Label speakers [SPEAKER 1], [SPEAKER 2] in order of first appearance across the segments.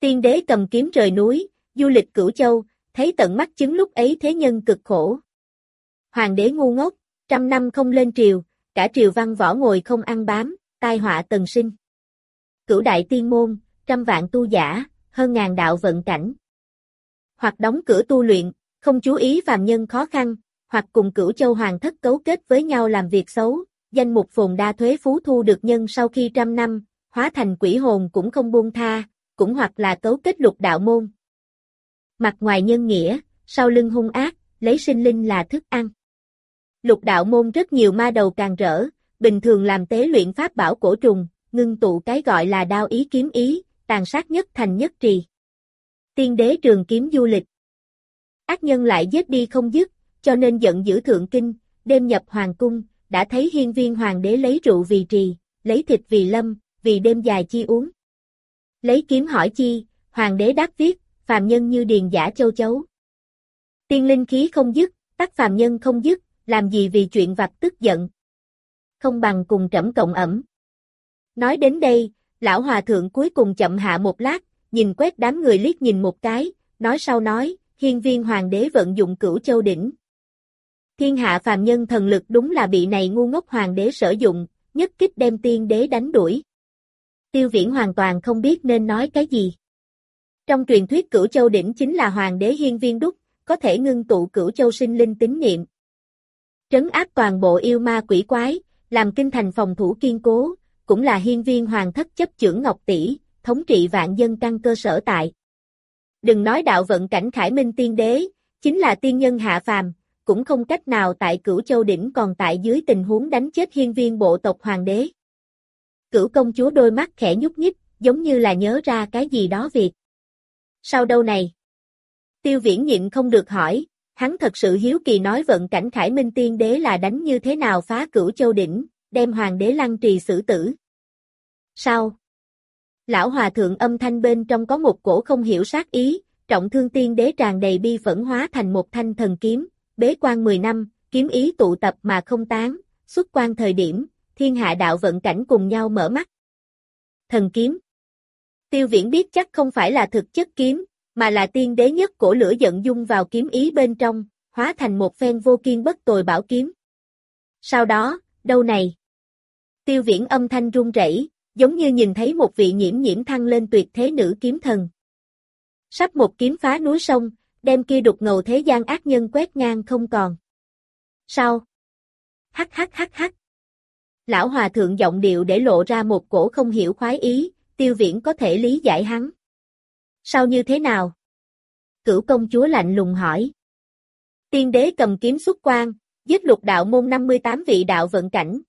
[SPEAKER 1] Tiên đế cầm kiếm rời núi, du lịch Cửu Châu, thấy tận mắt chứng lúc ấy thế nhân cực khổ. Hoàng đế ngu ngốc, 100 năm không lên triều, cả triều văn võ ngồi không ăn bám, tai họa tần sinh. Cửu đại tiên môn, 100 vạn tu giả, hơn ngàn đạo vận cảnh. Hoặc đóng cửa tu luyện, không chú ý phàm nhân khó khăn, hoặc cùng Cửu Châu hoàng thất cấu kết với nhau làm việc xấu, danh mục phồn đa thuế phú thu được nhân sau khi 100 năm, hóa thành quỷ hồn cũng không buông tha, cũng hoặc là cấu kết lục đạo môn. Mặt ngoài nhân nghĩa, sau lưng hung ác, lấy sinh linh là thức ăn. Lục đạo môn rất nhiều ma đầu càng rỡ, bình thường làm tế luyện pháp bảo cổ trùng, ngưng tụ cái gọi là đao ý kiếm ý, tàn sát nhất thành nhất trì. Tiên đế trường kiếm du lịch. Ác nhân lại giết đi không dứt, cho nên giận dữ thượng kinh, đêm nhập hoàng cung, đã thấy hiên viên hoàng đế lấy rượu vì trì, lấy thịt vì lâm, vì đêm dài chi uống. Lấy kiếm hỏi chi, hoàng đế đáp viết, phàm nhân như điền giả châu chấu. Tiên linh khí không dứt, tắc phàm nhân không dứt, làm gì vì chuyện vặt tức giận. Không bằng cùng trẫm cộng ẩm. Nói đến đây, lão hòa thượng cuối cùng chậm hạ một lát, nhìn quét đám người liếc nhìn một cái, nói sau nói, hiên viên hoàng đế vận dụng Cửu Châu đỉnh. Thiên hạ phàm nhân thần lực đúng là bị này ngu ngốc hoàng đế sử dụng, nhất kích đem tiên đế đánh đuổi. Tiêu Viễn hoàn toàn không biết nên nói cái gì. Trong truyền thuyết Cửu Châu đỉnh chính là hoàng đế hiên viên đúc, có thể ngưng tụ Cửu Châu sinh linh tín niệm. Trấn áp toàn bộ yêu ma quỷ quái, làm kinh thành phòng thủ kiên cố, cũng là hiên viên hoàng thất chấp chưởng ngọc tỷ, thống trị vạn dân căn cơ sở tại. Đừng nói đạo vận cảnh Khải Minh tiên đế, chính là tiên nhân hạ phàm, cũng không cách nào tại Cửu Châu đỉnh còn tại dưới tình huống đánh chết hiên viên bộ tộc hoàng đế. Cửu công chúa đôi mắt khẽ nhúc nhích, giống như là nhớ ra cái gì đó việc. Sau đâu này? Tiêu Viễn nhịn không được hỏi, hắn thật sự hiếu kỳ nói vận cảnh Khải Minh tiên đế là đánh như thế nào phá Cửu Châu đỉnh, đem hoàng đế lăng trì xử tử. Sao? Lão hòa thượng âm thanh bên trong có một cổ không hiểu sát ý, trọng thương tiên đế tràn đầy bi phẫn hóa thành một thanh thần kiếm, bế quan 10 năm, kiếm ý tụ tập mà không tán, xuất quan thời điểm, thiên hạ đạo vận cảnh cùng nhau mở mắt. Thần kiếm. Tiêu Viễn biết chắc không phải là thực chất kiếm, mà là tiên đế nhất cổ lửa giận dung vào kiếm ý bên trong, hóa thành một phen vô kiên bất tồi bảo kiếm. Sau đó, đâu này? Tiêu Viễn âm thanh run rẩy, giống như nhìn thấy một vị nhiễm thăng lên tuyệt thế nữ kiếm thần. Sắp một kiếm phá núi sông, đem kia đục ngầu thế gian ác nhân quét ngang không còn. Sao? Hắc hắc hắc hắc. Lão hòa thượng giọng điệu để lộ ra một cổ không hiểu khoái ý, Tiêu Viễn có thể lý giải hắn. Sao như thế nào? Cửu công chúa lạnh lùng hỏi. Tiên đế cầm kiếm xuất quan, giết lục đạo môn 58 vị đạo vận cảnh,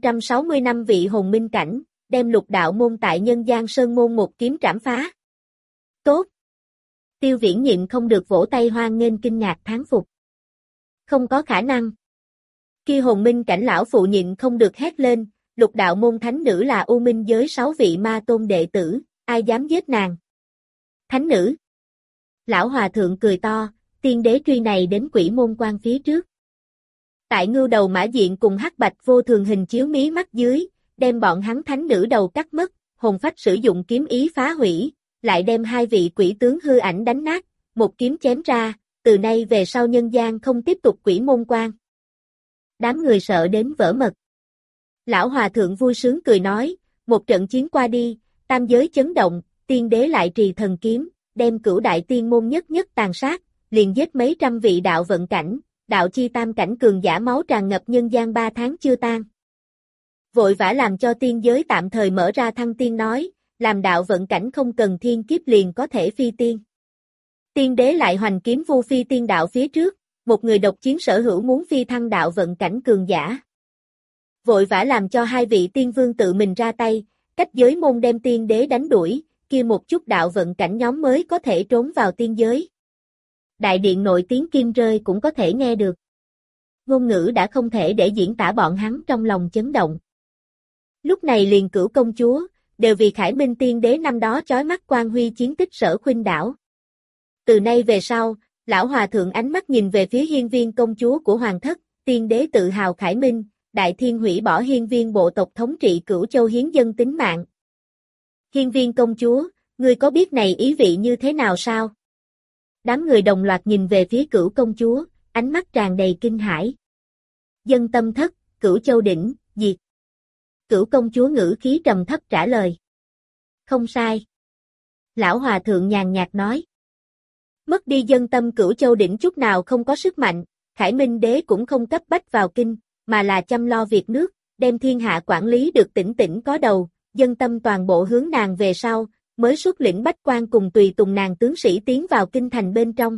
[SPEAKER 1] 565 vị hồn minh cảnh, đem lục đạo môn tại nhân gian sơn môn một kiếm trảm phá. Tốt! Tiêu Viễn nhịn không được vỗ tay hoan nghênh kinh ngạc thán phục. Không có khả năng. Khi hồn minh cảnh lão phụ nhịn không được hét lên, lục đạo môn thánh nữ là U Minh giới 6 vị ma tôn đệ tử, ai dám giết nàng? Thánh nữ! Lão hòa thượng cười to, tiên đế truy này đến quỷ môn quan phía trước. Tại ngưu đầu mã diện cùng hắc bạch vô thường hình chiếu mí mắt dưới, đem bọn hắn thánh nữ đầu cắt mất, hồn phách sử dụng kiếm ý phá hủy, lại đem hai vị quỷ tướng hư ảnh đánh nát, một kiếm chém ra, từ nay về sau nhân gian không tiếp tục quỷ môn quan. Đám người sợ đến vỡ mật. Lão hòa thượng vui sướng cười nói, một trận chiến qua đi, tam giới chấn động, tiên đế lại trì thần kiếm, đem cửu đại tiên môn nhất nhất tàn sát, liền giết mấy trăm vị đạo vận cảnh, đạo chi tam cảnh cường giả máu tràn ngập nhân gian 3 tháng chưa tan. Vội vã làm cho tiên giới tạm thời mở ra thăng tiên nói, làm đạo vận cảnh không cần thiên kiếp liền có thể phi tiên. Tiên đế lại hoành kiếm vu phi tiên đạo phía trước, một người độc chiến sở hữu muốn phi thăng đạo vận cảnh cường giả. Vội vã làm cho hai vị tiên vương tự mình ra tay, cách giới môn đem tiên đế đánh đuổi, kia một chút đạo vận cảnh nhóm mới có thể trốn vào tiên giới. Đại điện nội tiếng kim rơi cũng có thể nghe được. Ngôn ngữ đã không thể để diễn tả bọn hắn trong lòng chấn động. Lúc này liền Cửu công chúa, đều vì Khải Minh tiên đế năm đó chói mắt quang huy chiến tích sở khuynh đảo. Từ nay về sau, lão hòa thượng ánh mắt nhìn về phía hiên viên công chúa của hoàng thất, tiên đế tự hào Khải Minh, đại thiên hủy bỏ hiên viên bộ tộc thống trị Cửu Châu hiến dân tính mạng. Hiên viên công chúa, Ngươi có biết này ý vị như thế nào sao? Đám người đồng loạt nhìn về phía Cửu công chúa, ánh mắt tràn đầy kinh hãi. Dân tâm thất, Cửu Châu đỉnh, diệt. Cửu công chúa ngữ khí trầm thấp trả lời. Không sai. Lão hòa thượng nhàn nhạt nói. Mất đi dân tâm Cửu Châu đỉnh chút nào không có sức mạnh, Khải Minh đế cũng không cấp bách vào kinh, mà là chăm lo việc nước, đem thiên hạ quản lý được tỉnh tỉnh có đầu, dân tâm toàn bộ hướng nàng về sau, mới xuất lĩnh bách quan cùng tùy tùng nàng tướng sĩ tiến vào kinh thành bên trong.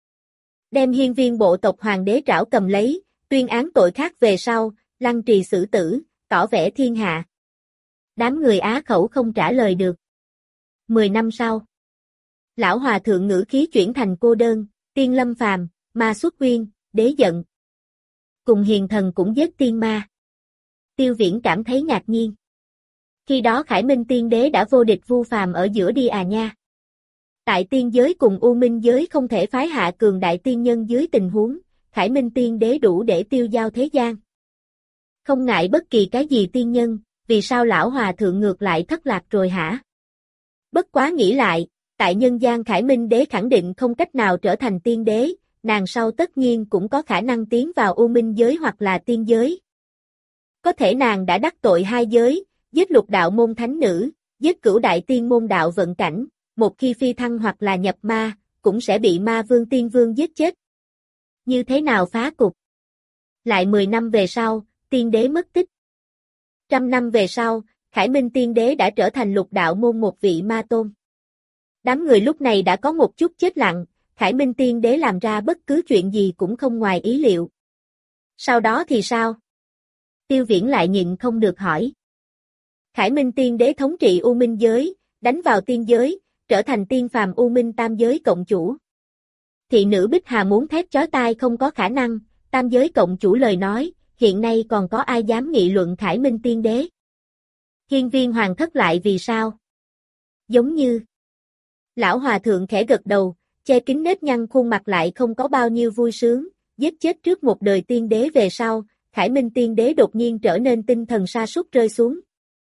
[SPEAKER 1] Đem hiên viên bộ tộc hoàng đế trảo cầm lấy, tuyên án tội khác về sau, lăng trì xử tử, tỏ vẻ thiên hạ. Đám người á khẩu không trả lời được. 10 năm sau, lão hòa thượng ngữ khí chuyển thành cô đơn, tiên lâm phàm, ma xuất quyên, đế giận. Cùng hiền thần cũng giết tiên ma. Tiêu Viễn cảm thấy ngạc nhiên. Khi đó Khải Minh tiên đế đã vô địch vu phàm ở giữa đi à nha. Tại tiên giới cùng U Minh giới không thể phái hạ cường đại tiên nhân dưới tình huống, Khải Minh tiên đế đủ để tiêu giao thế gian. Không ngại bất kỳ cái gì tiên nhân, vì sao lão hòa thượng ngược lại thất lạc rồi hả? Bất quá nghĩ lại, tại nhân gian Khải Minh đế khẳng định không cách nào trở thành tiên đế, nàng sau tất nhiên cũng có khả năng tiến vào U Minh giới hoặc là tiên giới. Có thể nàng đã đắc tội hai giới, giết lục đạo môn thánh nữ, giết cửu đại tiên môn đạo vận cảnh, một khi phi thăng hoặc là nhập ma, cũng sẽ bị ma vương tiên vương giết chết. Như thế nào phá cục? Lại 10 năm về sau, tiên đế mất tích. 100 năm về sau, Khải Minh tiên đế đã trở thành lục đạo môn một vị ma tôn. Đám người lúc này đã có một chút chết lặng, Khải Minh tiên đế làm ra bất cứ chuyện gì cũng không ngoài ý liệu. Sau đó thì sao? Tiêu Viễn lại nhịn không được hỏi. Khải Minh tiên đế thống trị U Minh giới, đánh vào tiên giới, trở thành tiên phàm U Minh tam giới cộng chủ. Thị nữ Bích Hà muốn thét chói tai không có khả năng, tam giới cộng chủ lời nói, hiện nay còn có ai dám nghị luận Khải Minh tiên đế? Hiên viên hoàng thất lại vì sao? Giống như lão hòa thượng khẽ gật đầu, che kín nếp nhăn khuôn mặt lại không có bao nhiêu vui sướng, giết chết trước một đời tiên đế về sau, Khải Minh tiên đế đột nhiên trở nên tinh thần sa sút rơi xuống.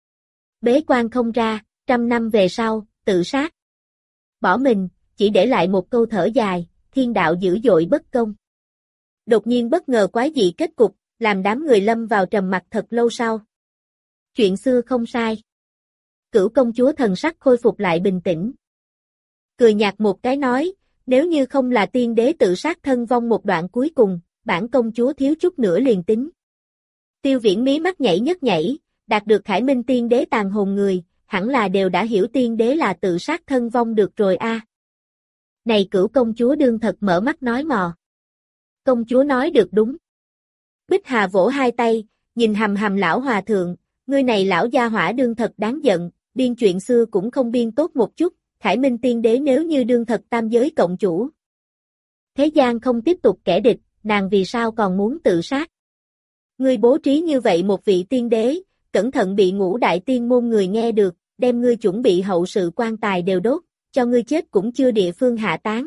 [SPEAKER 1] Bế quan không ra, 100 năm về sau, tự sát. Bỏ mình, chỉ để lại một câu thở dài, thiên đạo dữ dội bất công. Đột nhiên bất ngờ quái dị kết cục, làm đám người lâm vào trầm mặc thật lâu sau. Chuyện xưa không sai. Cửu công chúa thần sắc khôi phục lại bình tĩnh. Cười nhạt một cái nói, nếu như không là tiên đế tự sát thân vong một đoạn cuối cùng, bản công chúa thiếu chút nữa liền tính. Tiêu Viễn mí mắt nhảy nhất nhảy, đạt được Khải Minh tiên đế tàn hồn người, hẳn là đều đã hiểu tiên đế là tự sát thân vong được rồi a. Này Cửu công chúa đương thật mở mắt nói mò. Công chúa nói được đúng. Bích Hà vỗ hai tay, nhìn hầm hầm lão hòa thượng, ngươi này lão gia hỏa đương thật đáng giận, biên chuyện xưa cũng không biên tốt một chút, Khải Minh tiên đế nếu như đương thật tam giới cộng chủ. Thế gian không tiếp tục kẻ địch, nàng vì sao còn muốn tự sát? Ngươi bố trí như vậy một vị tiên đế, cẩn thận bị ngũ đại tiên môn người nghe được, đem ngươi chuẩn bị hậu sự quan tài đều đốt, cho ngươi chết cũng chưa địa phương hạ táng.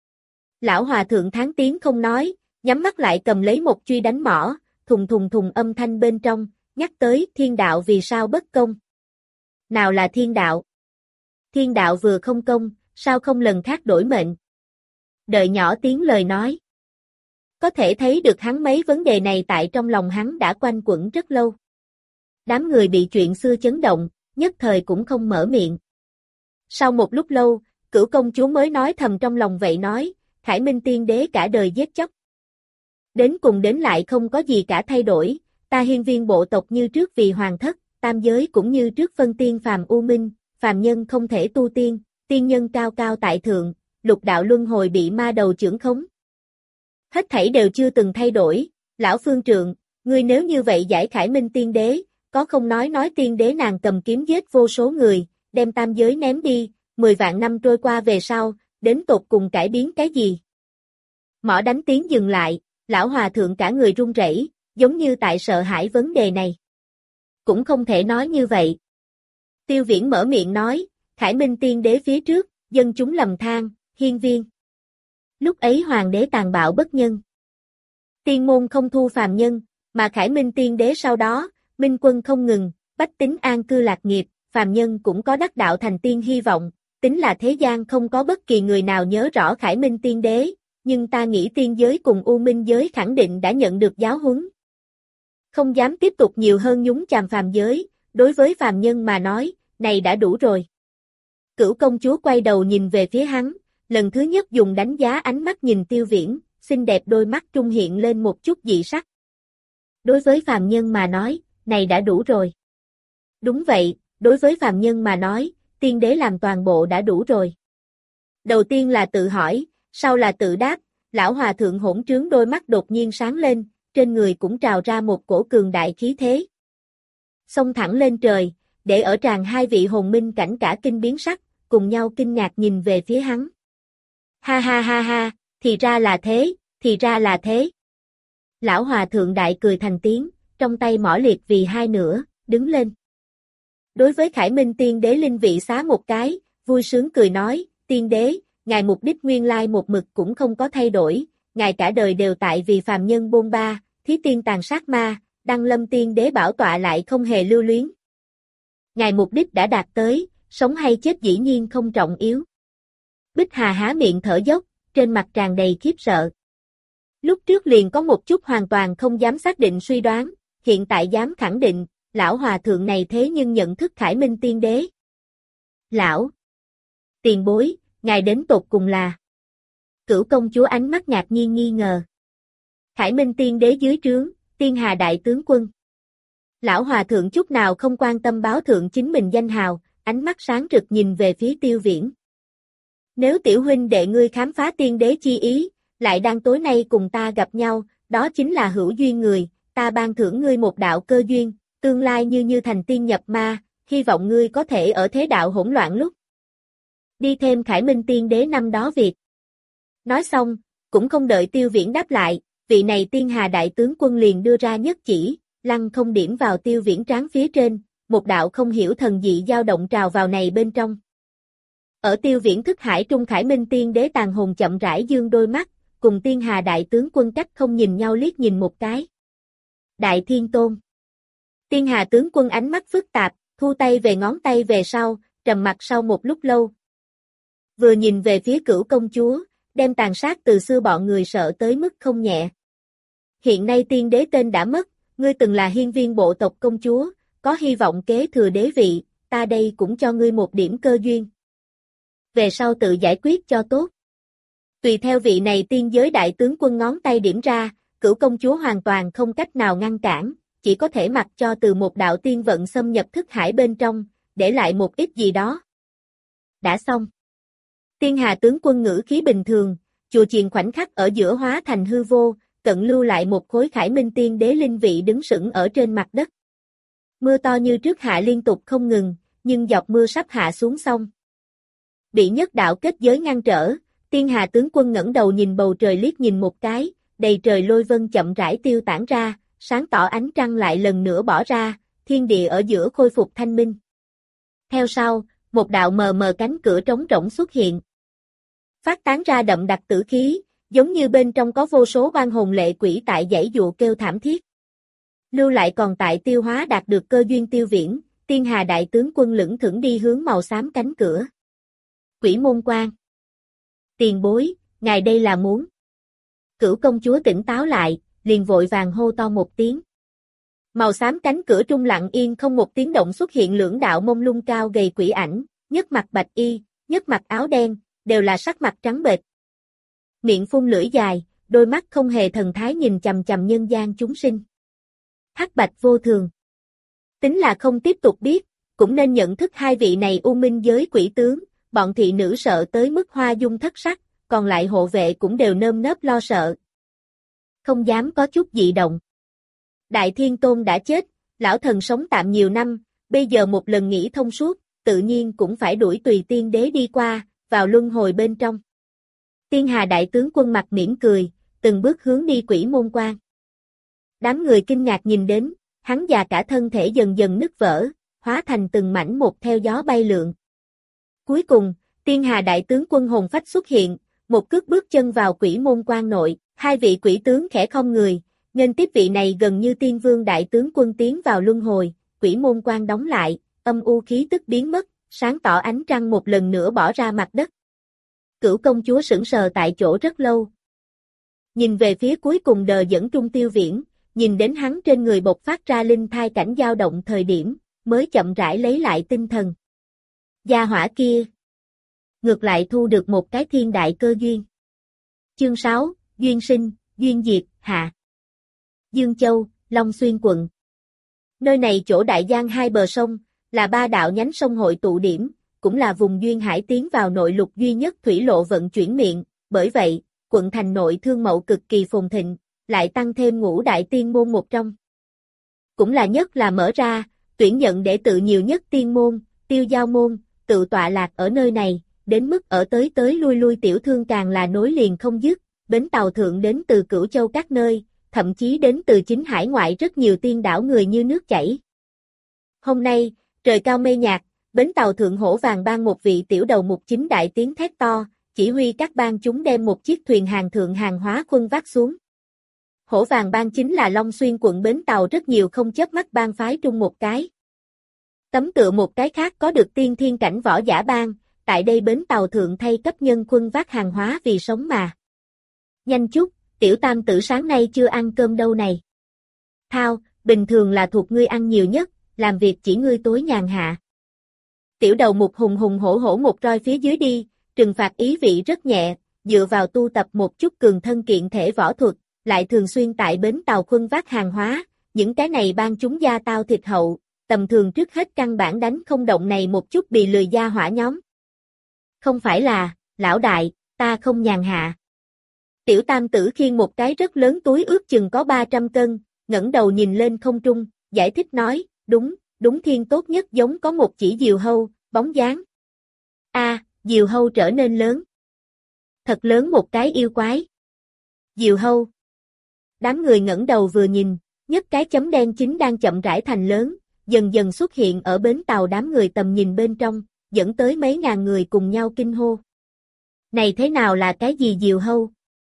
[SPEAKER 1] Lão hòa thượng tháng tiếng không nói, nhắm mắt lại cầm lấy một truy đánh mỏ, thùng thùng thùng âm thanh bên trong, nhắc tới thiên đạo vì sao bất công. Nào là thiên đạo? Thiên đạo vừa không công, sao không lần khác đổi mệnh? Đợi nhỏ tiếng lời nói. Có thể thấy được hắn mấy vấn đề này tại trong lòng hắn đã quanh quẩn rất lâu. Đám người bị chuyện xưa chấn động, nhất thời cũng không mở miệng. Sau một lúc lâu, Cửu công chúa mới nói thầm trong lòng vậy nói, Khải Minh tiên đế cả đời giết chóc. Đến cùng đến lại không có gì cả thay đổi, ta hiên viên bộ tộc như trước vì hoàng thất, tam giới cũng như trước phân tiên phàm u minh, phàm nhân không thể tu tiên, tiên nhân cao cao tại thượng, lục đạo luân hồi bị ma đầu chưởng khống. Hết thảy đều chưa từng thay đổi, lão phương trượng, ngươi nếu như vậy giải Khải Minh tiên đế, có không nói tiên đế nàng cầm kiếm giết vô số người, đem tam giới ném đi, 10 vạn năm trôi qua về sau, đến tột cùng cải biến cái gì? Mỏ đánh tiếng dừng lại, lão hòa thượng cả người run rẩy, giống như tại sợ hãi vấn đề này. Cũng không thể nói như vậy. Tiêu Viễn mở miệng nói, Khải Minh tiên đế phía trước, dân chúng lầm than, hiên viên. Lúc ấy hoàng đế tàn bạo bất nhân. Tiên môn không thu phàm nhân, mà Khải Minh tiên đế sau đó, minh quân không ngừng, bách tính an cư lạc nghiệp, phàm nhân cũng có đắc đạo thành tiên hy vọng, tính là thế gian không có bất kỳ người nào nhớ rõ Khải Minh tiên đế, nhưng ta nghĩ tiên giới cùng U Minh giới khẳng định đã nhận được giáo huấn. Không dám tiếp tục nhiều hơn nhúng chàm phàm giới, đối với phàm nhân mà nói, này đã đủ rồi. Cửu công chúa quay đầu nhìn về phía hắn, lần thứ nhất dùng đánh giá ánh mắt nhìn Tiêu Viễn, xinh đẹp đôi mắt trung hiện lên một chút dị sắc. Đối với phàm nhân mà nói, này đã đủ rồi. Đúng vậy, đối với phàm nhân mà nói, tiên đế làm toàn bộ đã đủ rồi. Đầu tiên là tự hỏi, sau là tự đáp, lão hòa thượng hỗn trướng đôi mắt đột nhiên sáng lên, trên người cũng trào ra một cổ cường đại khí thế. Xông thẳng lên trời, để ở tràng hai vị hồn minh cảnh cả kinh biến sắc, cùng nhau kinh ngạc nhìn về phía hắn. Ha ha ha ha, thì ra là thế, thì ra là thế. Lão hòa thượng đại cười thành tiếng, trong tay mỏ liệt vì hai nửa, đứng lên. Đối với Khải Minh tiên đế linh vị xá một cái, vui sướng cười nói, tiên đế, ngài mục đích nguyên lai một mực cũng không có thay đổi, ngài cả đời đều tại vì phàm nhân bôn ba, thí tiên tàn sát ma, đăng lâm tiên đế bảo tọa lại không hề lưu luyến. Ngài mục đích đã đạt tới, sống hay chết dĩ nhiên không trọng yếu. Bích Hà há miệng thở dốc, trên mặt tràn đầy khiếp sợ. Lúc trước liền có một chút hoàn toàn không dám xác định suy đoán, hiện tại dám khẳng định, lão hòa thượng này thế nhưng nhận thức Khải Minh tiên đế. Lão! Tiền bối, ngài đến tột cùng là... Cửu công chúa ánh mắt ngạc nhiên nghi ngờ. Khải Minh tiên đế dưới trướng, Tiên Hà đại tướng quân. Lão hòa thượng chút nào không quan tâm báo thượng chính mình danh hào, ánh mắt sáng rực nhìn về phía Tiêu Viễn. Nếu tiểu huynh đệ ngươi khám phá tiên đế chi ý, lại đang tối nay cùng ta gặp nhau, đó chính là hữu duyên người, ta ban thưởng ngươi một đạo cơ duyên, tương lai như thành tiên nhập ma, hy vọng ngươi có thể ở thế đạo hỗn loạn lúc. Đi thêm Khải Minh tiên đế năm đó việc. Nói xong, cũng không đợi Tiêu Viễn đáp lại, vị này Tiên Hà đại tướng quân liền đưa ra nhất chỉ, lăng không điểm vào Tiêu Viễn trán phía trên, một đạo không hiểu thần dị dao động trào vào này bên trong. Ở Tiêu Viễn thức hải trung Khải Minh tiên đế tàn hồn chậm rãi dương đôi mắt, cùng Tiên Hà đại tướng quân cách không nhìn nhau liếc nhìn một cái. Đại Thiên Tôn. Tiên Hà tướng quân ánh mắt phức tạp, thu tay về ngón tay về sau, trầm mặc sau một lúc lâu. Vừa nhìn về phía Cửu công chúa, đem tàn sát từ xưa bọn người sợ tới mức không nhẹ. Hiện nay tiên đế tên đã mất, ngươi từng là hiên viên bộ tộc công chúa, có hy vọng kế thừa đế vị, ta đây cũng cho ngươi một điểm cơ duyên. Về sau tự giải quyết cho tốt. Tùy theo vị này tiên giới đại tướng quân ngón tay điểm ra, Cửu công chúa hoàn toàn không cách nào ngăn cản, chỉ có thể mặc cho từ một đạo tiên vận xâm nhập thức hải bên trong, để lại một ít gì đó. Đã xong. Tiên Hà tướng quân ngữ khí bình thường, chùa chiền khoảnh khắc ở giữa hóa thành hư vô, cận lưu lại một khối Khải Minh tiên đế linh vị đứng sững ở trên mặt đất. Mưa to như trước hạ liên tục không ngừng, nhưng dọc mưa sắp hạ xuống xong. Bị nhất đạo kết giới ngăn trở, Tiên Hà tướng quân ngẩng đầu nhìn bầu trời liếc nhìn một cái, đầy trời lôi vân chậm rãi tiêu tản ra, sáng tỏ ánh trăng lại lần nữa bỏ ra, thiên địa ở giữa khôi phục thanh minh. Theo sau, một đạo mờ mờ cánh cửa trống rỗng xuất hiện. Phát tán ra đậm đặc tử khí, giống như bên trong có vô số oan hồn lệ quỷ tại dãy dụa kêu thảm thiết. Lưu lại còn tại tiêu hóa đạt được cơ duyên Tiêu Viễn, Tiên Hà đại tướng quân lững thững đi hướng màu xám cánh cửa. Quỷ môn quan. Tiền bối, ngài đây là muốn. Cửu công chúa tỉnh táo lại, liền vội vàng hô to một tiếng. Màu xám cánh cửa trung lặng yên không một tiếng động xuất hiện lưỡng đạo mông lung cao gầy quỷ ảnh, nhất mặc bạch y, nhất mặc áo đen, đều là sắc mặt trắng bệch. Miệng phun lưỡi dài, đôi mắt không hề thần thái nhìn chằm chằm nhân gian chúng sinh. Hắc bạch vô thường. Tính là không tiếp tục biết, cũng nên nhận thức hai vị này u minh giới quỷ tướng, bọn thị nữ sợ tới mức hoa dung thất sắc, còn lại hộ vệ cũng đều nơm nớp lo sợ. Không dám có chút dị động. Đại Thiên Tôn đã chết, lão thần sống tạm nhiều năm, bây giờ một lần nghĩ thông suốt, tự nhiên cũng phải đuổi tùy tiên đế đi qua, vào luân hồi bên trong. Tiên Hà đại tướng quân mặt mỉm cười, từng bước hướng đi quỷ môn quan. Đám người kinh ngạc nhìn đến, hắn già cả thân thể dần dần nứt vỡ, hóa thành từng mảnh một theo gió bay lượn. Cuối cùng, Tiên Hà đại tướng quân hồn phách xuất hiện, một cước bước chân vào quỷ môn quan nội, hai vị quỷ tướng khẽ không người, nên tiếp vị này gần như tiên vương đại tướng quân tiến vào luân hồi, quỷ môn quan đóng lại, âm u khí tức biến mất, sáng tỏ ánh trăng một lần nữa bỏ ra mặt đất. Cửu công chúa sững sờ tại chỗ rất lâu. Nhìn về phía cuối cùng đờ dẫn Trung Tiêu Viễn, nhìn đến hắn trên người bộc phát ra linh thai cảnh dao động thời điểm, mới chậm rãi lấy lại tinh thần. Gia hỏa kia. Ngược lại thu được một cái thiên đại cơ duyên. Chương 6, Duyên sinh, Duyên diệt, hạ. Dương Châu, Long Xuyên quận. Nơi này chỗ đại giang hai bờ sông, là ba đạo nhánh sông hội tụ điểm, cũng là vùng duyên hải tiến vào nội lục duy nhất thủy lộ vận chuyển miệng, bởi vậy, quận thành nội thương mậu cực kỳ phồn thịnh, lại tăng thêm ngũ đại tiên môn một trong. Cũng là nhất là mở ra, tuyển nhận đệ tử nhiều nhất tiên môn, Tiêu Giao môn, tự tọa lạc ở nơi này, đến mức ở tới lui lui tiểu thương càng là nối liền không dứt, bến tàu thượng đến từ Cửu Châu các nơi, thậm chí đến từ chính hải ngoại rất nhiều tiên đảo người như nước chảy. Hôm nay, trời cao mây nhạt, bến tàu thượng Hổ Vàng Bang một vị tiểu đầu mục chính đại tiếng thét to, chỉ huy các bang chúng đem một chiếc thuyền hàng thượng hàng hóa khuân vác xuống. Hổ Vàng Bang chính là Long Xuyên quận bến tàu rất nhiều không chớp mắt bang phái trung một cái. Tấm tựa một cái khác có được tiên thiên cảnh võ giả bang, tại đây bến tàu thượng thay cấp nhân khuân vác hàng hóa vì sống mà. Nhanh chút, tiểu tam tử sáng nay chưa ăn cơm đâu này. Thao, bình thường là thuộc ngươi ăn nhiều nhất, làm việc chỉ ngươi tối nhàn hạ. Tiểu đầu mục hùng hùng hổ hổ một roi phía dưới đi, trừng phạt ý vị rất nhẹ, dựa vào tu tập một chút cường thân kiện thể võ thuật, lại thường xuyên tại bến tàu khuân vác hàng hóa, những cái này ban chúng gia tao thịt hậu, tầm thường trước hết căn bản đánh không động này một chút bị lười gia hỏa nhóm. Không phải là, lão đại, ta không nhàn hạ. Tiểu tam tử khiêng một cái rất lớn túi ước chừng có 300 cân, ngẩng đầu nhìn lên không trung, giải thích nói, đúng thiên tốt nhất giống có một chỉ diều hâu, bóng dáng. Diều hâu trở nên lớn. Thật lớn một cái yêu quái. Diều hâu. Đám người ngẩng đầu vừa nhìn, nhất cái chấm đen chính đang chậm rãi thành lớn, dần dần xuất hiện ở bến tàu đám người tầm nhìn bên trong, dẫn tới mấy ngàn người cùng nhau kinh hô. Này thế nào là cái gì diều hâu?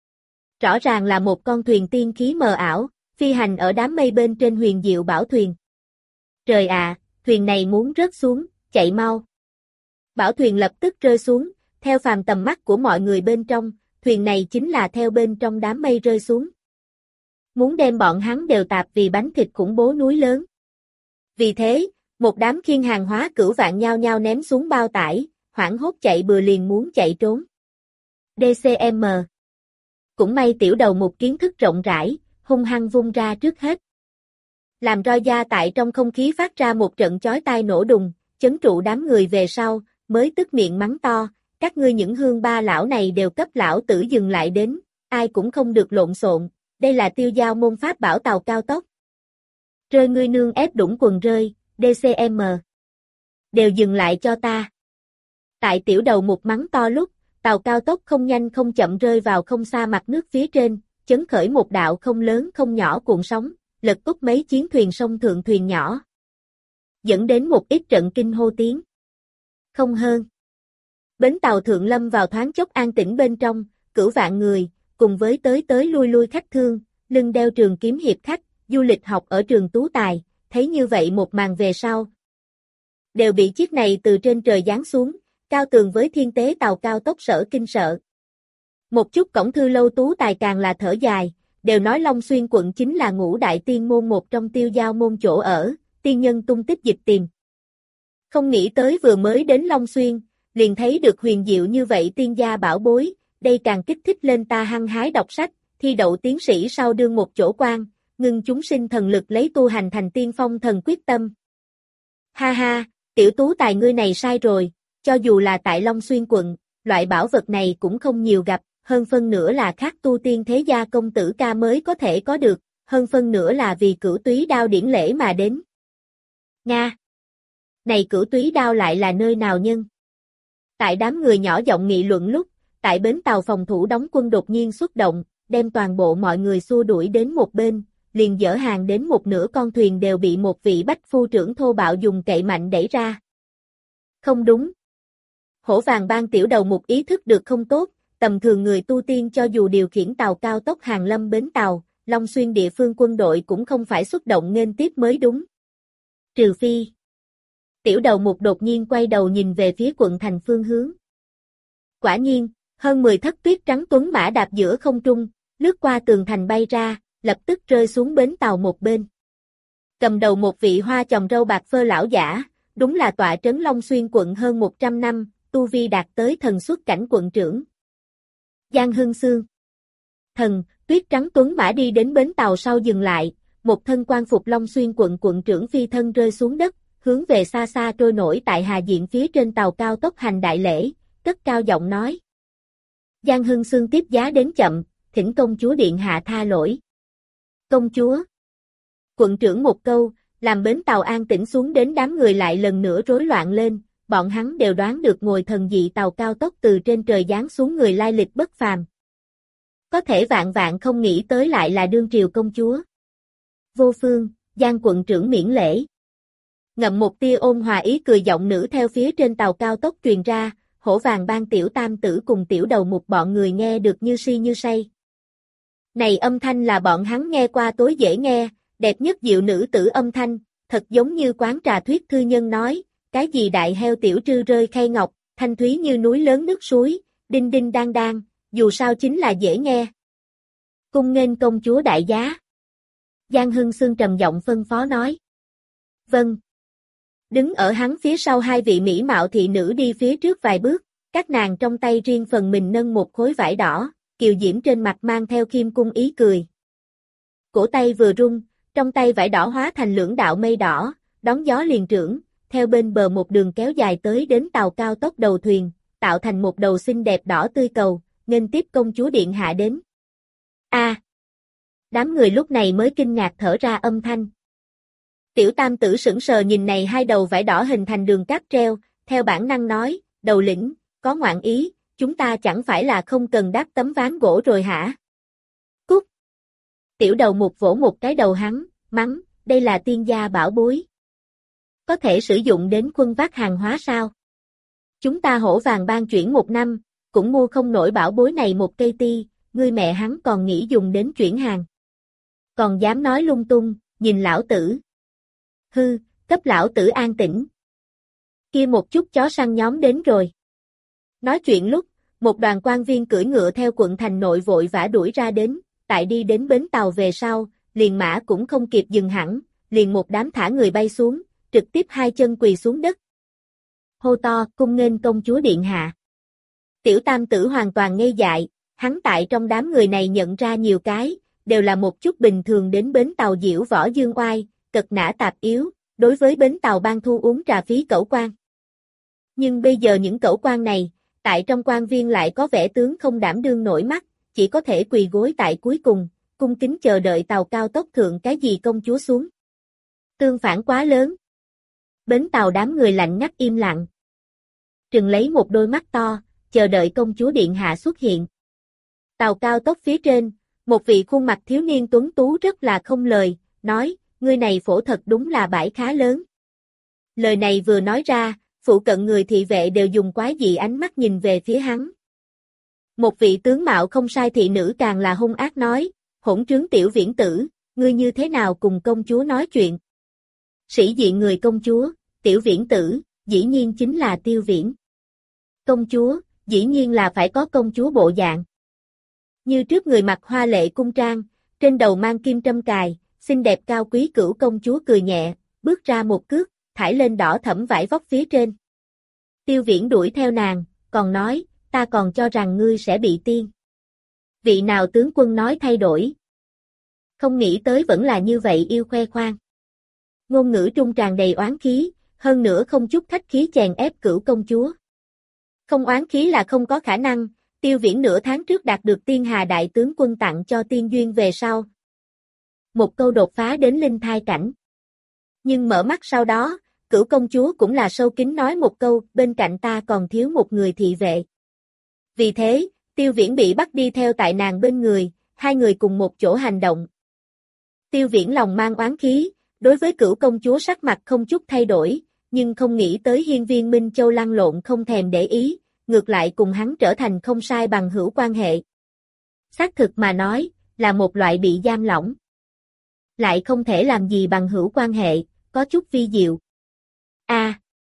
[SPEAKER 1] Rõ ràng là một con thuyền tiên khí mờ ảo, phi hành ở đám mây bên trên huyền diệu bảo thuyền. Trời ạ, thuyền này muốn rớt xuống, chạy mau. Bảo thuyền lập tức rơi xuống, theo phàm tầm mắt của mọi người bên trong, thuyền này chính là theo bên trong đám mây rơi xuống. Muốn đem bọn hắn đều tạp vì bánh thịt khủng bố núi lớn. Vì thế, một đám khiêng hàng hóa cửu vạn nhao nhao ném xuống bao tải, hoảng hốt chạy bừa liền muốn chạy trốn. DCM. Cũng may tiểu đầu mục kiến thức rộng rãi, hung hăng vung ra trước hết. Làm roi da tại trong không khí phát ra một trận chói tai nổ đùng, chấn trụ đám người về sau, mới tức miệng mắng to, các ngươi những hương ba lão này đều cấp lão tử dừng lại đến, ai cũng không được lộn xộn, đây là Tiêu Giao môn pháp bảo tàu cao tốc. Rơi ngươi nương ép đũng quần rơi, DCM. Đều dừng lại cho ta. Tại tiểu đầu mục mắng to lúc, tàu cao tốc không nhanh không chậm rơi vào không xa mặt nước phía trên, chấn khởi một đạo không lớn không nhỏ cuộn sóng, lật úp mấy chiến thuyền sông thượng thuyền nhỏ. Dẫn đến một ít trận kinh hô tiếng. Không hơn. Bến tàu thượng lâm vào thoáng chốc an tĩnh bên trong, cửu vạn người, cùng với tới lui khách thương, lưng đeo trường kiếm hiệp khách, du lịch học ở trường tú tài, thấy như vậy một màn về sau. Đều bị chiếc này từ trên trời giáng xuống, cao tường với thiên tế tàu cao tốc sở kinh sợ. Một chút cổng thư lâu tú tài càng là thở dài, đều nói Long Xuyên quận chính là ngũ đại tiên môn một trong Tiêu Giao môn chỗ ở, tiên nhân tung tích dịch tìm. Không nghĩ tới vừa mới đến Long Xuyên, liền thấy được huyền diệu như vậy tiên gia bảo bối, đây càng kích thích lên ta hăng hái đọc sách, thi đậu tiến sĩ sau đương một chỗ quan, ngưng chúng sinh thần lực lấy tu hành thành tiên phong thần quyết tâm. Ha ha, tiểu tú tài ngươi này sai rồi, cho dù là tại Long Xuyên quận, loại bảo vật này cũng không nhiều gặp, hơn phân nửa là khác tu tiên thế gia công tử ca mới có thể có được, hơn phân nửa là vì Cửu Túy Đao điển lễ mà đến. Nga! Này Cửu Túy Đao lại là nơi nào nhân? Tại đám người nhỏ giọng nghị luận lúc, tại bến tàu phòng thủ đóng quân đột nhiên xuất động, đem toàn bộ mọi người xua đuổi đến một bên, liền dỡ hàng đến một nửa con thuyền đều bị một vị bách phu trưởng thô bạo dùng cậy mạnh đẩy ra. Không đúng. Hổ Vàng Bang tiểu đầu mục ý thức được không tốt, tầm thường người tu tiên cho dù điều khiển tàu cao tốc hàng lâm bến tàu, Long Xuyên địa phương quân đội cũng không phải xuất động nghênh tiếp mới đúng. Trừ phi. Tiểu đầu mục đột nhiên quay đầu nhìn về phía quận thành phương hướng. Quả nhiên, hơn 10 thất tuyết trắng tuấn mã đạp giữa không trung, lướt qua tường thành bay ra, lập tức rơi xuống bến tàu một bên. Cầm đầu một vị hoa chòm râu bạc phơ lão giả, đúng là tọa trấn Long Xuyên quận hơn 100 năm, tu vi đạt tới thần xuất cảnh quận trưởng. Giang Hưng Xương. Thần, tuyết trắng tuấn mã đi đến bến tàu sau dừng lại, một thân quan phục Long Xuyên quận quận trưởng phi thân rơi xuống đất, hướng về xa xa trôi nổi tại Hà Diện phía trên tàu cao tốc hành đại lễ, cất cao giọng nói. Giang Hưng Xương tiếp giá đến chậm, thỉnh công chúa điện hạ tha lỗi. Công chúa. Quận trưởng một câu, làm bến tàu an tĩnh xuống đến đám người lại lần nữa rối loạn lên, bọn hắn đều đoán được ngồi thần dị tàu cao tốc từ trên trời giáng xuống người lai lịch bất phàm. Có thể vạn vạn không nghĩ tới lại là đương triều công chúa. Vô phương, Giang quận trưởng miễn lễ. Ngậm một tia ôn hòa ý cười giọng nữ theo phía trên tàu cao tốc truyền ra, Hổ Vàng Bang tiểu tam tử cùng tiểu đầu mục bọn người nghe được như si như say. Này âm thanh là bọn hắn nghe qua tối dễ nghe, đẹp nhất diệu nữ tử âm thanh, thật giống như quán trà thuyết thư nhân nói, cái gì đại heo tiểu trư rơi khay ngọc, thanh thúy như núi lớn nước suối, đinh đinh đang đang, dù sao chính là dễ nghe. Cung nghênh công chúa đại giá. Giang Hưng Xương trầm giọng phân phó nói. Vâng. Đứng ở hắn phía sau hai vị mỹ mạo thị nữ đi phía trước vài bước, các nàng trong tay riêng phần mình nâng một khối vải đỏ, kiều diễm trên mặt mang theo khiêm cung ý cười. Cổ tay vừa rung, trong tay vải đỏ hóa thành lưỡng đạo mây đỏ, đón gió liền trưởng, theo bên bờ một đường kéo dài tới đến tàu cao tốc đầu thuyền, tạo thành một đầu xinh đẹp đỏ tươi cầu, nghênh tiếp công chúa điện hạ đến. A! Đám người lúc này mới kinh ngạc thở ra âm thanh. Tiểu tam tử sững sờ nhìn này hai đầu vải đỏ hình thành đường cáp treo, theo bản năng nói, đầu lĩnh, có ngoạn ý, chúng ta chẳng phải là không cần đáp tấm ván gỗ rồi hả? Cút! Tiểu đầu mục vỗ một cái đầu hắn, mắng, đây là tiên gia bảo bối. Có thể sử dụng đến khuân vác hàng hóa sao? Chúng ta Hổ Vàng Bang chuyển một năm, cũng mua không nổi bảo bối này một cây ti, ngươi mẹ hắn còn nghĩ dùng đến chuyển hàng. Còn dám nói lung tung, nhìn lão tử. Hư, cấp lão tử an tĩnh. Kia một chút chó săn nhóm đến rồi. Nói chuyện lúc, một đoàn quan viên cưỡi ngựa theo quận thành nội vội vã đuổi ra đến, tại đi đến bến tàu về sau, liền mã cũng không kịp dừng hẳn, liền một đám thả người bay xuống, trực tiếp hai chân quỳ xuống đất. Hô to, cung nghênh công chúa điện hạ. Tiểu tam tử hoàn toàn ngây dại, hắn tại trong đám người này nhận ra nhiều cái, đều là một chút bình thường đến bến tàu diễu võ dương oai, cật nã tạp yếu, đối với bến tàu ban thu uống trà phí cẩu quan. Nhưng bây giờ những cẩu quan này, tại trong quan viên lại có vẻ tướng không đảm đương nổi mắt, chỉ có thể quỳ gối tại cuối cùng, cung kính chờ đợi tàu cao tốc thượng cái gì công chúa xuống. Tương phản quá lớn. Bến tàu đám người lạnh ngắt im lặng. Trừng lấy một đôi mắt to, chờ đợi công chúa điện hạ xuất hiện. Tàu cao tốc phía trên, một vị khuôn mặt thiếu niên tuấn tú rất là không lời, nói, ngươi này phổ thật đúng là bãi khá lớn. Lời này vừa nói ra, phụ cận người thị vệ đều dùng quái dị ánh mắt nhìn về phía hắn. Một vị tướng mạo không sai thị nữ càng là hung ác nói, hỗn trướng tiểu viễn tử, ngươi như thế nào cùng công chúa nói chuyện? Sĩ diện người công chúa, tiểu viễn tử, dĩ nhiên chính là Tiêu Viễn. Công chúa, dĩ nhiên là phải có công chúa bộ dạng. Như trước người mặc hoa lệ cung trang, trên đầu mang kim trâm cài, xinh đẹp cao quý cửu công chúa cười nhẹ, bước ra một cước, thải lên đỏ thẫm vải vóc phía trên. Tiêu Viễn đuổi theo nàng, còn nói, ta còn cho rằng ngươi sẽ bị tiên. Vị nào tướng quân nói thay đổi? Không nghĩ tới vẫn là như vậy yêu khoe khoang. Ngôn ngữ trung tràn đầy oán khí, hơn nữa không chút khách khí chèn ép cửu công chúa. Không oán khí là không có khả năng, Tiêu Viễn nửa tháng trước đạt được Tiên Hà đại tướng quân tặng cho tiên duyên về sau. Một câu đột phá đến linh thai cảnh. Nhưng mở mắt sau đó, cửu công chúa cũng là sâu kín nói một câu, bên cạnh ta còn thiếu một người thị vệ. Vì thế, Tiêu Viễn bị bắt đi theo tại nàng bên người, hai người cùng một chỗ hành động. Tiêu Viễn lòng mang oán khí, đối với cửu công chúa sắc mặt không chút thay đổi, nhưng không nghĩ tới hiên viên Minh Châu lăn lộn không thèm để ý, ngược lại cùng hắn trở thành không sai bằng hữu quan hệ. Xác thực mà nói, là một loại bị giam lỏng. Lại không thể làm gì bằng hữu quan hệ, có chút vi diệu.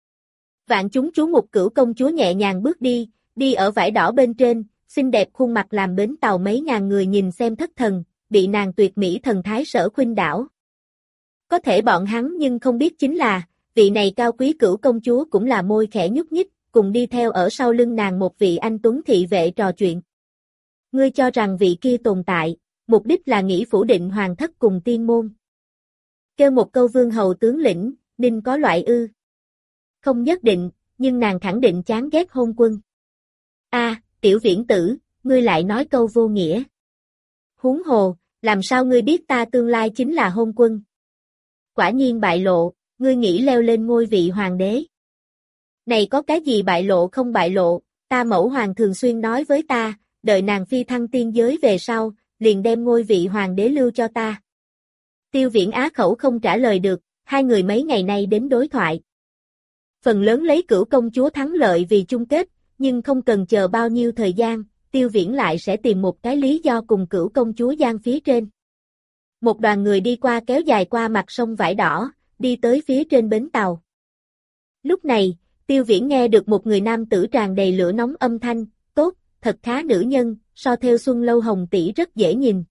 [SPEAKER 1] Vạn chúng chú mục Cửu công chúa nhẹ nhàng bước đi, đi ở vải đỏ bên trên, xinh đẹp khuôn mặt làm bến tàu mấy ngàn người nhìn xem thất thần, bị nàng tuyệt mỹ thần thái sở khuynh đảo. Có thể bọn hắn nhưng không biết chính là, vị này cao quý Cửu công chúa cũng là môi khẽ nhúc nhích, cùng đi theo ở sau lưng nàng một vị anh tuấn thị vệ trò chuyện. Ngươi cho rằng vị kia tồn tại, mục đích là nghĩ phủ định hoàng thất cùng tiên môn. Kêu một câu vương hầu tướng lĩnh, Ninh có loại ư. Không nhất định, nhưng nàng khẳng định chán ghét hôn quân. Tiểu Viễn tử, ngươi lại nói câu vô nghĩa. Huống hồ, làm sao ngươi biết ta tương lai chính là hôn quân? Quả nhiên bại lộ, ngươi nghĩ leo lên ngôi vị hoàng đế. Này có cái gì bại lộ không bại lộ, ta mẫu hoàng thường xuyên nói với ta, đợi nàng phi thăng tiên giới về sau, liền đem ngôi vị hoàng đế lưu cho ta. Tiêu Viễn á khẩu không trả lời được, hai người mấy ngày nay đến đối thoại. Phần lớn lấy Cửu công chúa thắng lợi vì chung kết, nhưng không cần chờ bao nhiêu thời gian, Tiêu Viễn lại sẽ tìm một cái lý do cùng Cửu công chúa giang phía trên. Một đoàn người đi qua kéo dài qua mặt sông vải đỏ, đi tới phía trên bến tàu. Lúc này, Tiêu Viễn nghe được một người nam tử tràn đầy lửa nóng âm thanh, tốt, thật khá nữ nhân, so theo Xuân Lâu Hồng tỷ rất dễ nhìn.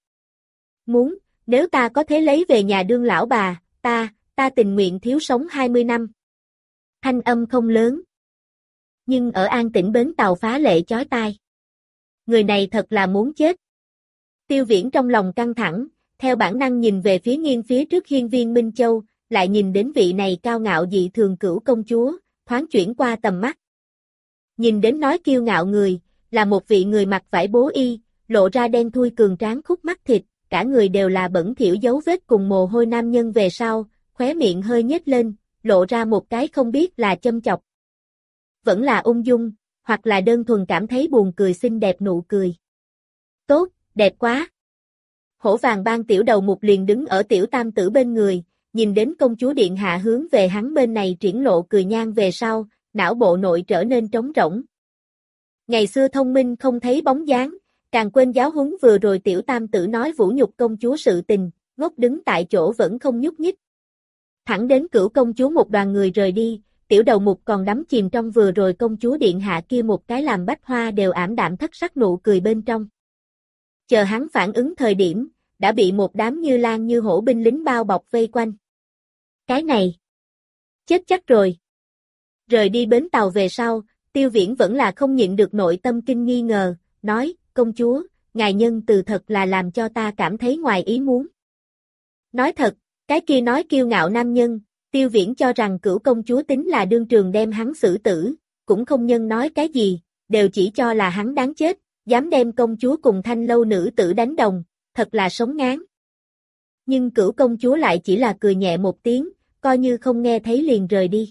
[SPEAKER 1] Nếu ta có thể lấy về nhà đương lão bà, ta tình nguyện thiếu sống 20 năm. Thanh âm không lớn, nhưng ở an tĩnh bến tàu phá lệ chói tai. Người này thật là muốn chết. Tiêu Viễn trong lòng căng thẳng, theo bản năng nhìn về phía nghiêng phía trước hiên viên Minh Châu, lại nhìn đến vị này cao ngạo dị thường Cửu công chúa, thoáng chuyển qua tầm mắt. Nhìn đến nói kiêu ngạo người, là một vị người mặc vải bố y, lộ ra đen thui cường tráng khúc mắt thịt, cả người đều là bẩn thỉu dấu vết cùng mồ hôi nam nhân về sau, khóe miệng hơi nhếch lên, lộ ra một cái không biết là châm chọc. Vẫn là ung dung, hoặc là đơn thuần cảm thấy buồn cười xinh đẹp nụ cười. Tốt, đẹp quá. Hổ vàng bang tiểu đầu mục liền đứng ở tiểu tam tử bên người, nhìn đến công chúa điện hạ hướng về hắn bên này triển lộ cười nhan về sau, não bộ nội trở nên trống rỗng. Ngày xưa thông minh không thấy bóng dáng, càng quên giáo huấn vừa rồi tiểu tam tử nói vũ nhục công chúa sự tình, ngốc đứng tại chỗ vẫn không nhúc nhích. Thẳng đến Cửu công chúa một đoàn người rời đi, tiểu đầu mục còn đắm chìm trong vừa rồi công chúa điện hạ kia một cái làm bách hoa đều ảm đạm thất sắc nụ cười bên trong. Chờ hắn phản ứng thời điểm, đã bị một đám như lang như hổ binh lính bao bọc vây quanh. Cái này, chết chắc rồi. Rời đi bến tàu về sau, Tiêu Viễn vẫn là không nhịn được nội tâm kinh nghi ngờ, nói, công chúa, ngài nhân từ thật là làm cho ta cảm thấy ngoài ý muốn. Nói thật, cái kia nói kiêu ngạo nam nhân, Tiêu Viễn cho rằng Cửu công chúa tính là đương trường đem hắn xử tử, cũng không nhân nói cái gì, đều chỉ cho là hắn đáng chết, dám đem công chúa cùng thanh lâu nữ tử đánh đồng, thật là sống ngán. Nhưng Cửu công chúa lại chỉ là cười nhẹ một tiếng, coi như không nghe thấy liền rời đi.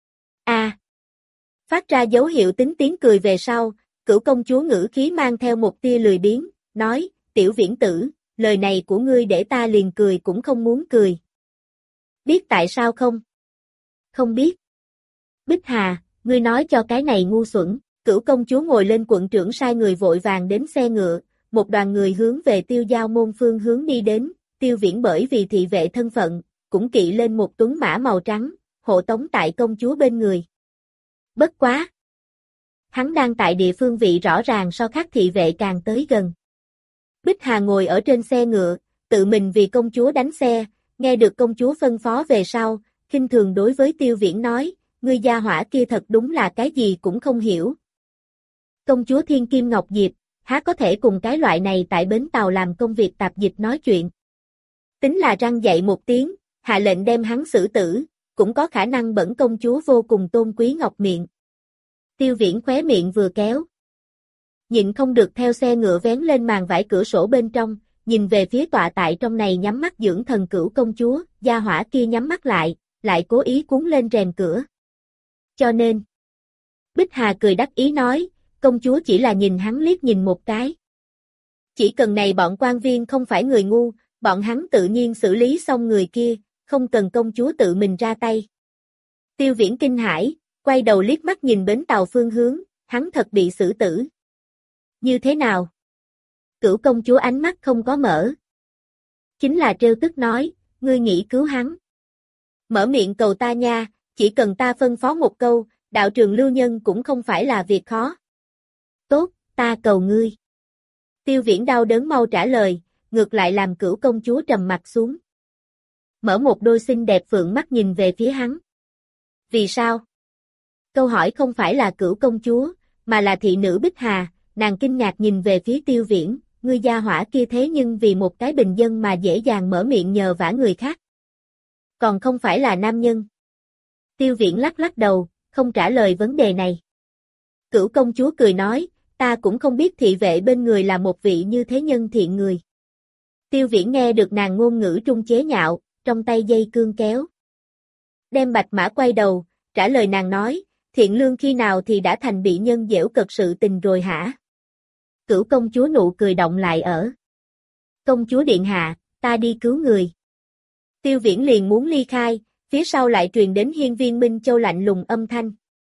[SPEAKER 1] Phát ra dấu hiệu tính tiếng cười về sau, Cửu công chúa ngữ khí mang theo một tia lười biếng, nói, Tiểu Viễn tử, lời này của ngươi để ta liền cười cũng không muốn cười. Biết tại sao không? Không biết. Bích Hà, ngươi nói cho cái này ngu xuẩn. Cửu công chúa ngồi lên quận trưởng sai người vội vàng đến xe ngựa, một đoàn người hướng về Tiêu Giao môn phương hướng đi đến, Tiêu Viễn bởi vì thị vệ thân phận, cũng kỵ lên một tuấn mã màu trắng, hộ tống tại công chúa bên người. Bất quá! Hắn đang tại địa phương vị rõ ràng so khác thị vệ càng tới gần. Bích Hà ngồi ở trên xe ngựa, tự mình vì công chúa đánh xe, nghe được công chúa phân phó về sau, khinh thường đối với Tiêu Viễn nói, ngươi gia hỏa kia thật đúng là cái gì cũng không hiểu. Công chúa Thiên Kim Ngọc Diệp, há có thể cùng cái loại này tại bến tàu làm công việc tạp dịch nói chuyện. Tính là răng dạy một tiếng, hạ lệnh đem hắn xử tử, cũng có khả năng bẩn công chúa vô cùng tôn quý ngọc miệng. Tiêu Viễn khóe miệng vừa kéo. Nhịn không được theo xe ngựa vén lên màn vải cửa sổ bên trong, nhìn về phía tọa tại trong này nhắm mắt dưỡng thần Cửu công chúa, gia hỏa kia nhắm mắt lại cố ý cuốn lên rèm cửa. Cho nên, Bích Hà cười đắc ý nói, công chúa chỉ là nhìn hắn liếc nhìn một cái. Chỉ cần này bọn quan viên không phải người ngu, bọn hắn tự nhiên xử lý xong người kia, không cần công chúa tự mình ra tay. Tiêu Viễn kinh hãi, quay đầu liếc mắt nhìn bến tàu phương hướng, hắn thật bị xử tử. Như thế nào? Cửu công chúa ánh mắt không có mở. Chính là trêu tức nói, ngươi nghĩ cứu hắn. Mở miệng cầu ta nha, chỉ cần ta phân phó một câu, Đạo trường lưu nhân cũng không phải là việc khó. Tốt, ta cầu ngươi. Tiêu Viễn đau đớn mau trả lời, ngược lại làm Cửu công chúa trầm mặt xuống. Mở một đôi xinh đẹp phượng mắt nhìn về phía hắn. Vì sao? Câu hỏi không phải là Cửu công chúa, mà là thị nữ Bích Hà, nàng kinh ngạc nhìn về phía Tiêu Viễn, ngươi gia hỏa kia thế nhưng vì một cái bình dân mà dễ dàng mở miệng nhờ vả người khác. Còn không phải là nam nhân. Tiêu Viễn lắc lắc đầu, không trả lời vấn đề này. Cửu công chúa cười nói, ta cũng không biết thị vệ bên người là một vị như thế nhân thiện người. Tiêu Viễn nghe được nàng ngôn ngữ trung chế nhạo, trong tay dây cương kéo. Đem bạch mã quay đầu, trả lời nàng nói, thiện lương khi nào thì đã thành bị nhân giễu cợt sự tình rồi hả? Cửu công chúa nụ cười động lại ở. Công chúa điện hạ, ta đi cứu người. Tiêu Viễn liền muốn ly khai, phía sau lại truyền đến hiên viên Minh Châu lạnh lùng âm thanh.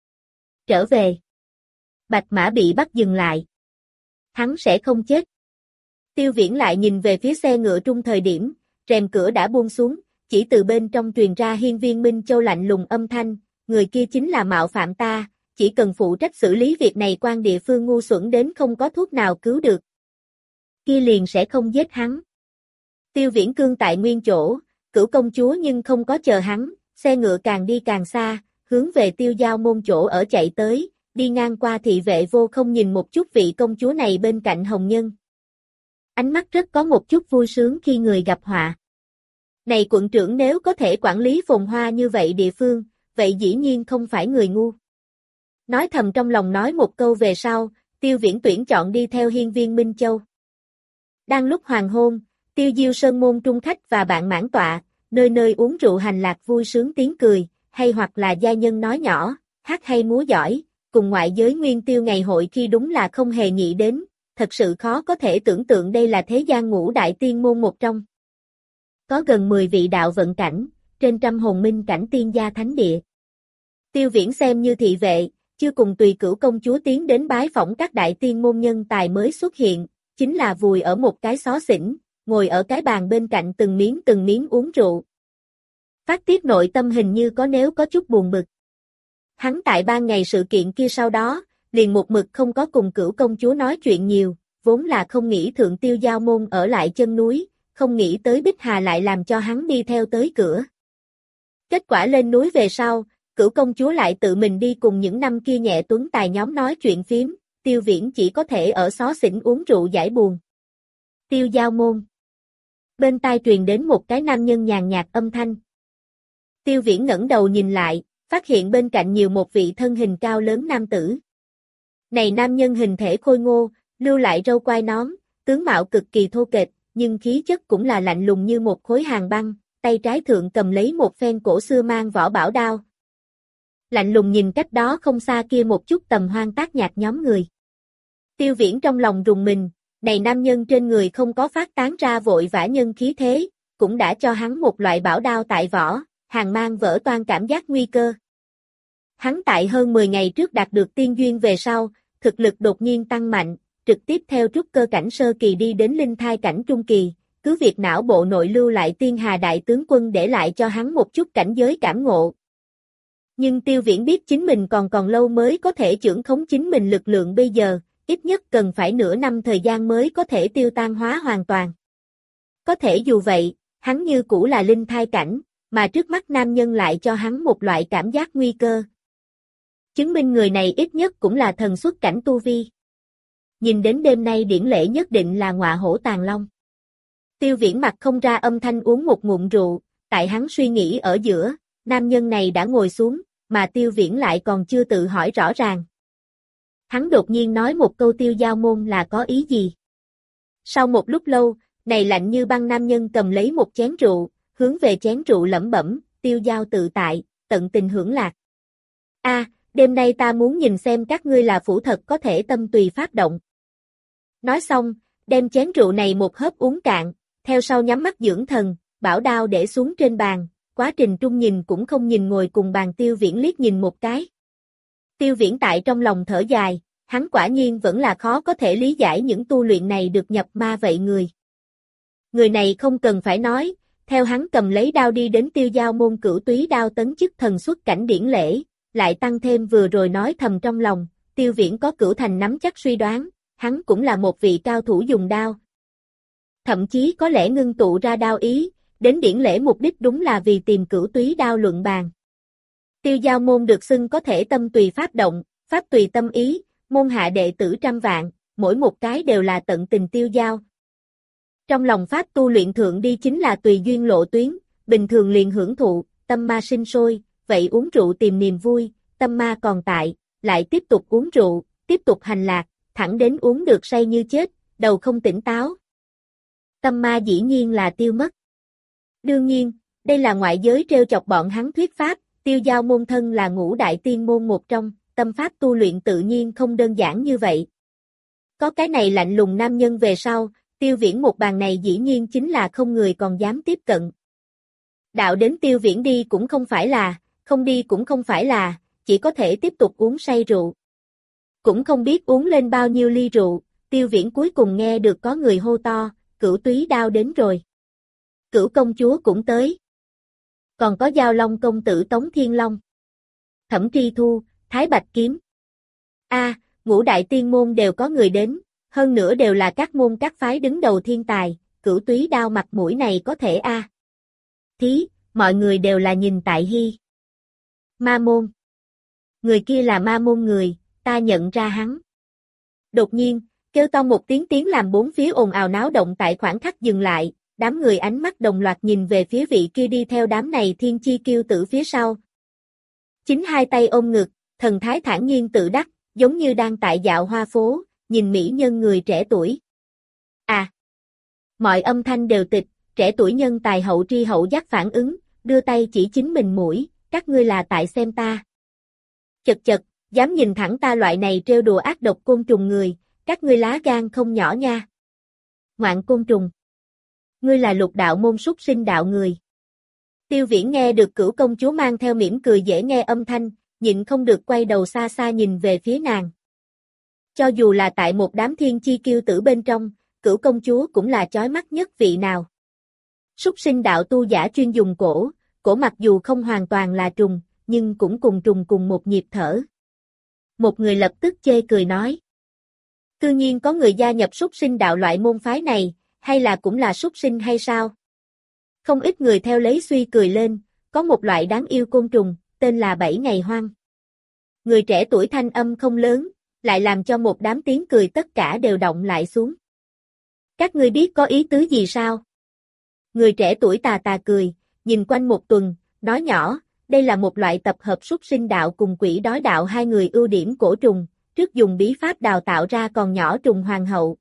[SPEAKER 1] Trở về. Bạch mã bị bắt dừng lại. Hắn sẽ không chết. Tiêu Viễn lại nhìn về phía xe ngựa trung thời điểm, rèm cửa đã buông xuống, chỉ từ bên trong truyền ra hiên viên Minh Châu lạnh lùng âm thanh, người kia chính là mạo phạm ta, chỉ cần phụ trách xử lý việc này quan địa phương ngu xuẩn đến không có thuốc nào cứu được. Kia liền sẽ không giết hắn. Tiêu Viễn cương tại nguyên chỗ, Cửu công chúa nhưng không có chờ hắn, xe ngựa càng đi càng xa, hướng về Tiêu Giao môn chỗ ở chạy tới, đi ngang qua thị vệ vô không nhìn một chút vị công chúa này bên cạnh hồng nhân. Ánh mắt rất có một chút vui sướng khi người gặp họa. Này quận trưởng nếu có thể quản lý phồn hoa như vậy địa phương, vậy dĩ nhiên không phải người ngu. Nói thầm trong lòng nói một câu về sau, Tiêu Viễn tuyển chọn đi theo hiên viên Minh Châu. Đang lúc hoàng hôn, Tiêu Diêu Sơn môn trung khách và bạn mãn tọa, nơi nơi uống rượu hành lạc vui sướng tiếng cười, hay hoặc là gia nhân nói nhỏ, hát hay múa giỏi, cùng ngoại giới nguyên tiêu ngày hội khi đúng là không hề nghĩ đến, thật sự khó có thể tưởng tượng đây là thế gian ngũ đại tiên môn một trong. Có gần 10 vị đạo vận cảnh, trên trăm hồn minh cảnh tiên gia thánh địa. Tiêu Viễn xem như thị vệ, chưa cùng tùy Cửu công chúa tiến đến bái phỏng các đại tiên môn nhân tài mới xuất hiện, chính là vùi ở một cái xó xỉnh, ngồi ở cái bàn bên cạnh từng miếng uống rượu. Phát tiết nội tâm hình như nếu có chút buồn bực. Hắn tại 3 ngày sự kiện kia sau đó, liền một mực không có cùng Cửu công chúa nói chuyện nhiều, vốn là không nghĩ thượng Tiêu Giao môn ở lại chân núi, không nghĩ tới Bích Hà lại làm cho hắn đi theo tới cửa. Kết quả lên núi về sau, Cửu công chúa lại tự mình đi cùng những năm kia nhẹ tuấn tài nhóm nói chuyện phím, Tiêu Viễn chỉ có thể ở xó xỉnh uống rượu giải buồn. Tiêu Giao môn. Bên tai truyền đến một cái nam nhân nhàn nhạt âm thanh. Tiêu Viễn ngẩng đầu nhìn lại, phát hiện bên cạnh nhiều một vị thân hình cao lớn nam tử. Này nam nhân hình thể khôi ngô, lưu lại râu quai nón, tướng mạo cực kỳ thô kệch, nhưng khí chất cũng là lạnh lùng như một khối hàng băng, tay trái thượng cầm lấy một phen cổ xưa mang vỏ bảo đao. Lạnh lùng nhìn cách đó không xa kia một chút tầm hoang tác nhạc nhóm người. Tiêu Viễn trong lòng rùng mình, này nam nhân trên người không có phát tán ra vội vã nhân khí thế, cũng đã cho hắn một loại bảo đao tại vỏ, hàng mang vỡ toang cảm giác nguy cơ. Hắn tại hơn 10 ngày trước đạt được tiên duyên về sau, thực lực đột nhiên tăng mạnh, trực tiếp theo trúc cơ cảnh sơ kỳ đi đến linh thai cảnh trung kỳ, cứ việc não bộ nội lưu lại tiên hà đại tướng quân để lại cho hắn một chút cảnh giới cảm ngộ. Nhưng Tiêu Viễn biết chính mình còn lâu mới có thể trưởng khống chính mình lực lượng bây giờ, ít nhất cần phải nửa năm thời gian mới có thể tiêu tan hóa hoàn toàn. Có thể dù vậy, hắn như cũ là linh thai cảnh, mà trước mắt nam nhân lại cho hắn một loại cảm giác nguy cơ. Chứng minh người này ít nhất cũng là thần xuất cảnh tu vi. Nhìn đến đêm nay điển lễ nhất định là ngọa hổ tàng long. Tiêu Viễn mặt không ra âm thanh uống một ngụm rượu, tại hắn suy nghĩ ở giữa, nam nhân này đã ngồi xuống, mà Tiêu Viễn lại còn chưa tự hỏi rõ ràng. Hắn đột nhiên nói một câu Tiêu Giao môn là có ý gì? Sau một lúc lâu, này lạnh như băng nam nhân cầm lấy một chén rượu, hướng về chén rượu lẩm bẩm, Tiêu Giao tự tại, tận tình hưởng lạc. Đêm nay ta muốn nhìn xem các ngươi là phủ thật có thể tâm tùy pháp động. Nói xong, đem chén rượu này một hớp uống cạn, theo sau nhắm mắt dưỡng thần, bảo đao để xuống trên bàn, quá trình trung nhìn cũng không nhìn ngồi cùng bàn Tiêu Viễn liếc nhìn một cái. Tiêu Viễn tại trong lòng thở dài, hắn quả nhiên vẫn là khó có thể lý giải những tu luyện này được nhập ma vậy người. Người này không cần phải nói, theo hắn cầm lấy đao đi đến Tiêu Giao môn Cửu Túy đao tấn chức thần xuất cảnh điển lễ, lại tăng thêm vừa rồi nói thầm trong lòng, Tiêu Viễn có Cửu Thành nắm chắc suy đoán, hắn cũng là một vị cao thủ dùng đao. Thậm chí có lẽ ngưng tụ ra đao ý, đến điển lễ mục đích đúng là vì tìm Cửu Túy đao luận bàn. Tiêu Giao môn được xưng có thể tâm tùy pháp động, pháp tùy tâm ý, môn hạ đệ tử trăm vạn, mỗi một cái đều là tận tình tiêu giao. Trong lòng pháp tu luyện thượng đi chính là tùy duyên lộ tuyến, bình thường liền hưởng thụ, tâm ma sinh sôi, vậy uống rượu tìm niềm vui, tâm ma còn tại, lại tiếp tục uống rượu, tiếp tục hành lạc, thẳng đến uống được say như chết, đầu không tỉnh táo. Tâm ma dĩ nhiên là tiêu mất. Đương nhiên, đây là ngoại giới trêu chọc bọn hắn thuyết pháp, Tiêu Giao môn thân là ngũ đại tiên môn một trong, tâm pháp tu luyện tự nhiên không đơn giản như vậy. Có cái này lạnh lùng nam nhân về sau, Tiêu Viễn một bàn này dĩ nhiên chính là không người còn dám tiếp cận. Đạo đến Tiêu Viễn đi cũng không phải là, không đi cũng không phải là, chỉ có thể tiếp tục uống say rượu. Cũng không biết uống lên bao nhiêu ly rượu, Tiêu Viễn cuối cùng nghe được có người hô to, Cửu Túy đao đến rồi. Cửu công chúa cũng tới. Còn có Giao Long công tử Tống Thiên Long, Thẩm Tri Thu, Thái Bạch Kiếm. Ngũ đại tiên môn đều có người đến, hơn nữa đều là các môn các phái đứng đầu thiên tài, Cửu Túy đao mặt mũi này có thể Thí, mọi người đều là nhìn tại Hy. Ma môn. Người kia là ma môn người, ta nhận ra hắn. Đột nhiên, kêu to một tiếng làm bốn phía ồn ào náo động tại khoảnh khắc dừng lại, đám người ánh mắt đồng loạt nhìn về phía vị kia đi theo đám này thiên chi kiêu tử phía sau. Chính hai tay ôm ngực, thần thái thản nhiên tự đắc, giống như đang tại dạo hoa phố, nhìn mỹ nhân người trẻ tuổi. Mọi âm thanh đều tịch, trẻ tuổi nhân tài hậu tri hậu giác phản ứng, đưa tay chỉ chính mình mũi, các ngươi là tại xem ta. Chật chật, dám nhìn thẳng ta loại này trêu đùa ác độc côn trùng người, các ngươi lá gan không nhỏ nha. Ngoạn côn trùng. Ngươi là Lục đạo môn súc sinh đạo người. Tiêu Viễn nghe được Cửu công chúa mang theo mỉm cười dễ nghe âm thanh, nhịn không được quay đầu xa xa nhìn về phía nàng. Cho dù là tại một đám thiên chi kiêu tử bên trong, Cửu công chúa cũng là chói mắt nhất vị nào. Súc sinh đạo tu giả chuyên dùng cổ mặc dù không hoàn toàn là trùng, nhưng cũng cùng trùng cùng một nhịp thở. Một người lập tức chê cười nói. Cư nhiên có người gia nhập súc sinh đạo loại môn phái này, hay là cũng là súc sinh hay sao? Không ít người theo lấy suy cười lên, có một loại đáng yêu côn trùng, tên là Bảy Ngày Hoang. Người trẻ tuổi thanh âm không lớn, lại làm cho một đám tiếng cười tất cả đều động lại xuống. Các ngươi biết có ý tứ gì sao? Người trẻ tuổi tà tà cười, nhìn quanh một tuần, nói nhỏ, đây là một loại tập hợp súc sinh đạo cùng quỷ đói đạo hai người ưu điểm cổ trùng, trước dùng bí pháp đào tạo ra còn nhỏ trùng hoàng hậu.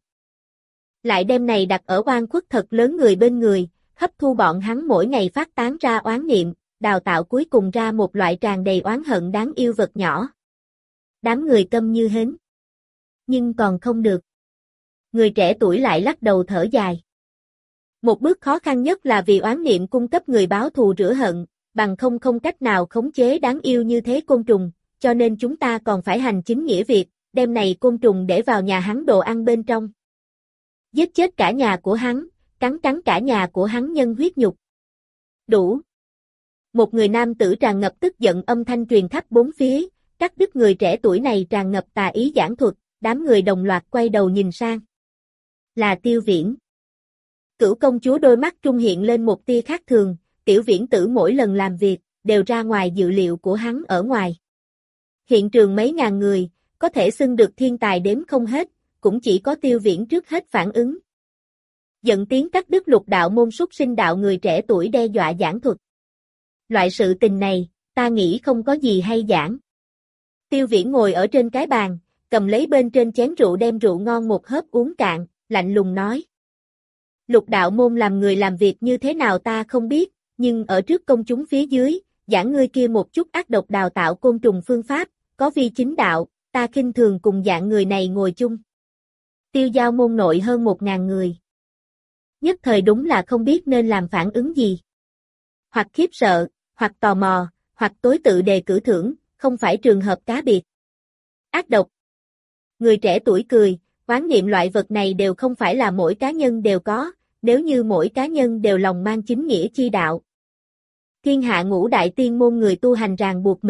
[SPEAKER 1] Lại đem này đặt ở oan khuất thật lớn người bên người, hấp thu bọn hắn mỗi ngày phát tán ra oán niệm, đào tạo cuối cùng ra một loại tràn đầy oán hận đáng yêu vật nhỏ. Đám người câm như hến. Nhưng còn không được. Người trẻ tuổi lại lắc đầu thở dài. Một bước khó khăn nhất là vì oán niệm cung cấp người báo thù rửa hận, bằng không cách nào khống chế đáng yêu như thế côn trùng, cho nên chúng ta còn phải hành chính nghĩa việc, đem này côn trùng để vào nhà hắn đồ ăn bên trong. Giết chết cả nhà của hắn, cắn cả nhà của hắn nhân huyết nhục. Đủ. Một người nam tử tràn ngập tức giận âm thanh truyền khắp bốn phía, cắt đứt người trẻ tuổi này tràn ngập tà ý giảng thuật, đám người đồng loạt quay đầu nhìn sang. Là Tiêu Viễn. Cửu công chúa đôi mắt trung hiện lên một tia khác thường, Tiểu Viễn tử mỗi lần làm việc, đều ra ngoài dự liệu của hắn ở ngoài. Hiện trường mấy ngàn người, có thể xưng được thiên tài đếm không hết, cũng chỉ có Tiêu Viễn trước hết phản ứng. Giận tiếng cắt đứt Lục đạo môn súc sinh đạo người trẻ tuổi đe dọa giảng thuật. Loại sự tình này, ta nghĩ không có gì hay giảng. Tiêu Viễn ngồi ở trên cái bàn, cầm lấy bên trên chén rượu đem rượu ngon một hớp uống cạn, lạnh lùng nói. Lục đạo môn làm người làm việc như thế nào ta không biết, nhưng ở trước công chúng phía dưới, giảng ngươi kia một chút ác độc đào tạo côn trùng phương pháp, có vi chính đạo, ta khinh thường cùng dạng người này ngồi chung. Tiêu Giao môn nội hơn 1000 người. Nhất thời đúng là không biết nên làm phản ứng gì. Hoặc khiếp sợ, hoặc tò mò, hoặc tối tự đề cử thưởng, không phải trường hợp cá biệt. Ác độc. Người trẻ tuổi cười, oán niệm loại vật này đều không phải là mỗi cá nhân đều có, nếu như mỗi cá nhân đều lòng mang chính nghĩa chi đạo. Thiên hạ ngũ đại tiên môn người tu hành ràng buộc mình,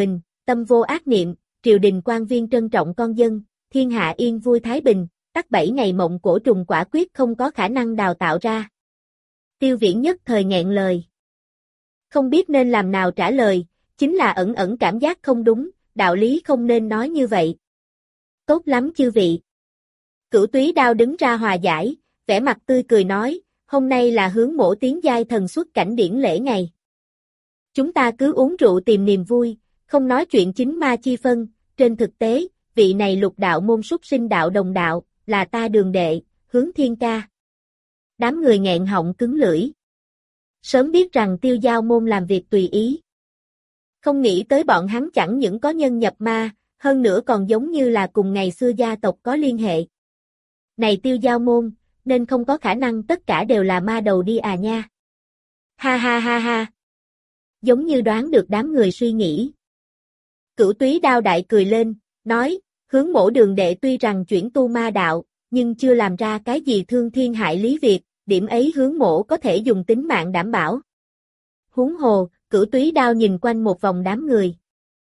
[SPEAKER 1] tâm vô ác niệm, triều đình quan viên trân trọng con dân, thiên hạ yên vui thái bình, tắc 7 ngày mộng cổ trùng quả quyết không có khả năng đào tạo ra. Tiêu Viễn nhất thời nghẹn lời. Không biết nên làm nào trả lời, chính là ẩn ẩn cảm giác không đúng, đạo lý không nên nói như vậy. Tốt lắm chư vị. Cửu Túy Đao đứng ra hòa giải, vẻ mặt tươi cười nói, hôm nay là hướng mổ tiến giai thần xuất cảnh điển lễ ngày. Chúng ta cứ uống rượu tìm niềm vui, không nói chuyện chính ma chi phân, trên thực tế, vị này lục đạo môn súc sinh đạo đồng đạo, là ta đường đệ, Hướng Thiên ca. Đám người nghẹn họng cứng lưỡi. Sớm biết rằng Tiêu Giao môn làm việc tùy ý. Không nghĩ tới bọn hắn chẳng những có nhân nhập ma, hơn nữa còn giống như là cùng ngày xưa gia tộc có liên hệ. Này Tiêu Giao môn, nên không có khả năng tất cả đều là ma đầu đi à nha. Ha ha ha ha. Giống như đoán được đám người suy nghĩ. Cửu Túy Đao đại cười lên, nói, Hướng mổ đường đệ tuy rằng chuyển tu ma đạo, nhưng chưa làm ra cái gì thương thiên hại lý việc, điểm ấy Hướng mổ có thể dùng tính mạng đảm bảo. Huống hồ, Cửu Túy Đao nhìn quanh một vòng đám người.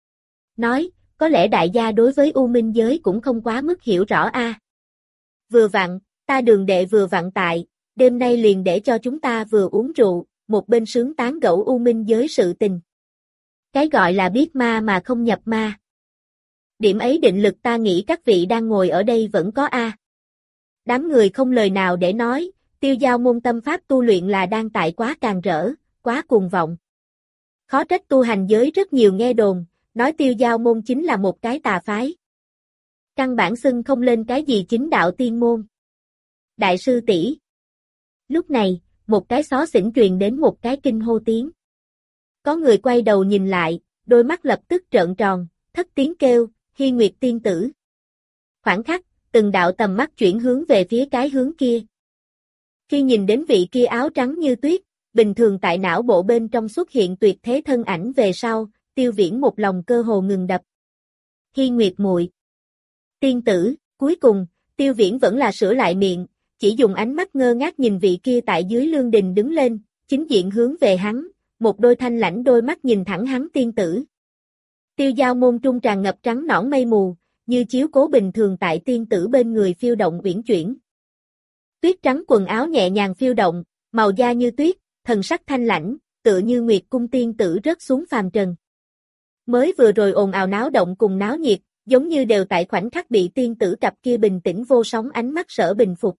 [SPEAKER 1] Nói, có lẽ đại gia đối với U Minh giới cũng không quá mức hiểu rõ a. Vừa vặn, ta đường đệ vừa vặn tại, đêm nay liền để cho chúng ta vừa uống rượu, một bên sướng tán gẫu U Minh giới sự tình. Cái gọi là biết ma mà không nhập ma. Điểm ấy định lực ta nghĩ các vị đang ngồi ở đây vẫn có a. Đám người không lời nào để nói, Tiêu Giao môn tâm pháp tu luyện là đang tại quá càng rỡ, quá cuồng vọng. Khó trách tu hành giới rất nhiều nghe đồn, nói Tiêu Giao môn chính là một cái tà phái. Căn bản xưng không lên cái gì chính đạo tiên môn. Đại sư tỷ. Lúc này, một cái xó xỉnh truyền đến một cái kinh hô tiếng. Có người quay đầu nhìn lại, đôi mắt lập tức trợn tròn, thất tiếng kêu, Hy Nguyệt tiên tử. Khoảng khắc, từng đạo tầm mắt chuyển hướng về phía cái hướng kia. Khi nhìn đến vị kia áo trắng như tuyết, bình thường tại não bộ bên trong xuất hiện tuyệt thế thân ảnh về sau, Tiêu Viễn một lòng cơ hồ ngừng đập. Hy Nguyệt muội, tiên tử, cuối cùng, Tiêu Viễn vẫn là sửa lại miệng, chỉ dùng ánh mắt ngơ ngác nhìn vị kia tại dưới lương đình đứng lên, chính diện hướng về hắn, một đôi thanh lãnh đôi mắt nhìn thẳng hắn tiên tử. Tiêu Giao môn trung tràn ngập trắng nõn mây mù, như chiếu cố bình thường tại tiên tử bên người phiêu động uyển chuyển. Tuyết trắng quần áo nhẹ nhàng phiêu động, màu da như tuyết, thần sắc thanh lãnh, tựa như nguyệt cung tiên tử rớt xuống phàm trần. Mới vừa rồi ồn ào náo động cùng náo nhiệt, giống như đều tại khoảnh khắc bị tiên tử cặp kia bình tĩnh vô sóng ánh mắt sở bình phục.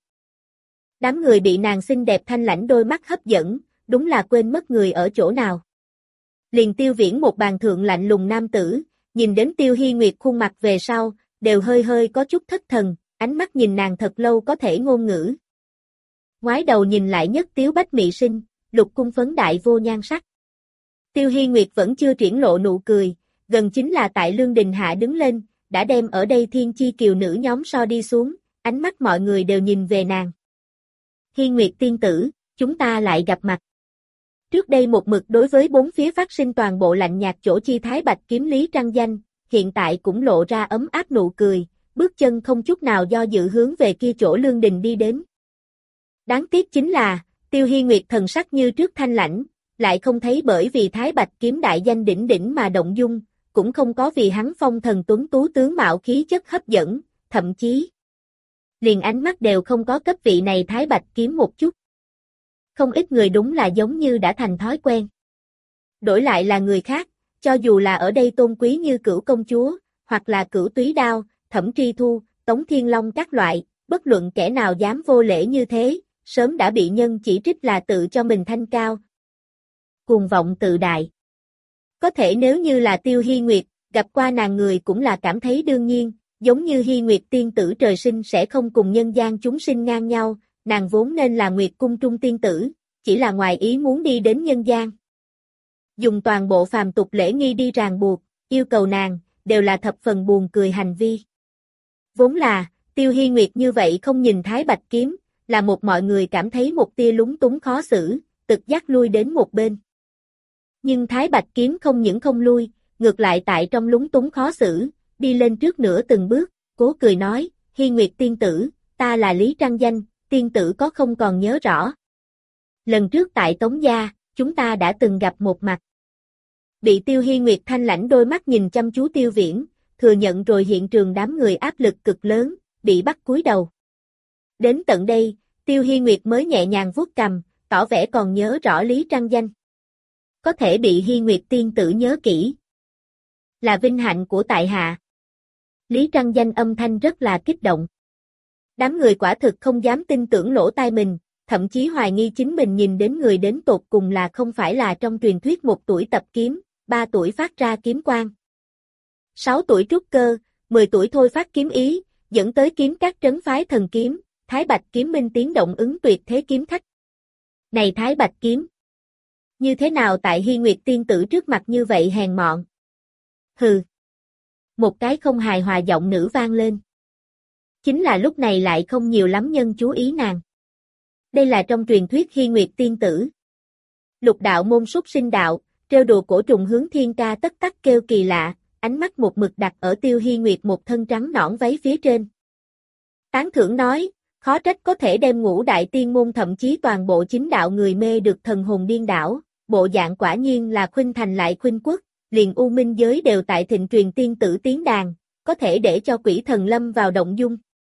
[SPEAKER 1] Đám người bị nàng xinh đẹp thanh lãnh đôi mắt hấp dẫn, đúng là quên mất người ở chỗ nào. Liền Tiêu Viễn một bàn thượng lạnh lùng nam tử, nhìn đến Tiêu Hy Nguyệt khuôn mặt về sau, đều hơi hơi có chút thất thần, ánh mắt nhìn nàng thật lâu có thể ngôn ngữ. Ngoái đầu nhìn lại nhất tiếu bách mị sinh, lục cung phấn đại vô nhan sắc. Tiêu Hy Nguyệt vẫn chưa triển lộ nụ cười, gần chính là tại lương đình hạ đứng lên, đã đem ở đây thiên chi kiều nữ nhóm so đi xuống, ánh mắt mọi người đều nhìn về nàng. Hy Nguyệt tiên tử, chúng ta lại gặp mặt. Trước đây một mực đối với bốn phía phát sinh toàn bộ lạnh nhạt chỗ chi thái bạch kiếm lý trăng danh, hiện tại cũng lộ ra ấm áp nụ cười, bước chân không chút nào do dự hướng về kia chỗ lương đình đi đến. Đáng tiếc chính là, Tiêu Hy Nguyệt thần sắc như trước thanh lãnh, lại không thấy bởi vì thái bạch kiếm đại danh đỉnh đỉnh mà động dung, cũng không có vì hắn phong thần tuấn tú tướng mạo khí chất hấp dẫn, thậm chí liền ánh mắt đều không có cấp vị này thái bạch kiếm một chút. Không ít người đúng là giống như đã thành thói quen. Đổi lại là người khác, cho dù là ở đây tôn quý như Cửu công chúa, hoặc là Cửu Túy Đao, Thẩm Tri Thu, Tống Thiên Long các loại, bất luận kẻ nào dám vô lễ như thế, sớm đã bị nhân chỉ trích là tự cho mình thanh cao. Cuồng vọng tự đại. Có thể nếu như là Tiêu Hy Nguyệt, gặp qua nàng người cũng là cảm thấy đương nhiên, giống như Hy Nguyệt tiên tử trời sinh sẽ không cùng nhân gian chúng sinh ngang nhau, nàng vốn nên là Nguyệt cung trung tiên tử, chỉ là ngoài ý muốn đi đến nhân gian. Dùng toàn bộ phàm tục lễ nghi đi ràng buộc, yêu cầu nàng, đều là thập phần buồn cười hành vi. Vốn là, Tiêu Hy Nguyệt như vậy không nhìn thái bạch kiếm, là một mọi người cảm thấy một tia lúng túng khó xử, tự giác lui đến một bên. Nhưng thái bạch kiếm không những không lui, ngược lại tại trong lúng túng khó xử, đi lên trước nửa từng bước, cố cười nói, Hy Nguyệt tiên tử, ta là Lý Trăng Danh, tiên tử có không còn nhớ rõ. Lần trước tại Tống Gia, chúng ta đã từng gặp một mặt. Bị Tiêu Hi Nguyệt thanh lãnh đôi mắt nhìn chăm chú Tiêu Viễn, thừa nhận rồi hiện trường đám người áp lực cực lớn, bị bắt cúi đầu. Đến tận đây, Tiêu Hi Nguyệt mới nhẹ nhàng vuốt cằm, tỏ vẻ còn nhớ rõ Lý Trăng Danh. Có thể bị Hi Nguyệt tiên tử nhớ kỹ, là vinh hạnh của tại hạ. Lý Trăng Danh âm thanh rất là kích động. Đám người quả thực không dám tin tưởng lỗ tai mình, thậm chí hoài nghi chính mình nhìn đến người đến tột cùng là không phải là trong truyền thuyết 1 tuổi tập kiếm, 3 tuổi phát ra kiếm quang, 6 tuổi trúc cơ, 10 tuổi thôi phát kiếm ý, dẫn tới kiếm các trấn phái thần kiếm, Thái Bạch kiếm minh tiếng động ứng tuyệt thế kiếm khách. Này Thái Bạch kiếm, như thế nào tại Hi Nguyệt tiên tử trước mặt như vậy hèn mọn? Hừ. Một cái không hài hòa giọng nữ vang lên. Chính là lúc này lại không nhiều lắm nhân chú ý nàng. Đây là trong truyền thuyết Hi Nguyệt tiên tử. Lục đạo môn súc sinh đạo, trêu đùa cổ trùng hướng thiên ca tất tắc kêu kỳ lạ, ánh mắt một mực đặt ở Tiêu Hi Nguyệt một thân trắng nõn váy phía trên. Tán thưởng nói, khó trách có thể đem ngũ đại tiên môn thậm chí toàn bộ chính đạo người mê được thần hồn điên đảo, bộ dạng quả nhiên là khuynh thành lại khuynh quốc, liền U Minh giới đều tại thịnh truyền tiên tử tiến đàn, có thể để cho quỷ thần lâm vào động dung.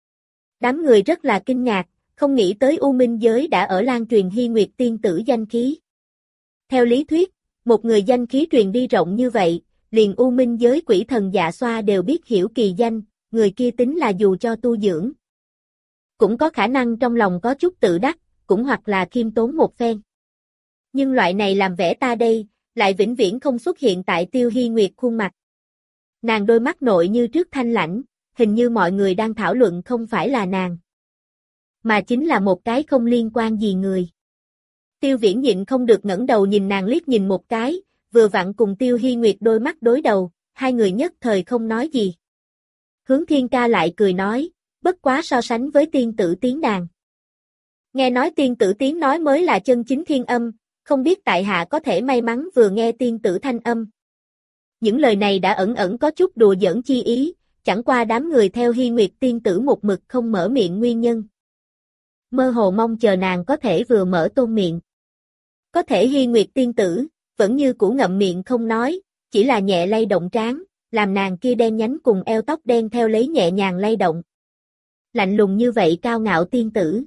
[SPEAKER 1] Đám người rất là kinh ngạc, không nghĩ tới U Minh giới đã ở lan truyền Hi Nguyệt tiên tử danh khí. Theo lý thuyết, một người danh khí truyền đi rộng như vậy, liền U Minh giới quỷ thần dạ xoa đều biết hiểu kỳ danh, người kia tính là dù cho tu dưỡng. Cũng có khả năng trong lòng có chút tự đắc, cũng hoặc là khiêm tốn một phen. Nhưng loại này làm vẻ ta đây, lại vĩnh viễn không xuất hiện tại Tiêu Hi Nguyệt khuôn mặt. Nàng đôi mắt nội như trước thanh lãnh, hình như mọi người đang thảo luận không phải là nàng, mà chính là một cái không liên quan gì người. Tiêu Viễn nhịn không được ngẩng đầu nhìn nàng liếc nhìn một cái, vừa vặn cùng Tiêu Hi Nguyệt đôi mắt đối đầu, hai người nhất thời không nói gì. Hướng Thiên Ca lại cười nói, bất quá so sánh với tiên tử tiếng đàn. Nghe nói tiên tử tiếng nói mới là chân chính thiên âm, không biết tại hạ có thể may mắn vừa nghe tiên tử thanh âm. Những lời này đã ẩn ẩn có chút đùa giỡn chi ý, chẳng qua đám người theo Hi Nguyệt tiên tử một mực không mở miệng nguyên nhân. Mơ hồ mong chờ nàng có thể vừa mở tôn miệng. Có thể Hi Nguyệt tiên tử, vẫn như cũ ngậm miệng không nói, chỉ là nhẹ lay động trán, làm nàng kia đen nhánh cùng eo tóc đen theo lấy nhẹ nhàng lay động. Lạnh lùng như vậy cao ngạo tiên tử,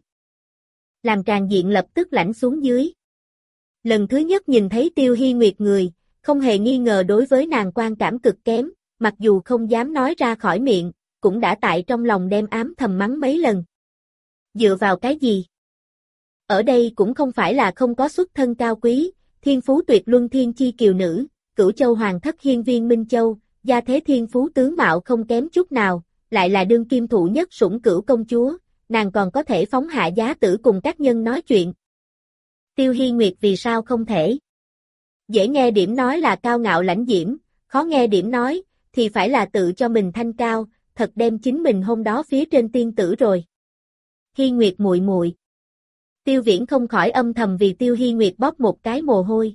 [SPEAKER 1] làm tràn diện lập tức lãnh xuống dưới. Lần thứ nhất nhìn thấy Tiêu Hi Nguyệt người, không hề nghi ngờ đối với nàng quan cảm cực kém, mặc dù không dám nói ra khỏi miệng, cũng đã tại trong lòng đem ám thầm mắng mấy lần. Dựa vào cái gì? Ở đây cũng không phải là không có xuất thân cao quý, thiên phú tuyệt luân thiên chi kiều nữ, Cửu Châu Hoàng thất hiên viên Minh Châu, gia thế thiên phú tướng mạo không kém chút nào, lại là đương kim thụ nhất sủng Cửu công chúa, nàng còn có thể phóng hạ giá tử cùng các nhân nói chuyện. Tiêu Hi Nguyệt vì sao không thể? Dễ nghe điểm nói là cao ngạo lãnh diễm, khó nghe điểm nói, thì phải là tự cho mình thanh cao, thật đem chính mình hôm đó phía trên tiên tử rồi. Hi Nguyệt muội muội. Tiêu Viễn không khỏi âm thầm vì Tiêu Hi Nguyệt bóp một cái mồ hôi.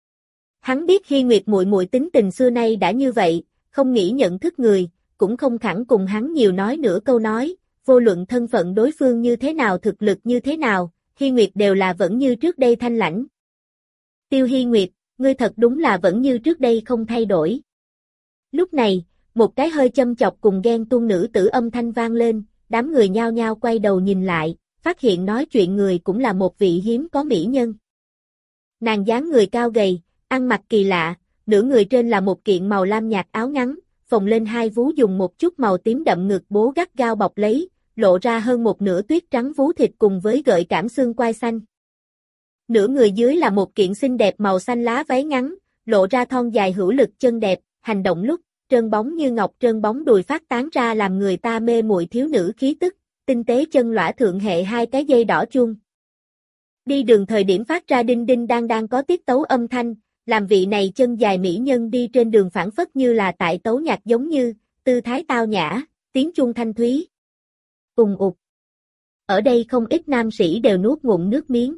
[SPEAKER 1] Hắn biết Hi Nguyệt muội muội tính tình xưa nay đã như vậy, không nghĩ nhận thức người, cũng không khẳng cùng hắn nhiều nói nửa câu nói, vô luận thân phận đối phương như thế nào thực lực như thế nào, Hi Nguyệt đều là vẫn như trước đây thanh lãnh. Tiêu Hi Nguyệt, ngươi thật đúng là vẫn như trước đây không thay đổi. Lúc này, một cái hơi châm chọc cùng ghen tuông nữ tử âm thanh vang lên, đám người nhao nhao quay đầu nhìn lại, phát hiện nói chuyện người cũng là một vị hiếm có mỹ nhân. Nàng dáng người cao gầy, ăn mặc kỳ lạ, nửa người trên là một kiện màu lam nhạt áo ngắn, phồng lên hai vú dùng một chút màu tím đậm ngực bố gắt gao bọc lấy, lộ ra hơn một nửa tuyết trắng vú thịt cùng với gợi cảm xương quai xanh. Nửa người dưới là một kiện xinh đẹp màu xanh lá váy ngắn, lộ ra thon dài hữu lực chân đẹp, hành động lúc, trơn bóng như ngọc trơn bóng đùi phát tán ra làm người ta mê muội thiếu nữ khí tức, tinh tế chân lõa thượng hệ hai cái dây đỏ chuông. Đi đường thời điểm phát ra đinh đinh đang có tiết tấu âm thanh, làm vị này chân dài mỹ nhân đi trên đường phảng phất như là tại tấu nhạc giống như, tư thái tao nhã, tiếng chuông thanh thúy. Ùng ục. Ở đây không ít nam sĩ đều nuốt ngụm nước miếng.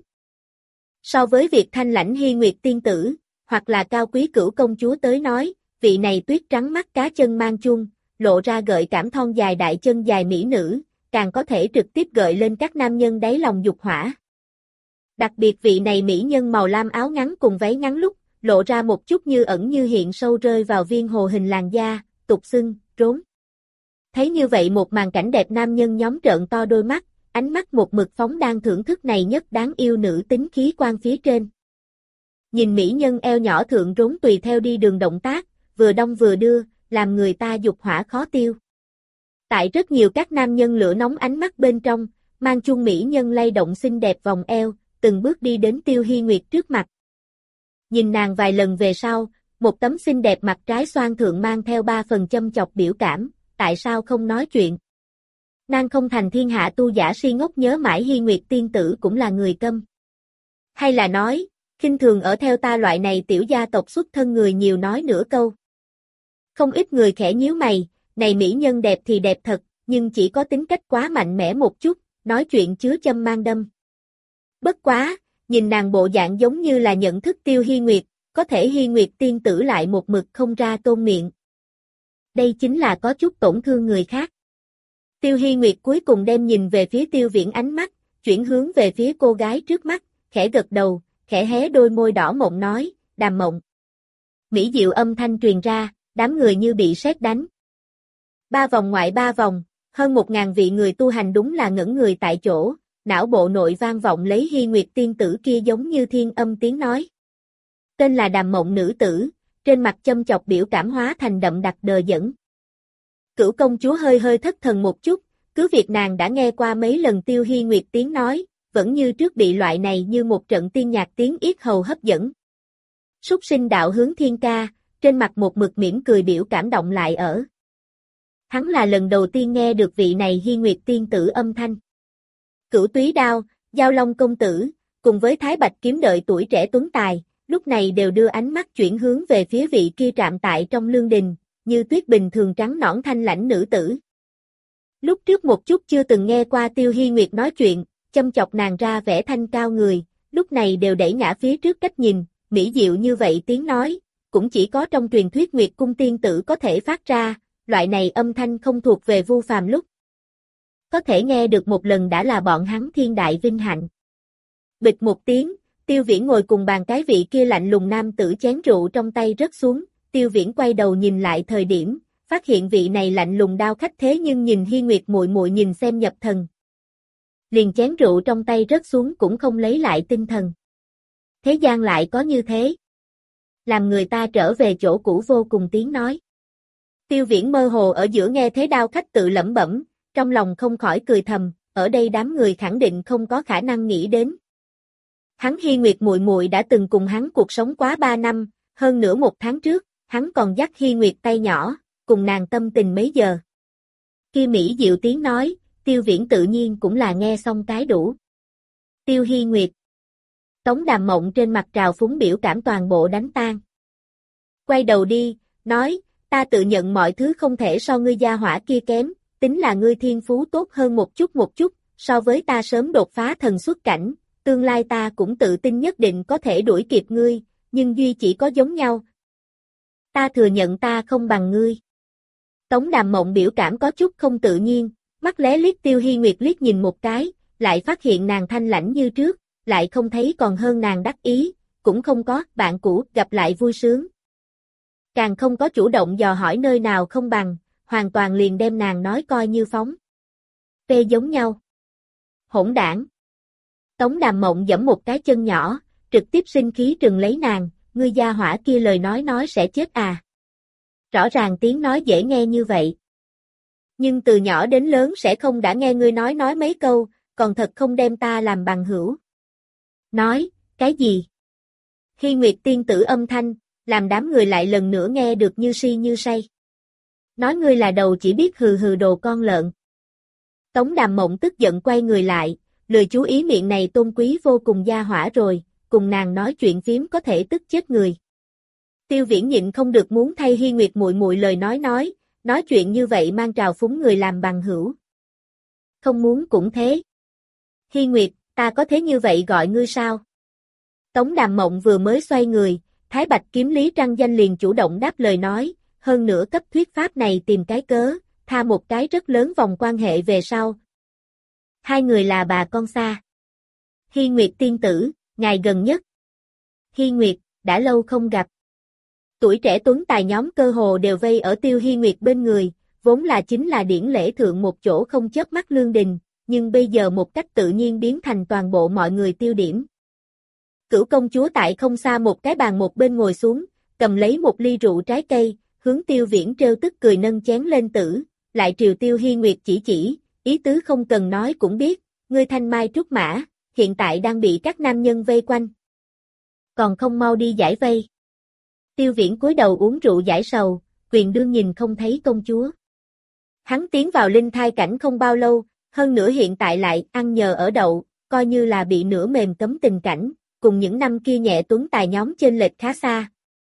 [SPEAKER 1] So với việc thanh lãnh Hi Nguyệt tiên tử, hoặc là cao quý Cửu công chúa tới nói, vị này tuyết trắng mắt cá chân mang chuông, lộ ra gợi cảm thon dài đại chân dài mỹ nữ, càng có thể trực tiếp gợi lên các nam nhân đáy lòng dục hỏa. Đặc biệt vị này mỹ nhân màu lam áo ngắn cùng váy ngắn lúc, lộ ra một chút như ẩn như hiện sâu rơi vào viên hồ hình làn da, tục xưng, rốn. Thấy như vậy một màn cảnh đẹp nam nhân nhóm trợn to đôi mắt, ánh mắt một mực phóng đang thưởng thức này nhất đáng yêu nữ tính khí quan phía trên. Nhìn mỹ nhân eo nhỏ thượng rốn tùy theo đi đường động tác, vừa đong vừa đưa, làm người ta dục hỏa khó tiêu. Tại rất nhiều các nam nhân lửa nóng ánh mắt bên trong, mang chung mỹ nhân lay động xinh đẹp vòng eo, từng bước đi đến Tiêu Hi Nguyệt trước mặt. Nhìn nàng vài lần về sau, một tấm xinh đẹp mặt trái xoan thượng mang theo 3 phần châm chọc biểu cảm, tại sao không nói chuyện? Nàng không thành thiên hạ tu giả si ngốc nhớ mãi Hi Nguyệt tiên tử cũng là người câm. Hay là nói, khinh thường ở theo ta loại này tiểu gia tộc xuất thân người nhiều nói nửa câu. Không ít người khẽ nhíu mày, này mỹ nhân đẹp thì đẹp thật, nhưng chỉ có tính cách quá mạnh mẽ một chút, nói chuyện chứa châm mang đâm. Bất quá, nhìn nàng bộ dạng giống như là nhận thức Tiêu Hi Nguyệt, có thể Hi Nguyệt tiên tử lại một mực không ra tôn miệng. Đây chính là có chút tổn thương người khác. Tiêu Hi Nguyệt cuối cùng đem nhìn về phía Tiêu Viễn ánh mắt, chuyển hướng về phía cô gái trước mắt, khẽ gật đầu, khẽ hé đôi môi đỏ mộng nói, Đàm Mộng. Mỹ diệu âm thanh truyền ra, đám người như bị sét đánh. 3 vòng ngoại 3 vòng, hơn 1000 vị người tu hành đúng là ngẩn người tại chỗ, não bộ nội vang vọng lấy Hi Nguyệt tiên tử kia giống như thiên âm tiếng nói. Tên là Đàm Mộng nữ tử, trên mặt châm chọc biểu cảm hóa thành đậm đặc đờ dẫn. Cửu công chúa hơi hơi thất thần một chút, cứ việc nàng đã nghe qua mấy lần Tiêu Hi Nguyệt tiếng nói, vẫn như trước bị loại này như một trận tiên nhạc tiếng yết hầu hấp dẫn. Súc sinh đạo hướng thiên ca, trên mặt một mực mỉm cười biểu cảm động lại ở. Hắn là lần đầu tiên nghe được vị này Hi Nguyệt tiên tử âm thanh. Cửu Túy Đao, Giao Long công tử, cùng với Thái Bạch kiếm đợi tuổi trẻ tuấn tài, lúc này đều đưa ánh mắt chuyển hướng về phía vị kia trạm tại trong lương đình, như tuyết bình thường trắng nõn thanh lãnh nữ tử. Lúc trước một chút chưa từng nghe qua Tiêu Hi Nguyệt nói chuyện, châm chọc nàng ra vẻ thanh cao người, lúc này đều đẩy ngã phía trước cách nhìn, mỹ diệu như vậy tiếng nói, cũng chỉ có trong truyền thuyết Nguyệt cung tiên tử có thể phát ra, loại này âm thanh không thuộc về vu phàm lúc. Có thể nghe được một lần đã là bọn hắn thiên đại vinh hạnh. Bịch một tiếng, Tiêu Viễn ngồi cùng bàn cái vị kia lạnh lùng nam tử chén rượu trong tay rớt xuống, Tiêu Viễn quay đầu nhìn lại thời điểm, phát hiện vị này lạnh lùng đao khách thế nhưng nhìn Hi Nguyệt muội muội nhìn xem nhập thần. Liền chén rượu trong tay rớt xuống cũng không lấy lại tinh thần. Thế gian lại có như thế. Làm người ta trở về chỗ cũ vô cùng tiếng nói. Tiêu Viễn mơ hồ ở giữa nghe thế đao khách tự lẩm bẩm, trong lòng không khỏi cười thầm, ở đây đám người khẳng định không có khả năng nghĩ đến. Hắn Hi Nguyệt muội muội đã từng cùng hắn cuộc sống quá 3 năm, hơn nữa 1 tháng trước, hắn còn dắt Hi Nguyệt tay nhỏ, cùng nàng tâm tình mấy giờ. Kia mỹ diệu tiếng nói, Tiêu Viễn tự nhiên cũng là nghe xong cái đủ. Tiêu Hi Nguyệt. Tống Đàm Mộng trên mặt trào phúng biểu cảm toàn bộ đánh tan. Quay đầu đi, nói, ta tự nhận mọi thứ không thể so ngươi gia hỏa kia kém, tính là ngươi thiên phú tốt hơn một chút, so với ta sớm đột phá thần xuất cảnh, tương lai ta cũng tự tin nhất định có thể đuổi kịp ngươi, nhưng duy chỉ có giống nhau. Ta thừa nhận ta không bằng ngươi. Tống Đàm Mộng biểu cảm có chút không tự nhiên, mắt lé liếc Tiêu Hi Nguyệt liếc nhìn một cái, lại phát hiện nàng thanh lãnh như trước, lại không thấy còn hơn nàng đắc ý, cũng không có bạn cũ gặp lại vui sướng. Càng không có chủ động dò hỏi nơi nào không bằng, hoàn toàn liền đem nàng nói coi như phóng. Tê giống nhau. Hỗn đảng. Tống Đàm Mộng giẫm một cái chân nhỏ, trực tiếp sinh khí trừng lấy nàng, ngươi gia hỏa kia lời nói sẽ chết à. Rõ ràng tiếng nói dễ nghe như vậy. Nhưng từ nhỏ đến lớn sẽ không đã nghe ngươi nói mấy câu, còn thật không đem ta làm bằng hữu. Nói, cái gì? Hi Nguyệt tiên tử âm thanh, làm đám người lại lần nữa nghe được như si như say. Nói ngươi là đầu chỉ biết hừ hừ đồ con lợn. Tống Đàm Mộng tức giận quay người lại, lười chú ý miệng này tôn quý vô cùng gia hỏa rồi, cùng nàng nói chuyện phím có thể tức chết người. Tiêu Viễn nhịn không được muốn thay Hi Nguyệt muội muội lời nói chuyện như vậy mang trào phúng người làm bằng hữu. Không muốn cũng thế. Hi Nguyệt, ta có thế như vậy gọi ngươi sao? Tống Đàm Mộng vừa mới xoay người, Thái Bạch kiếm Lý Trăng Danh liền chủ động đáp lời nói, hơn nữa cấp thuyết pháp này tìm cái cớ, tha một cái rất lớn vòng quan hệ về sau. Hai người là bà con xa. Hi Nguyệt tiên tử, ngài gần nhất. Hi Nguyệt, đã lâu không gặp. Tuổi trẻ tuấn tài nhóm cơ hồ đều vây ở Tiêu Hi Nguyệt bên người, vốn là chính là điển lễ thượng một chỗ không chớp mắt lương đình, nhưng bây giờ một cách tự nhiên biến thành toàn bộ mọi người tiêu điểm. Cửu công chúa tại không xa một cái bàn một bên ngồi xuống, cầm lấy một ly rượu trái cây, hướng Tiêu Viễn trêu tức cười nâng chén lên tử, lại triều Tiêu Hi Nguyệt chỉ, ý tứ không cần nói cũng biết, ngươi thanh mai trúc mã, hiện tại đang bị các nam nhân vây quanh. Còn không mau đi giải vây. Tiêu Viễn cúi đầu uống rượu giải sầu, Quyền Đương nhìn không thấy công chúa. Hắn tiến vào linh thai cảnh không bao lâu, hơn nữa hiện tại lại ăn nhờ ở đậu, coi như là bị nửa mềm cấm tình cảnh, cùng những năm kia nhẹ tuấn tài nhóm chênh lệch khá xa.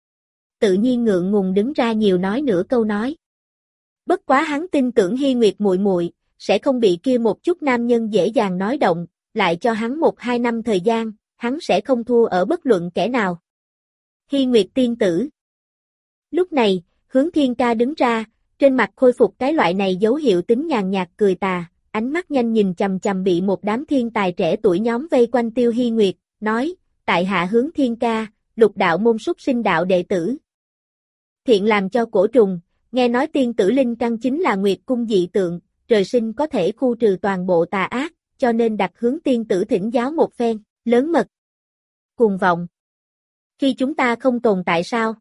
[SPEAKER 1] Tự nhiên ngượng ngùng đứng ra nhiều nói nửa câu nói. Bất quá hắn tin tưởng Hi Nguyệt muội muội sẽ không bị kia một chút nam nhân dễ dàng nói động, lại cho hắn 1-2 năm thời gian, hắn sẽ không thua ở bất luận kẻ nào. Hi Nguyệt tiên tử. Lúc này, Hướng Thiên Ca đứng ra, trên mặt khôi phục cái loại này dấu hiệu tính nhàn nhạt cười tà, ánh mắt nhanh nhìn chằm chằm bị một đám thiên tài trẻ tuổi nhóm vây quanh Tiêu Hi Nguyệt, nói, tại hạ Hướng Thiên Ca, Lục đạo môn súc sinh đạo đệ tử. Thiện làm cho cổ trùng, nghe nói tiên tử linh căn chính là Nguyệt cung dị tượng, trời sinh có thể khu trừ toàn bộ tà ác, cho nên đặt Hướng tiên tử thỉnh giáo một phen, lớn mật. Cuồng vọng. Khi chúng ta không tồn tại sao?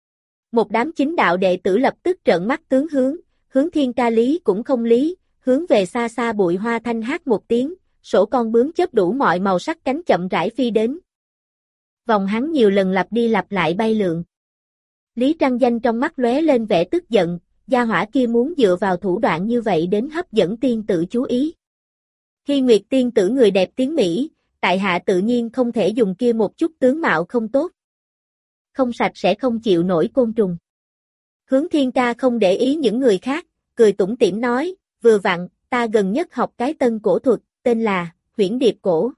[SPEAKER 1] Một đám chính đạo đệ tử lập tức trợn mắt tướng Hướng Thiên Ca lý cũng không lý, hướng về xa xa bụi hoa thanh hát một tiếng, sổ con bướm chớp đủ mọi màu sắc cánh chậm rãi phi đến. Vòng hắn nhiều lần lặp đi lặp lại bay lượn. Lý Trăng Danh trong mắt lóe lên vẻ tức giận, gia hỏa kia muốn dựa vào thủ đoạn như vậy đến hấp dẫn tiên tử chú ý. Hi Nguyệt tiên tử người đẹp tiếng Mỹ, tại hạ tự nhiên không thể dùng kia một chút tướng mạo không tốt. Không sạch sẽ không chịu nổi côn trùng. Hướng Thiên Ca không để ý những người khác, cười tủm tỉm nói, vừa vặn, ta gần nhất học cái tân cổ thuật, tên là Huyễn Điệp Cổ.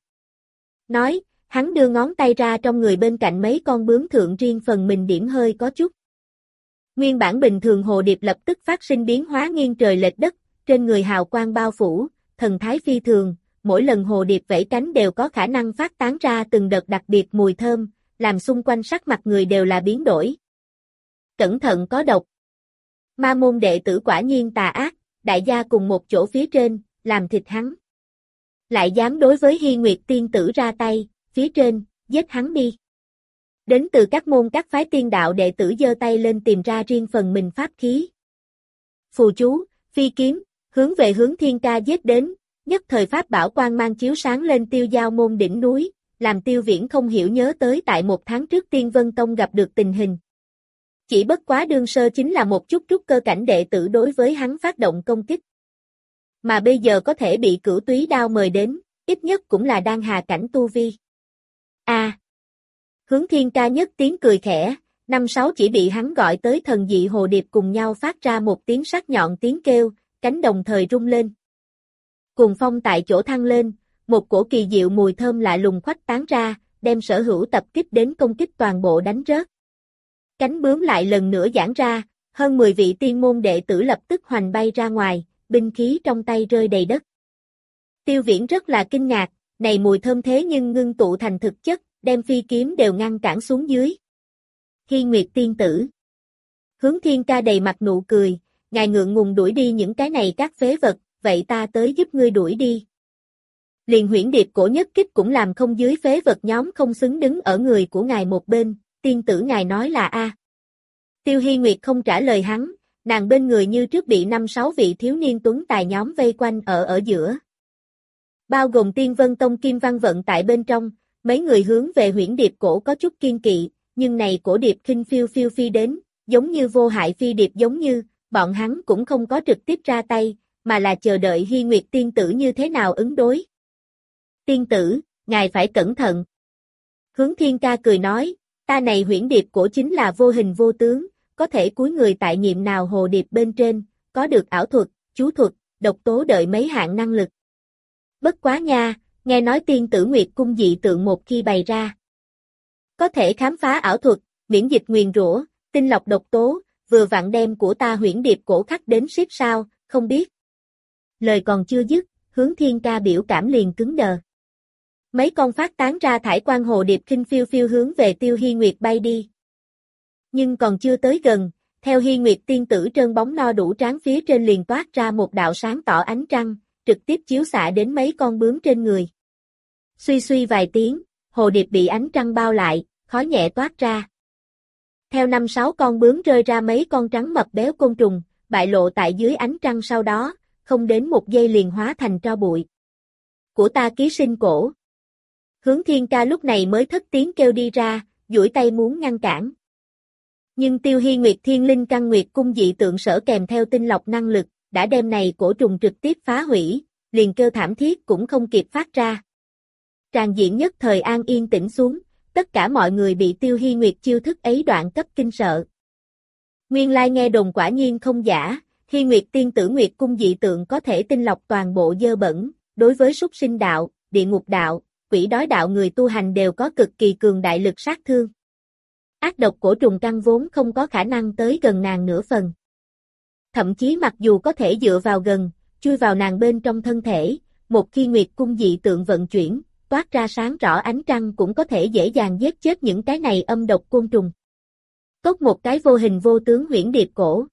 [SPEAKER 1] Nói, hắn đưa ngón tay ra trong người bên cạnh mấy con bướm thượng riêng phần mình điểm hơi có chút. Nguyên bản bình thường hồ điệp lập tức phát sinh biến hóa nghiêng trời lệch đất, trên người hào quang bao phủ, thần thái phi thường, mỗi lần hồ điệp vẫy cánh đều có khả năng phát tán ra từng đợt đặc biệt mùi thơm, làm xung quanh sắc mặt người đều là biến đổi. Cẩn thận có độc. Ma môn đệ tử quả nhiên tà ác, đại gia cùng một chỗ phía trên, làm thịt hắn. Lại dám đối với Hi Nguyệt tiên tử ra tay, phía trên, giết hắn đi. Đến từ các môn các phái tiên đạo đệ tử giơ tay lên tìm ra riêng phần mình pháp khí. Phù chú, phi kiếm, hướng về Hướng Thiên Ca giết đến, nhất thời pháp bảo quang mang chiếu sáng lên Tiêu Giao môn đỉnh núi, làm Tiêu Viễn không hiểu nhớ tới tại 1 tháng trước Tiên Vân Tông gặp được tình hình. Chỉ bất quá đương sơ chính là một chút trúc cơ cảnh đệ tử đối với hắn phát động công kích. Mà bây giờ có thể bị Cửu Túy đao mời đến, ít nhất cũng là đan hà cảnh tu vi. Hướng Thiên Ca nhất tiếng cười khẽ, 5-6 chỉ bị hắn gọi tới thần dị hồ điệp cùng nhau phát ra một tiếng sắc nhọn tiếng kêu, cánh đồng thời rung lên. Cuồng phong tại chỗ thăng lên, một cổ kỳ diệu mùi thơm lạ lùng khuếch tán ra, đem sở hữu tập kích đến công kích toàn bộ đánh rớt. Cánh bướm lại lần nữa giãn ra, hơn 10 vị tiên môn đệ tử lập tức hoành bay ra ngoài, binh khí trong tay rơi đầy đất. Tiêu Viễn rất là kinh ngạc, này mùi thơm thế nhưng ngưng tụ thành thực chất, đem phi kiếm đều ngăn cản xuống dưới. Hi Nguyệt tiên tử. Hướng Thiên Ca đầy mặt nụ cười, ngài ngượng ngùng đuổi đi những cái này các phế vật, vậy ta tới giúp ngươi đuổi đi. Liền Huyễn Điệp Cổ nhất kích cũng làm không dưới phế vật nhóm không xứng đứng ở người của ngài một bên, tiên tử ngài nói là a. Tiêu Hi Nguyệt không trả lời hắn, nàng bên người như trước bị 5-6 vị thiếu niên tuấn tài nhóm vây quanh ở giữa. Bao gồm Tiên Vân Tông Kim Văn Vận tại bên trong, mấy người hướng về Huyễn Điệp Cổ có chút kiên kỵ, nhưng này cổ điệp khinh phiêu phiêu phi đến, giống như vô hại phi điệp giống như, bọn hắn cũng không có trực tiếp ra tay, mà là chờ đợi Hi Nguyệt tiên tử như thế nào ứng đối. Tiên tử, ngài phải cẩn thận. Hướng Thiên Ca cười nói, ta này Huyễn Điệp Cổ chính là vô hình vô tướng, có thể cúi người tại nhiệm nào hồ điệp bên trên, có được ảo thuật, chú thuật, độc tố đợi mấy hạng năng lực. Bất quá nha, nghe nói tiên tử Nguyệt cung dị tượng một khi bày ra, có thể khám phá ảo thuật, miễn dịch nguyền rủa, tinh lọc độc tố, vừa vặn đem của ta Huyễn Điệp Cổ khắc đến ship sao, không biết. Lời còn chưa dứt, Hướng Thiên Ca biểu cảm liền cứng đờ. Mấy con phát tán ra thải quang hồ điệp khinh phiêu phiêu hướng về Tiêu Hi Nguyệt bay đi. Nhưng còn chưa tới gần, theo Hi Nguyệt tiên tử trơn bóng no đủ trán phía trên liền toát ra một đạo sáng tỏ ánh trăng, trực tiếp chiếu xạ đến mấy con bướm trên người. Suy suy vài tiếng, hồ điệp bị ánh trăng bao lại, khói nhẹ toát ra. Theo 5-6 con bướm rơi ra mấy con trắng mập béo côn trùng, bại lộ tại dưới ánh trăng sau đó, không đến một giây liền hóa thành tro bụi. Của ta ký sinh cổ. Hướng Thiên Ca lúc này mới thất tiếng kêu đi ra, duỗi tay muốn ngăn cản. Nhưng Tiêu Hi Nguyệt Thiên Linh Căn Nguyệt cung dị tượng sở kèm theo tinh lọc năng lực, đã đem này cổ trùng trực tiếp phá hủy, liền kêu thảm thiết cũng không kịp phát ra. Tràng diện nhất thời an yên tĩnh xuống, tất cả mọi người bị Tiêu Hi Nguyệt chiêu thức ấy đoạn cấp kinh sợ. Nguyên lai nghe đồn quả nhiên không giả, Hi Nguyệt tiên tử Nguyệt cung dị tượng có thể tinh lọc toàn bộ dơ bẩn, đối với súc sinh đạo, địa ngục đạo, quỷ đói đạo người tu hành đều có cực kỳ cường đại lực sát thương. Ác độc cổ trùng căn vốn không có khả năng tới gần nàng nửa phần. Thậm chí mặc dù có thể dựa vào gần, chui vào nàng bên trong thân thể, một khi Nguyệt cung dị tượng vận chuyển, toát ra sáng rõ ánh trăng cũng có thể dễ dàng giết chết những cái này âm độc côn trùng. Cốt một cái vô hình vô tướng huyễn điệp cổ.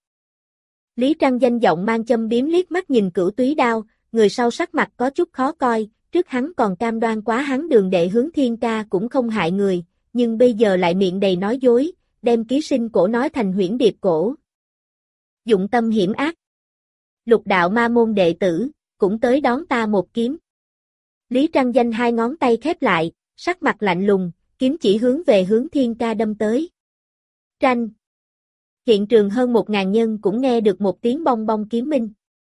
[SPEAKER 1] Lý Trăng Danh giọng mang châm biếm liếc mắt nhìn Cửu Túy Đao, người sau sắc mặt có chút khó coi, trước hắn còn cam đoan quá hắn đường đệ Hướng Thiên Ca cũng không hại người, nhưng bây giờ lại miệng đầy nói dối, đem ký sinh cổ nói thành huyễn điệp cổ. Dụng tâm hiểm ác. Lục đạo ma môn đệ tử, cũng tới đón ta một kiếm. Lý Trăng Danh hai ngón tay khép lại, sắc mặt lạnh lùng, kiếm chỉ hướng về Hướng Thiên Ca đâm tới. Tranh. Hiện trường hơn 1.000 nhân cũng nghe được một tiếng bong bong kiếm minh.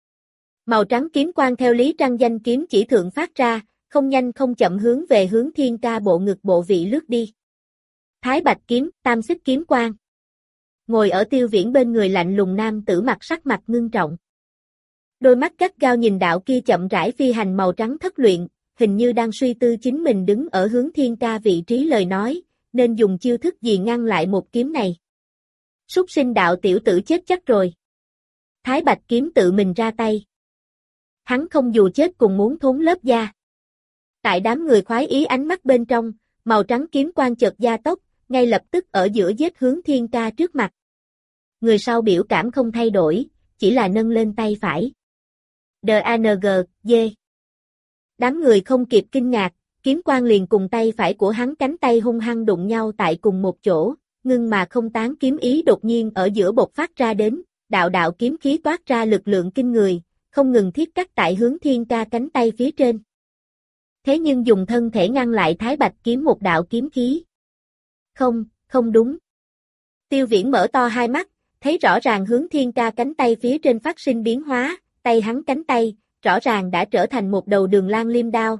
[SPEAKER 1] Màu trắng kiếm quang theo Lý Trăng Danh kiếm chỉ thượng phát ra, không nhanh không chậm hướng về Hướng Thiên Ca bộ ngực bộ vị lướt đi. Thái Bạch kiếm, tam xích kiếm quang. Ngồi ở Tiêu Viễn bên người lạnh lùng nam tử mặt sắc mặt ngưng trọng. Đôi mắt gắt gao nhìn đạo kia chậm rãi phi hành màu trắng thất luyện, hình như đang suy tư chính mình đứng ở Hướng Thiên Ca vị trí lời nói, nên dùng chiêu thức gì ngăn lại một kiếm này. Súc sinh đạo tiểu tử chết chắc rồi. Thái Bạch kiếm tự mình ra tay. Hắn không dù chết cùng muốn thốn lớp da. Tại đám người khoái ý ánh mắt bên trong, màu trắng kiếm quang chợt gia tốc, ngay lập tức ở giữa giết Hướng Thiên Ca trước mặt. Người sau biểu cảm không thay đổi, chỉ là nâng lên tay phải. D.A.N.G.G. Đám người không kịp kinh ngạc, kiếm quang liền cùng tay phải của hắn cánh tay hung hăng đụng nhau tại cùng một chỗ, ngưng mà không tán kiếm ý đột nhiên ở giữa bộc phát ra đến, đạo đạo kiếm khí toát ra lực lượng kinh người, không ngừng thiết cắt tại Hướng Thiên Ca cánh tay phía trên. Thế nhưng dùng thân thể ngăn lại Thái Bạch kiếm một đạo kiếm khí. Không đúng. Tiêu Viễn mở to hai mắt, thấy rõ ràng Hướng Thiên Ca cánh tay phía trên phát sinh biến hóa, tay hắn cánh tay, rõ ràng đã trở thành một đầu đường lang liêm đao.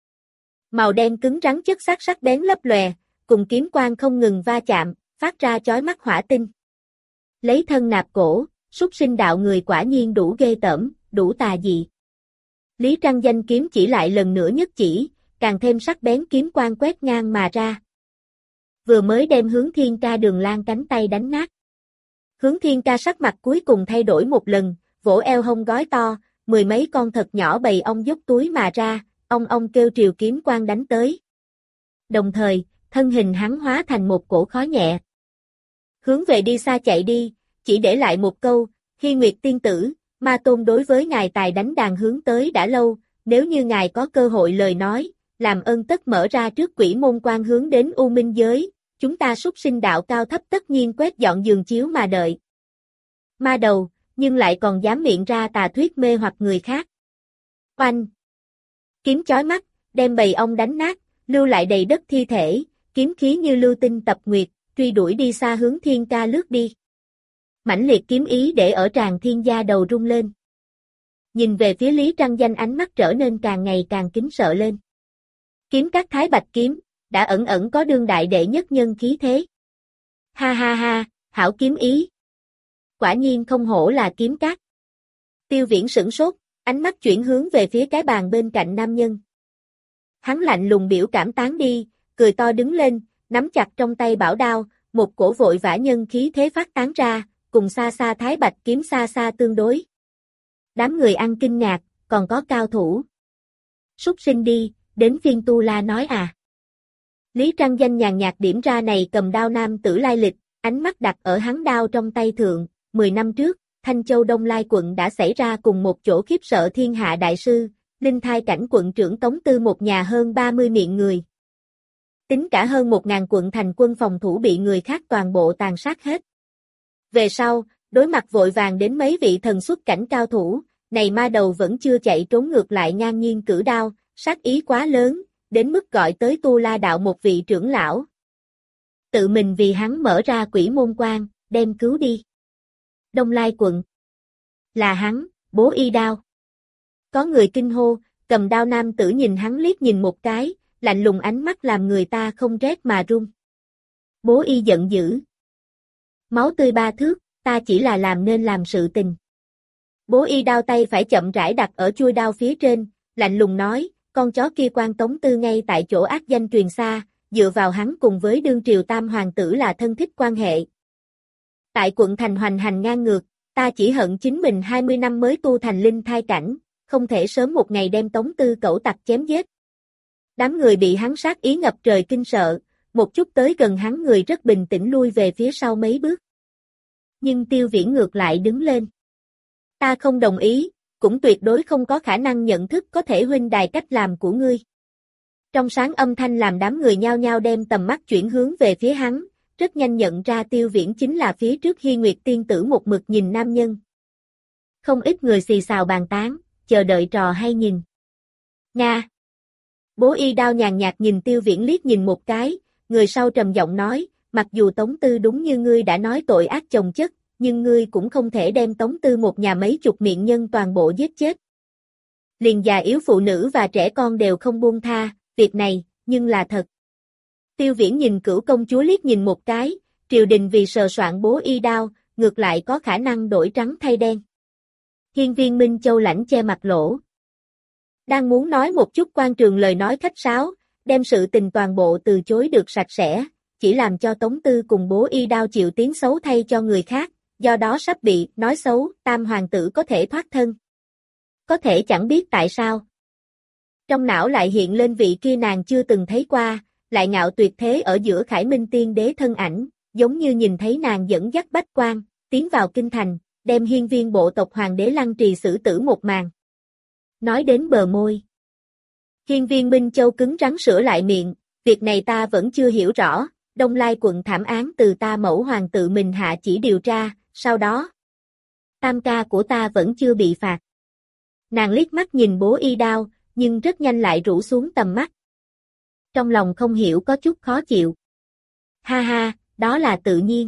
[SPEAKER 1] Màu đen cứng rắn chất sắc sắc bén lấp lòe, cùng kiếm quang không ngừng va chạm, phát ra chói mắt hỏa tinh. Lấy thân nạp cổ, súc sinh đạo người quả nhiên đủ ghê tởm, đủ tà dị. Lý Trăng Danh kiếm chỉ lại lần nữa nhất chỉ, càng thêm sắc bén kiếm quang quét ngang mà ra. Vừa mới đem Hướng Thiên Ca đường lang cánh tay đánh nát. Hướng Thiên Ca sắc mặt cuối cùng thay đổi một lần, vỗ eo hông gói to, mười mấy con thật nhỏ bầy ong dốc túi mà ra, ong kêu triều kiếm quang đánh tới. Đồng thời, thân hình hắn hóa thành một cổ khói nhẹ. Hướng về đi xa chạy đi, chỉ để lại một câu, Hi Nguyệt tiên tử, Ma Tôn đối với ngài tài đánh đàn hướng tới đã lâu, nếu như ngài có cơ hội lời nói, làm ơn tất mở ra trước quỷ môn quan hướng đến U Minh giới, chúng ta súc sinh đạo cao thấp tất nhiên quét dọn giường chiếu mà đợi. Ma đầu, nhưng lại còn dám miệng ra tà thuyết mê hoặc người khác. Oanh! Kiếm chói mắt, đem bầy ong đánh nát, lưu lại đầy đất thi thể, kiếm khí như lưu tinh tập nguyệt, truy đuổi đi xa Hướng Thiên Ca lướt đi. Mãnh liệt kiếm ý để ở Tràng Thiên gia đầu rung lên. Nhìn về phía Lý Trăng Danh ánh mắt trở nên càng ngày càng kính sợ lên. Kiếm các Thái Bạch kiếm, đã ẩn ẩn có đương đại đệ nhất nhân khí thế. Ha ha ha, hảo kiếm ý. Quả nhiên không hổ là kiếm các. Tiêu Viễn sửng sốt, ánh mắt chuyển hướng về phía cái bàn bên cạnh nam nhân. Hắn lạnh lùng biểu cảm tán đi, cười to đứng lên, nắm chặt trong tay bảo đao, một cổ vội vã nhân khí thế phát tán ra, cùng xa xa Thái Bạch kiếm xa xa tương đối. Đám người ăn kinh ngạc, còn có cao thủ. Súc sinh đi, Đến phiên Tu La nói à. Lý Trăng Danh nhàn nhạt điểm ra này cầm đao nam tử lai lịch, ánh mắt đặt ở hắn đao trong tay thượng, 10 năm trước, Thanh Châu Đông Lai quận đã xảy ra cùng một chỗ khiếp sợ thiên hạ đại sư, linh thai cảnh quận trưởng Tống Tư một nhà hơn 30 miệng người. Tính cả hơn 1.000 quận thành quân phòng thủ bị người khác toàn bộ tàn sát hết. Về sau, đối mặt vội vàng đến mấy vị thần xuất cảnh cao thủ, này ma đầu vẫn chưa chạy trốn ngược lại ngang nhiên cử đao, sát ý quá lớn, đến mức gọi tới Tu La đạo một vị trưởng lão. Tự mình vì hắn mở ra quỷ môn quan, đem cứu đi. Đông Lai quận. Là hắn, Bố Y Đao. Có người kinh hô, cầm đao nam tử nhìn hắn liếc nhìn một cái, lạnh lùng ánh mắt làm người ta không rét mà run. Bố Y giận dữ. Máu tươi ba thước, ta chỉ là làm nên làm sự tình. Bố Y Đao tay phải chậm rãi đặt ở chuôi đao phía trên, lạnh lùng nói, con chó kia quan Tống Tư ngay tại chỗ ác danh truyền xa, dựa vào hắn cùng với đương triều tam hoàng tử là thân thích quan hệ. Tại quận thành hoành hành ngang ngược, ta chỉ hận chính mình 20 năm mới tu thành linh thai cảnh, không thể sớm một ngày đem Tống Tư cẩu tặc chém giết. Đám người bị hắn sát ý ngập trời kinh sợ, một chút tới gần hắn người rất bình tĩnh lui về phía sau mấy bước. Nhưng Tiêu Viễn ngược lại đứng lên. Ta không đồng ý, cũng tuyệt đối không có khả năng nhận thức có thể huynh đài cách làm của ngươi. Trong sáng âm thanh làm đám người nhao nhao đem tầm mắt chuyển hướng về phía hắn, rất nhanh nhận ra Tiêu Viễn chính là phía trước Hi Nguyệt tiên tử một mực nhìn nam nhân. Không ít người xì xào bàn tán, chờ đợi trò hay nhìn. Nga. Bố Y Đao nhàn nhạt nhìn Tiêu Viễn liếc nhìn một cái, người sau trầm giọng nói, mặc dù Tống Tư đúng như ngươi đã nói tội ác chồng chất, nhưng ngươi cũng không thể đem Tống Tư một nhà mấy chục miệng nhân toàn bộ giết chết. Liền già yếu phụ nữ và trẻ con đều không buông tha, việc này, nhưng là thật. Tiêu Viễn nhìn Cửu công chúa liếc nhìn một cái, triều đình vì sờ soạn Bố Y Đao, ngược lại có khả năng đổi trắng thay đen. Hiên viên Minh Châu lãnh che mặt lỗ. Đang muốn nói một chút quan trường lời nói khách sáo, đem sự tình toàn bộ từ chối được sạch sẽ, chỉ làm cho Tống Tư cùng Bố Y Đao chịu tiếng xấu thay cho người khác, do đó sắp bị nói xấu, tam hoàng tử có thể thoát thân. Có thể chẳng biết tại sao. Trong não lại hiện lên vị kia nàng chưa từng thấy qua, lại ngạo tuyệt thế ở giữa Khải Minh tiên đế thân ảnh, giống như nhìn thấy nàng dẫn dắt bách quan, tiến vào kinh thành, đem hiên viên bộ tộc hoàng đế Lăng Trì xử tử một màn. Nói đến bờ môi. Hiên viên Minh Châu cứng rắn sửa lại miệng, việc này ta vẫn chưa hiểu rõ, Đông Lai quận thảm án từ ta mẫu hoàng tự mình hạ chỉ điều tra, sau đó. Tam ca của ta vẫn chưa bị phạt. Nàng liếc mắt nhìn Bố Y Đao, nhưng rất nhanh lại rũ xuống tầm mắt. Trong lòng không hiểu có chút khó chịu. Ha ha, đó là tự nhiên.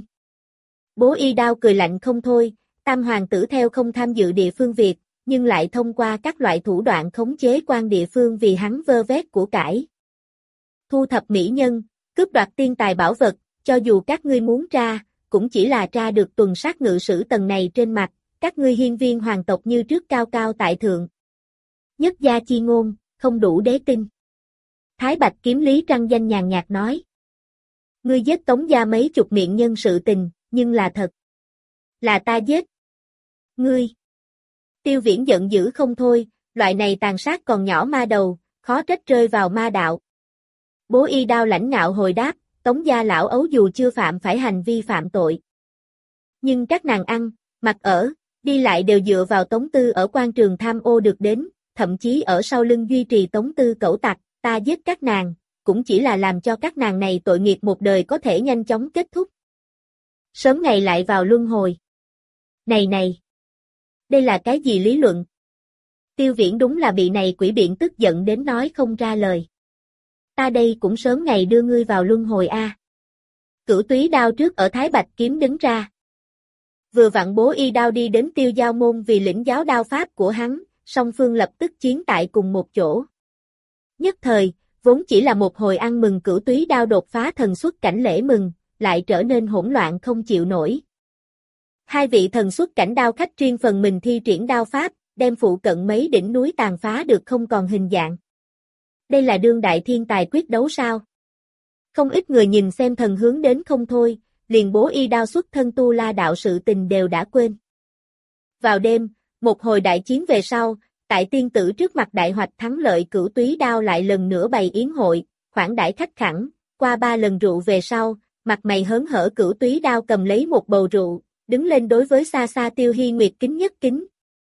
[SPEAKER 1] Bố Y Đao cười lạnh không thôi, tam hoàng tử theo không tham dự địa phương việc, nhưng lại thông qua các loại thủ đoạn khống chế quan địa phương vì hắn vơ vét của cải. Thu thập mỹ nhân, cướp đoạt tiên tài bảo vật, cho dù các ngươi muốn tra, cũng chỉ là tra được tuần sát ngự sử tầng này trên mặt, các ngươi hiên viên hoàng tộc như trước cao cao tại thượng. Nhất gia chi ngôn, không đủ đế tin. Thái Bạch kiếm Lý Trăng Danh nhàn nhạt nói. Ngươi giết Tống gia mấy chục miệng nhân sự tình, nhưng là thật. Là ta giết. Ngươi. Tiêu Viễn giận dữ không thôi, loại này tàn sát còn nhỏ ma đầu, khó trách rơi vào ma đạo. Bố Y Đao lãnh ngạo hồi đáp, Tống gia lão ấu dù chưa phạm phải hành vi phạm tội. Nhưng các nàng ăn, mặc ở, đi lại đều dựa vào Tống Tư ở quan trường tham ô được đến, thậm chí ở sau lưng duy trì Tống Tư cẩu tặc, ta giết các nàng, cũng chỉ là làm cho các nàng này tội nghiệp một đời có thể nhanh chóng kết thúc. Sớm ngày lại vào luân hồi. Này! Đây là cái gì lý luận? Tiêu Viễn đúng là bị này quỷ biện tức giận đến nói không ra lời. Ta đây cũng sớm ngày đưa ngươi vào luân hồi a. Cửu Túy Đao trước ở Thái Bạch kiếm đứng ra. Vừa vặn Bố Y Đao đi đến Tiêu Giao môn vì lĩnh giáo đao pháp của hắn, song phương lập tức chiến tại cùng một chỗ. Nhất thời, vốn chỉ là một hồi ăn mừng Cửu Túy Đao đột phá thần xuất cảnh lễ mừng, lại trở nên hỗn loạn không chịu nổi. Hai vị thần xuất cảnh đao khách riêng phần mình thi triển đao pháp, đem phụ cận mấy đỉnh núi tàn phá được không còn hình dạng. Đây là đương đại thiên tài quyết đấu sao? Không ít người nhìn xem thần hướng đến không thôi, liền Bố Y Đao xuất thân tu la đạo sự tình đều đã quên. Vào đêm, một hồi đại chiến về sau, tại tiên tử trước mặt đại hoạch thắng lợi Cửu Túy Đao lại lần nữa bày yến hội, khoản đãi khách khẳng, qua 3 lần rượu về sau, mặt mày hớn hở Cửu Túy Đao cầm lấy một bầu rượu, đứng lên đối với xa xa Tiêu Hi Nguyệt kính nhất kính.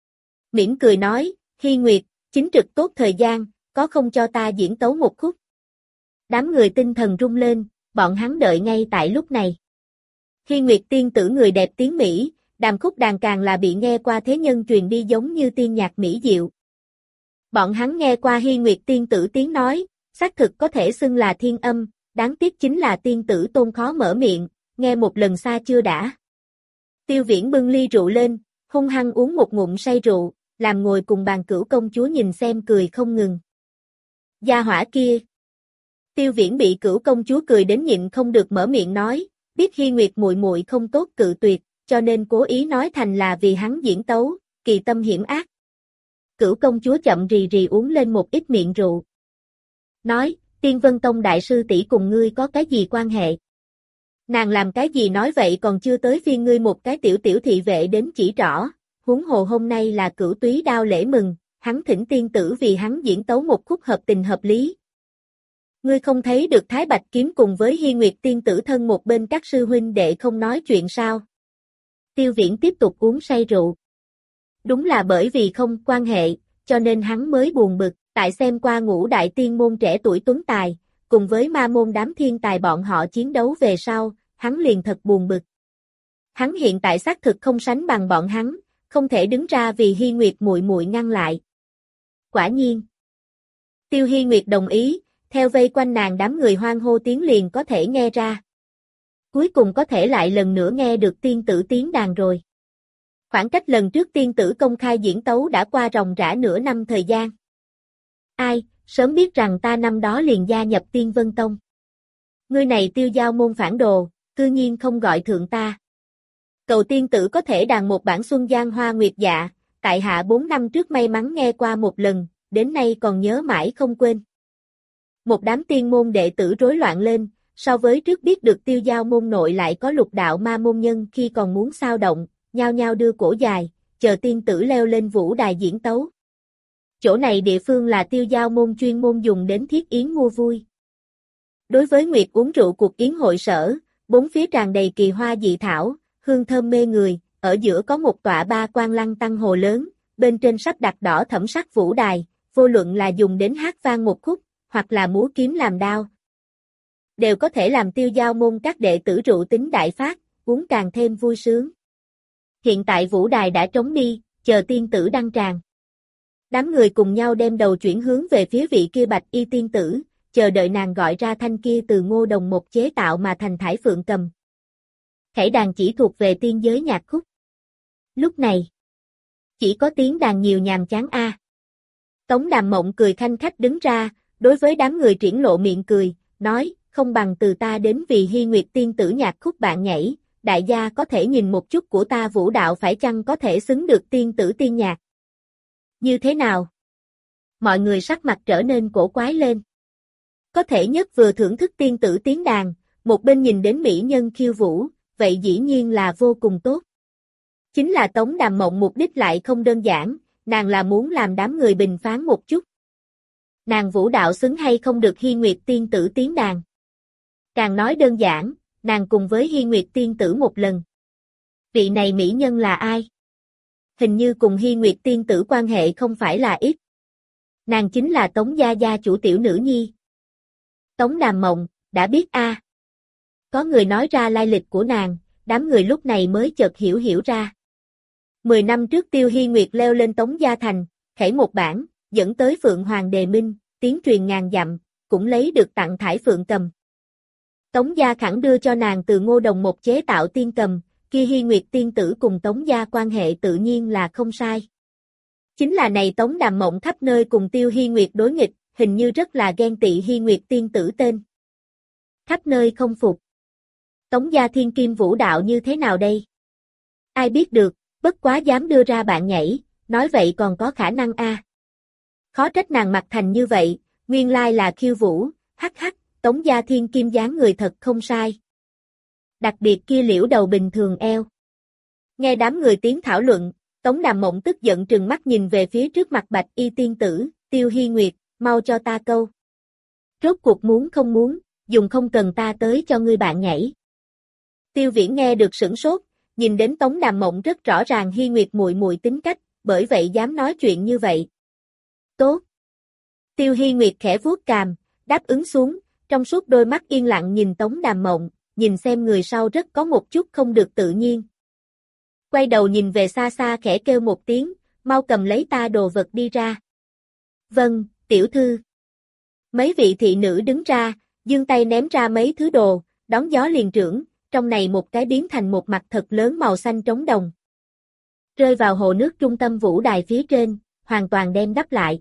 [SPEAKER 1] Mỉm cười nói, Hi Nguyệt, chính trực tốt thời gian, có không cho ta diễn tấu một khúc. Đám người tinh thần rung lên, bọn hắn đợi ngay tại lúc này. Hi Nguyệt tiên tử người đẹp tiếng Mỹ, đàm khúc đàn càng là bị nghe qua thế nhân truyền đi giống như tiên nhạc mỹ diệu. Bọn hắn nghe qua Hi Nguyệt tiên tử tiếng nói, xác thực có thể xưng là thiên âm, đáng tiếc chính là tiên tử tôn khó mở miệng, nghe một lần xa chưa đã. Tiêu Viễn bưng ly rượu lên, hung hăng uống một ngụm say rượu, làm ngồi cùng bàn Cửu công chúa nhìn xem cười không ngừng. Gia hỏa kia. Tiêu Viễn bị Cửu công chúa cười đến nhịn không được mở miệng nói, biết Hi Nguyệt muội muội không tốt cự tuyệt, cho nên cố ý nói thành là vì hắn diễn tấu, kỳ tâm hiểm ác. Cửu công chúa chậm rì rì uống lên một ít miệng rượu. Nói, Tiên Vân Tông đại sư tỷ cùng ngươi có cái gì quan hệ? Nàng làm cái gì nói vậy còn chưa tới phiên ngươi một cái tiểu tiểu thị vệ đến chỉ rõ, huống hồ hôm nay là Cửu Túy Đao lễ mừng, hắn thỉnh tiên tử vì hắn diễn tấu một khúc hợp tình hợp lý. Ngươi không thấy được Thái Bạch Kiếm cùng với Hi Nguyệt tiên tử thân một bên các sư huynh đệ không nói chuyện sao? Tiêu Viễn tiếp tục uống say rượu. Đúng là bởi vì không quan hệ, cho nên hắn mới buồn bực, tại xem qua Ngũ đại tiên môn trẻ tuổi tuấn tài, cùng với ma môn đám thiên tài bọn họ chiến đấu về sau, hắn liền thật buồn bực. Hắn hiện tại xác thực không sánh bằng bọn hắn, không thể đứng ra vì Hi Nguyệt muội muội ngăn lại. Quả nhiên. Tiêu Hi Nguyệt đồng ý, theo vây quanh nàng đám người hoan hô tiếng liền có thể nghe ra. Cuối cùng có thể lại lần nữa nghe được tiên tử tiếng đàn rồi. Khoảng cách lần trước tiên tử công khai diễn tấu đã qua ròng rã nửa năm thời gian. Ai, sớm biết rằng ta năm đó liền gia nhập Tiên Vân Tông. Ngươi này Tiêu Giao môn phản đồ, cư nhiên không gọi thượng ta. Cầu tiên tử có thể đàn một bản Xuân Giang Hoa Nguyệt Dạ, tại hạ 4 năm trước may mắn nghe qua một lần, đến nay còn nhớ mãi không quên. Một đám tiên môn đệ tử rối loạn lên, so với trước biết được Tiêu Giao môn nội lại có lục đạo ma môn nhân khi còn muốn xao động, nhao nhao đưa cổ dài, chờ tiên tử leo lên vũ đài diễn tấu. Chỗ này địa phương là Tiêu Giao môn chuyên môn dùng đến thiết yến mua vui. Đối với Nguyệt uống rượu cuộc yến hội sở, bốn phía tràn đầy kỳ hoa dị thảo, hương thơm mê người, ở giữa có một tọa ba quan lăng tăng hồ lớn, bên trên sắp đặt đỏ thẫm sắc vũ đài, vô luận là dùng đến hát vang một khúc, hoặc là múa kiếm làm đao. Đều có thể làm Tiêu Giao môn các đệ tử rượu tính đại phát, uống càng thêm vui sướng. Hiện tại vũ đài đã trống đi, chờ tiên tử đăng tràng. Đám người cùng nhau đem đầu chuyển hướng về phía vị kia bạch y tiên tử, chờ đợi nàng gọi ra thanh kia từ ngô đồng một chế tạo mà thành thải phượng cầm. Khải đàn chỉ thuộc về tiên giới nhạc khúc. Lúc này, chỉ có tiếng đàn nhiều nhàm chán a. Tống Đàm Mộng cười khanh khách đứng ra, đối với đám người triển lộ miệng cười, nói, không bằng từ ta đến vì Hi Nguyệt tiên tử nhạc khúc bạn nhảy, đại gia có thể nhìn một chút của ta vũ đạo phải chăng có thể xứng được tiên tử tiên nhạc. Như thế nào? Mọi người sắc mặt trở nên cổ quái lên. Có thể nhất vừa thưởng thức tiên tử tiếng đàn, một bên nhìn đến mỹ nhân khiêu vũ, vậy dĩ nhiên là vô cùng tốt. Chính là Tống Đàm Mộng mục đích lại không đơn giản, nàng là muốn làm đám người bình phán một chút. Nàng vũ đạo xứng hay không được Hi Nguyệt tiên tử tiếng đàn. Càng nói đơn giản, nàng cùng với Hi Nguyệt tiên tử một lần. Vị này mỹ nhân là ai? Hình như cùng Hi Nguyệt tiên tử quan hệ không phải là ít. Nàng chính là Tống gia gia chủ tiểu nữ nhi. Tống Đàm Mộng, đã biết a. Có người nói ra lai lịch của nàng, đám người lúc này mới chợt hiểu ra. 10 năm trước Tiêu Hi Nguyệt leo lên Tống gia thành, khẩy một bản, dẫn tới Phượng Hoàng Đề Minh, tiếng truyền ngàn dặm, cũng lấy được tặng thải phượng cầm. Tống gia khẳng đưa cho nàng từ Ngô Đồng một chế tạo tiên cầm, kia Hi Nguyệt tiên tử cùng Tống gia quan hệ tự nhiên là không sai. Chính là này Tống Đàm Mộng khắp nơi cùng Tiêu Hi Nguyệt đối nghịch, hình như rất là ghen tị Hi Nguyệt tiên tử tên. Khắp nơi không phục. Tống gia thiên kim vũ đạo như thế nào đây? Ai biết được, bất quá dám đưa ra bạn nhảy, nói vậy còn có khả năng a. Khó trách nàng mặc thành như vậy, nguyên lai là khiêu vũ, hắc hắc, Tống gia thiên kim dáng người thật không sai. Đặc biệt kia liễu đầu bình thường eo. Nghe đám người tiếng thảo luận, Tống Đàm Mộng tức giận trừng mắt nhìn về phía trước mặt Bạch Y tiên tử, Tiêu Hi Nguyệt, mau cho ta câu. Rốt cuộc muốn không muốn, dùng không cần ta tới cho ngươi bạn nhảy. Tiêu Viễn nghe được sửng sốt, nhìn đến Tống Đàm Mộng rất rõ ràng Hi Nguyệt muội muội tính cách, bởi vậy dám nói chuyện như vậy. Tốt. Tiêu Hi Nguyệt khẽ vuốt cằm, đáp ứng xuống, trong suốt đôi mắt yên lặng nhìn Tống Đàm Mộng, nhìn xem người sau rất có một chút không được tự nhiên. Quay đầu nhìn về xa xa khẽ kêu một tiếng, mau cầm lấy ta đồ vật đi ra. Vâng, tiểu thư. Mấy vị thị nữ đứng ra, giương tay ném ra mấy thứ đồ, đón gió liền trưởng, trong này một cái biến thành một mặt thật lớn màu xanh trống đồng. Rơi vào hồ nước trung tâm vũ đài phía trên, hoàn toàn đem đắp lại.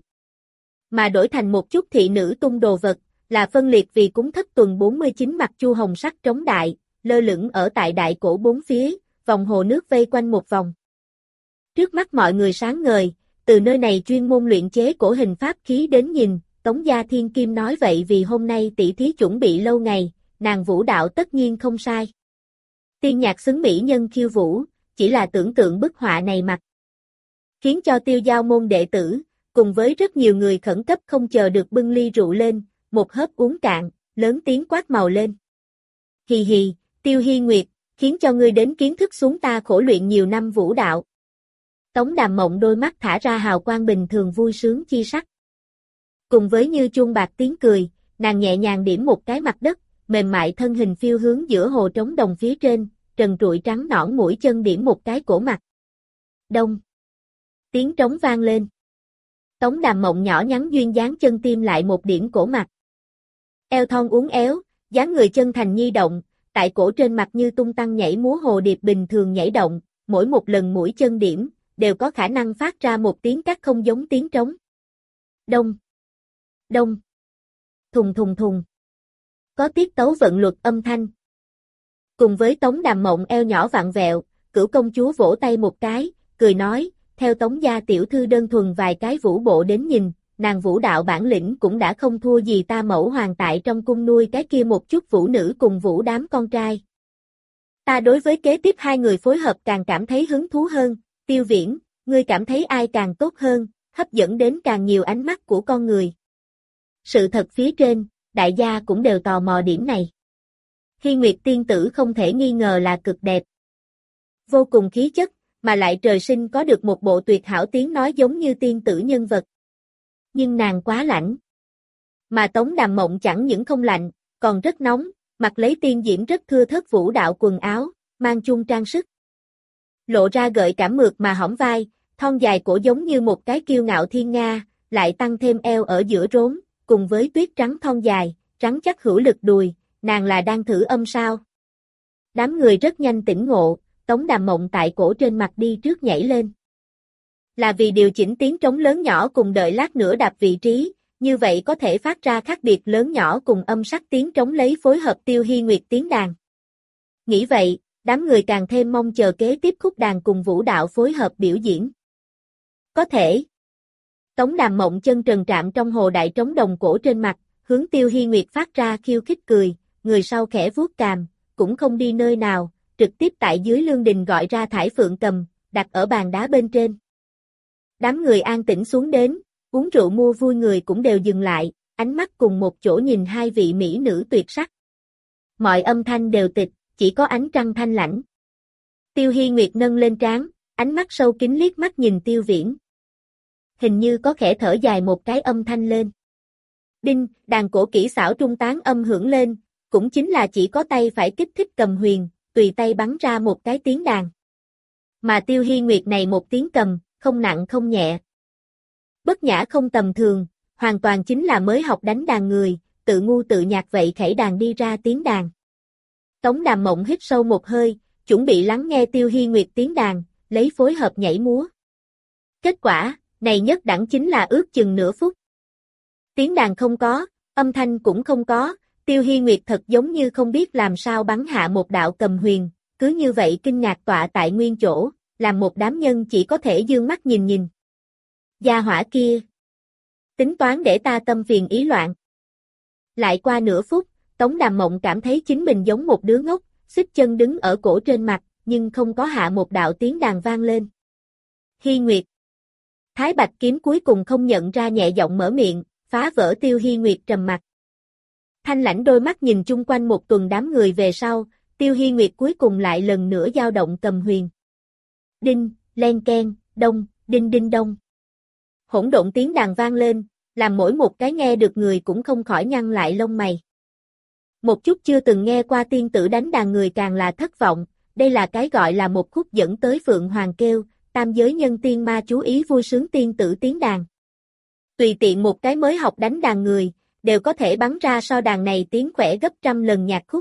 [SPEAKER 1] Mà đổi thành một chút thị nữ tung đồ vật, là phân liệt vì cúng thất tuần 49 mặt chu hồng sắc trống đại, lơ lửng ở tại đại cổ bốn phía, vòng hồ nước vây quanh một vòng. Trước mắt mọi người sáng ngời, từ nơi này chuyên môn luyện chế cổ hình pháp khí đến nhìn, Tống Gia Thiên Kim nói vậy vì hôm nay tỷ thí chuẩn bị lâu ngày, nàng vũ đạo tất nhiên không sai. Tiên nhạc xứng mỹ nhân khiêu vũ, chỉ là tưởng tượng bức họa này mặt. Khiến cho Tiêu Giao môn đệ tử, cùng với rất nhiều người khẩn cấp không chờ được bưng ly rượu lên, một hớp uống cạn, lớn tiếng quát màu lên. Hì hì, Tiêu Hi Nguyệt, khiến cho ngươi đến kiến thức xuống ta khổ luyện nhiều năm vũ đạo. Tống Đàm Mộng đôi mắt thả ra hào quang bình thường vui sướng chi sắc. Cùng với như chuông bạc tiếng cười, nàng nhẹ nhàng điểm một cái mặt đất, mềm mại thân hình phiêu hướng giữa hồ trống đồng phía trên, trần trụi trắng nõn mũi chân điểm một cái cổ mặt. Đông. Tiếng trống vang lên. Tống Đàm Mộng nhỏ nhắn duyên dáng chân tim lại một điểm cổ mặt. Eo thon uốn éo, dáng người chân thành nhi động, tại cổ trên mặt như tung tăng nhảy múa hồ điệp bình thường nhảy động, mỗi một lần mũi chân điểm, đều có khả năng phát ra một tiếng cắt không giống tiếng trống. Đông. Đông. Thùng thùng thùng. Có tiết tấu vận luật âm thanh. Cùng với Tống Đàm Mộng eo nhỏ vặn vẹo, Cửu công chúa vỗ tay một cái, cười nói, theo Tống gia tiểu thư đơn thuần vài cái vũ bộ đến nhìn, nàng vũ đạo bản lĩnh cũng đã không thua gì ta mẫu hoàng tại trong cung nuôi cái kia một chút vũ nữ cùng vũ đám con trai. Ta đối với kế tiếp hai người phối hợp càng cảm thấy hứng thú hơn, Tiêu Viễn, ngươi cảm thấy ai càng tốt hơn, hấp dẫn đến càng nhiều ánh mắt của con người. Sự thật phía trên, đại gia cũng đều tò mò điểm này. Hi Nguyệt tiên tử không thể nghi ngờ là cực đẹp. Vô cùng khí chất, mà lại trời sinh có được một bộ tuyệt hảo tiếng nói giống như tiên tử nhân vật. Nhưng nàng quá lạnh. Mà Tống Đàm Mộng chẳng những không lạnh, còn rất nóng, mặc lấy tiên diễm rất thưa thớt vũ đạo quần áo, mang chung trang sức. Lộ ra gợi cảm mượt mà hõm vai, thon dài cổ giống như một cái kiêu ngạo thiên nga, lại tăng thêm eo ở giữa rốn, cùng với tuyết trắng thon dài, rắn chắc hữu lực đùi, nàng là đang thử âm sao. Đám người rất nhanh tỉnh ngộ, Tống Đàm Mộng tại cổ trên mặt đi trước nhảy lên. Là vì điều chỉnh tiếng trống lớn nhỏ cùng đợi lát nữa đạp vị trí, như vậy có thể phát ra khác biệt lớn nhỏ cùng âm sắc tiếng trống lấy phối hợp Tiêu Hi Nguyệt tiếng đàn. Nghĩ vậy, đám người càng thêm mong chờ kế tiếp khúc đàn cùng vũ đạo phối hợp biểu diễn. Có thể. Tống Đàm Mộng chân trần trạm trong hồ đại trống đồng cổ trên mặt, hướng Tiêu Hi Nguyệt phát ra khiêu khích cười, người sau khẽ vuốt cằm, cũng không đi nơi nào, trực tiếp tại dưới lương đình gọi ra thải phượng cầm, đặt ở bàn đá bên trên. Đám người an tĩnh xuống đến, uống rượu mua vui người cũng đều dừng lại, ánh mắt cùng một chỗ nhìn hai vị mỹ nữ tuyệt sắc. Mọi âm thanh đều tịch, chỉ có ánh trăng thanh lãnh. Tiêu Hi Nguyệt nâng lên trán, ánh mắt sâu kín liếc mắt nhìn Tiêu Viễn. Hình như có khẽ thở dài một cái âm thanh lên. Đinh, đàn cổ kỹ xảo trung tán âm hưởng lên, cũng chính là chỉ có tay phải kích thích cầm huyền, tùy tay bắn ra một cái tiếng đàn. Mà Tiêu Hi Nguyệt này một tiếng cầm, không nặng không nhẹ. Bất nhã không tầm thường, hoàn toàn chính là mới học đánh đàn người, tự ngu tự nhạc vậy khẩy đàn đi ra tiếng đàn. Tống Đàm Mộng hít sâu một hơi, chuẩn bị lắng nghe Tiêu Hi Nguyệt tiếng đàn, lấy phối hợp nhảy múa. Kết quả, này nhất đẳng chính là ước chừng nửa phút. Tiếng đàn không có, âm thanh cũng không có, Tiêu Hi Nguyệt thật giống như không biết làm sao bắn hạ một đạo cầm huyền, cứ như vậy kinh ngạc tọa tại nguyên chỗ, làm một đám nhân chỉ có thể dương mắt nhìn nhìn. Gia hỏa kia. Tính toán để ta tâm phiền ý loạn. Lại qua nửa phút, Tống Đàm Mộng cảm thấy chính mình giống một đứa ngốc, xích chân đứng ở cổ trên mặt, nhưng không có hạ một đạo tiếng đàn vang lên. Hi Nguyệt. Thái Bạch Kiếm cuối cùng không nhận ra nhẹ giọng mở miệng, phá vỡ Tiêu Hi Nguyệt trầm mặc. Thanh lãnh đôi mắt nhìn chung quanh một tuần đám người về sau, Tiêu Hi Nguyệt cuối cùng lại lần nữa dao động cầm huyền. Đinh, len keng, đông, đinh đinh đông. Hỗn độn tiếng đàn vang lên, làm mỗi một cái nghe được người cũng không khỏi nhăn lại lông mày. Một chút chưa từng nghe qua tiên tử đánh đàn người càng là thất vọng, đây là cái gọi là một khúc dẫn tới Phượng Hoàng kêu, tam giới nhân tiên ma chú ý vui sướng tiên tử tiếng đàn. Tùy tiện một cái mới học đánh đàn người, đều có thể bắn ra so đàn này tiếng khỏe gấp trăm lần nhạc khúc.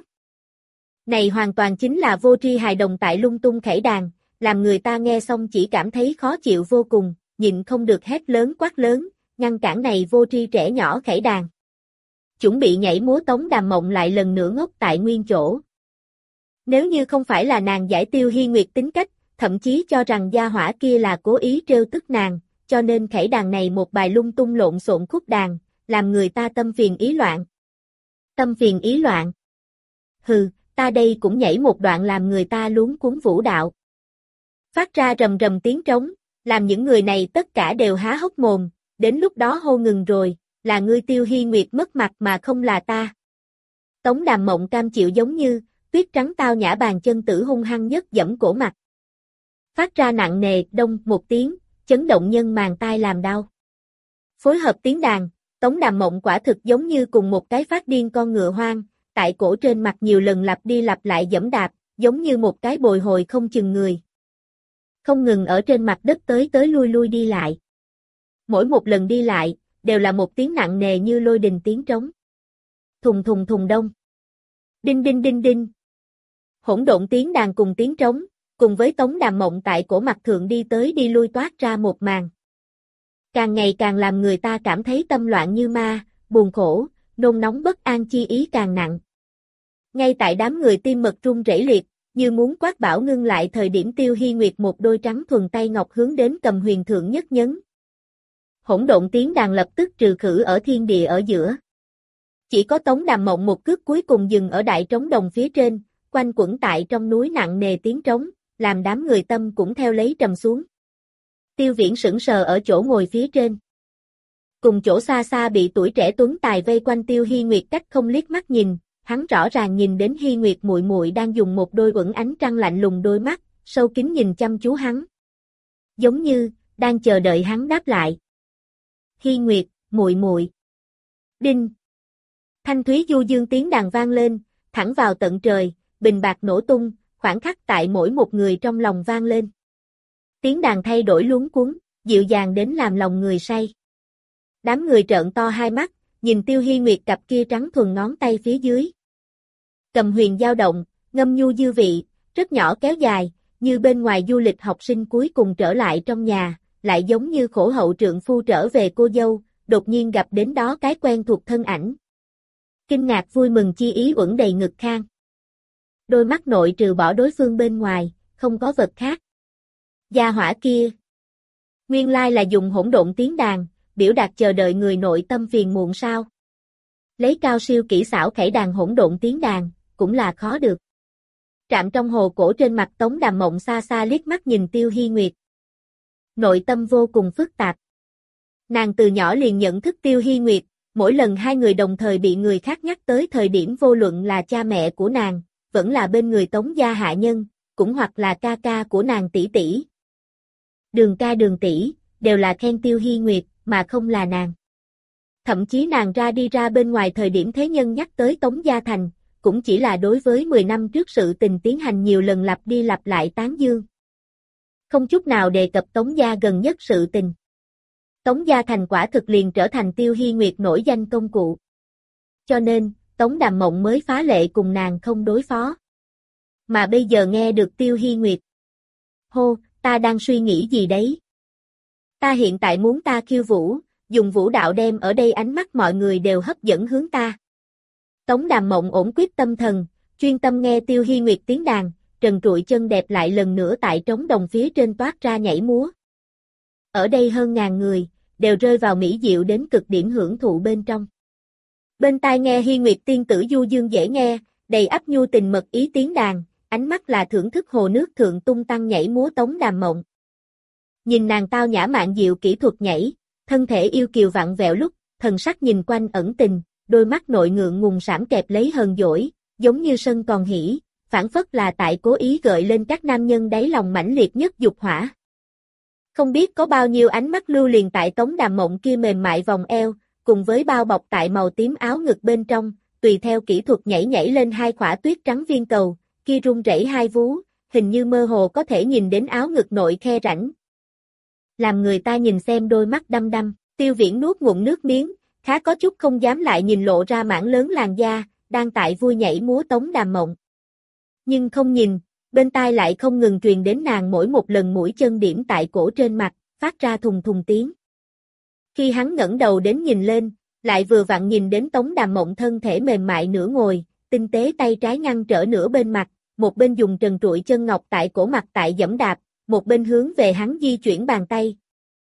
[SPEAKER 1] Này hoàn toàn chính là vô tri hài đồng tại lung tung khẩy đàn, làm người ta nghe xong chỉ cảm thấy khó chịu vô cùng, nhịn không được hét lớn quát lớn, ngăn cản này vô tri trẻ nhỏ khẩy đàn. Chuẩn bị nhảy múa Tống Đàm Mộng lại lần nữa ngốc tại nguyên chỗ. Nếu như không phải là nàng giải Tiêu Hi Nguyệt tính cách, thậm chí cho rằng gia hỏa kia là cố ý trêu tức nàng, cho nên khẩy đàn này một bài lung tung lộn xộn khúc đàn, làm người ta tâm phiền ý loạn. Tâm phiền ý loạn. Hừ, ta đây cũng nhảy một đoạn làm người ta luống cuống vũ đạo. Phát ra rầm rầm tiếng trống, làm những người này tất cả đều há hốc mồm, đến lúc đó hô ngừng rồi, là ngươi Tiêu Hi Nguyệt mất mặt mà không là ta. Tống Đàm Mộng cam chịu giống như, tuyết trắng tao nhã bàn chân tử hung hăng nhất giẫm cổ mặt. Phát ra nặng nề, đông một tiếng, chấn động nhân màng tai làm đau. Phối hợp tiếng đàn, Tống Đàm Mộng quả thực giống như cùng một cái phát điên con ngựa hoang, tại cổ trên mặt nhiều lần lặp đi lặp lại giẫm đạp, giống như một cái bồi hồi không chừng người. Không ngừng ở trên mặt đất tới tới lui lui đi lại. Mỗi một lần đi lại, đều là một tiếng nặng nề như lôi đình tiếng trống. Thùng thùng thùng đông. Đinh đinh đinh đinh. Hỗn độn tiếng đàn cùng tiếng trống, cùng với Tống Đàm Mộng tại cổ mặt thượng đi tới đi lui toát ra một màn. Càng ngày càng làm người ta cảm thấy tâm loạn như ma, buồn khổ, nôn nóng bất an chi ý càng nặng. Ngay tại đám người tim mật run rẩy liệt, như muốn quát bảo ngưng lại thời điểm Tiêu Hi Nguyệt một đôi trắng thuần tay ngọc hướng đến cầm huyền thượng nhất nhấn. Hỗn độn tiếng đàn lập tức trừ khử ở thiên địa ở giữa. Chỉ có Tống Đàm Mộng một cước cuối cùng dừng ở đại trống đồng phía trên, quanh quẩn tại trong núi nặng nề tiếng trống, làm đám người tâm cũng theo lấy trầm xuống. Tiêu Viễn sững sờ ở chỗ ngồi phía trên. Cùng chỗ xa xa bị tuổi trẻ tuấn tài vây quanh Tiêu Hi Nguyệt cách không liếc mắt nhìn, hắn rõ ràng nhìn đến Hi Nguyệt muội muội đang dùng một đôi uẩn ánh trăng lạnh lùng đôi mắt, sâu kín nhìn chăm chú hắn. Giống như đang chờ đợi hắn đáp lại. Hi Nguyệt, muội muội. Đinh. Thanh thúy du dương tiếng đàn vang lên, thẳng vào tận trời, bình bạc nổ tung, khoảng khắc tại mỗi một người trong lòng vang lên. Tiếng đàn thay đổi luống cuống, dịu dàng đến làm lòng người say. Đám người trợn to hai mắt, nhìn Tiêu Hi Nguyệt cặp kia trắng thuần ngón tay phía dưới. Cầm huyền dao động, ngâm nhu dư vị, rất nhỏ kéo dài, như bên ngoài du lịch học sinh cuối cùng trở lại trong nhà, lại giống như khổ hậu trượng phu trở về cô dâu, đột nhiên gặp đến đó cái quen thuộc thân ảnh. Kinh ngạc vui mừng chi ý uẩn đầy ngực khang. Đôi mắt nội trừ bỏ đối phương bên ngoài, không có vật khác. Gia hỏa kia. Nguyên lai là dùng hỗn độn tiếng đàn, biểu đạt chờ đợi người nội tâm phiền muộn sao. Lấy cao siêu kỹ xảo khẩy đàn hỗn độn tiếng đàn, cũng là khó được. Trạm trong hồ cổ trên mặt Tống Đàm Mộng xa xa liếc mắt nhìn Tiêu Hi Nguyệt. Nội tâm vô cùng phức tạp. Nàng từ nhỏ liền nhận thức Tiêu Hi Nguyệt, mỗi lần hai người đồng thời bị người khác nhắc tới thời điểm vô luận là cha mẹ của nàng, vẫn là bên người Tống gia hạ nhân, cũng hoặc là ca ca của nàng tỷ tỷ. Đường ca đường tỷ, đều là khen Tiêu Hi Nguyệt, mà không là nàng. Thậm chí nàng đi ra bên ngoài thời điểm thế nhân nhắc tới Tống Gia Thành, cũng chỉ là đối với 10 năm trước sự tình tiến hành nhiều lần lặp đi lặp lại tán dương. Không chút nào đề cập Tống Gia gần nhất sự tình. Tống Gia Thành quả thực liền trở thành Tiêu Hi Nguyệt nổi danh công cụ. Cho nên, Tống Đàm Mộng mới phá lệ cùng nàng không đối phó. Mà bây giờ nghe được Tiêu Hi Nguyệt. Hô, ta đang suy nghĩ gì đấy? Ta hiện tại muốn ta khiêu vũ, dùng vũ đạo đem ở đây ánh mắt mọi người đều hấp dẫn hướng ta. Tống Đàm Mộng ổn quyết tâm thần, chuyên tâm nghe Tiêu Hi Nguyệt tiếng đàn, trần trụi chân đẹp lại lần nữa tại trống đồng phía trên toát ra nhảy múa. Ở đây hơn ngàn người, đều rơi vào mỹ diệu đến cực điểm hưởng thụ bên trong. Bên tai nghe Hi Nguyệt tiên tử du dương dễ nghe, đầy ắp nhu tình mật ý tiếng đàn, ánh mắt là thưởng thức hồ nước thượng tung tăng nhảy múa Tống Đàm Mộng. Nhìn nàng tao nhã mạn diệu kỹ thuật nhảy, thân thể yêu kiều vặn vẹo lúc, thần sắc nhìn quanh ẩn tình, đôi mắt nội ngượng ngùng sảm kẹp lấy hờn dỗi, giống như sân còn hỉ, phảng phất là tại cố ý gợi lên các nam nhân đáy lòng mãnh liệt nhất dục hỏa. Không biết có bao nhiêu ánh mắt lưu liền tại Tống Đàm Mộng kia mềm mại vòng eo, cùng với bao bọc tại màu tím áo ngực bên trong, tùy theo kỹ thuật nhảy lên hai khỏa tuyết trắng viên cầu, kia rung rẩy hai vú, hình như mơ hồ có thể nhìn đến áo ngực nội khe rãnh. Làm người ta nhìn xem đôi mắt đăm đăm, Tiêu Viễn nuốt ngụm nước miếng, khá có chút không dám lại nhìn lộ ra mảng lớn làn da, đang tại vui nhảy múa Tống Đàm Mộng. Nhưng không nhìn, bên tai lại không ngừng truyền đến nàng mỗi một lần mũi chân điểm tại cổ trên mặt, phát ra thùng thùng tiếng. Khi hắn ngẩng đầu đến nhìn lên, lại vừa vặn nhìn đến Tống Đàm Mộng thân thể mềm mại nửa ngồi, tinh tế tay trái ngăn trở nửa bên mặt, một bên dùng trần trụi chân ngọc tại cổ mặt tại giẫm đạp, một bên hướng về hắn di chuyển bàn tay.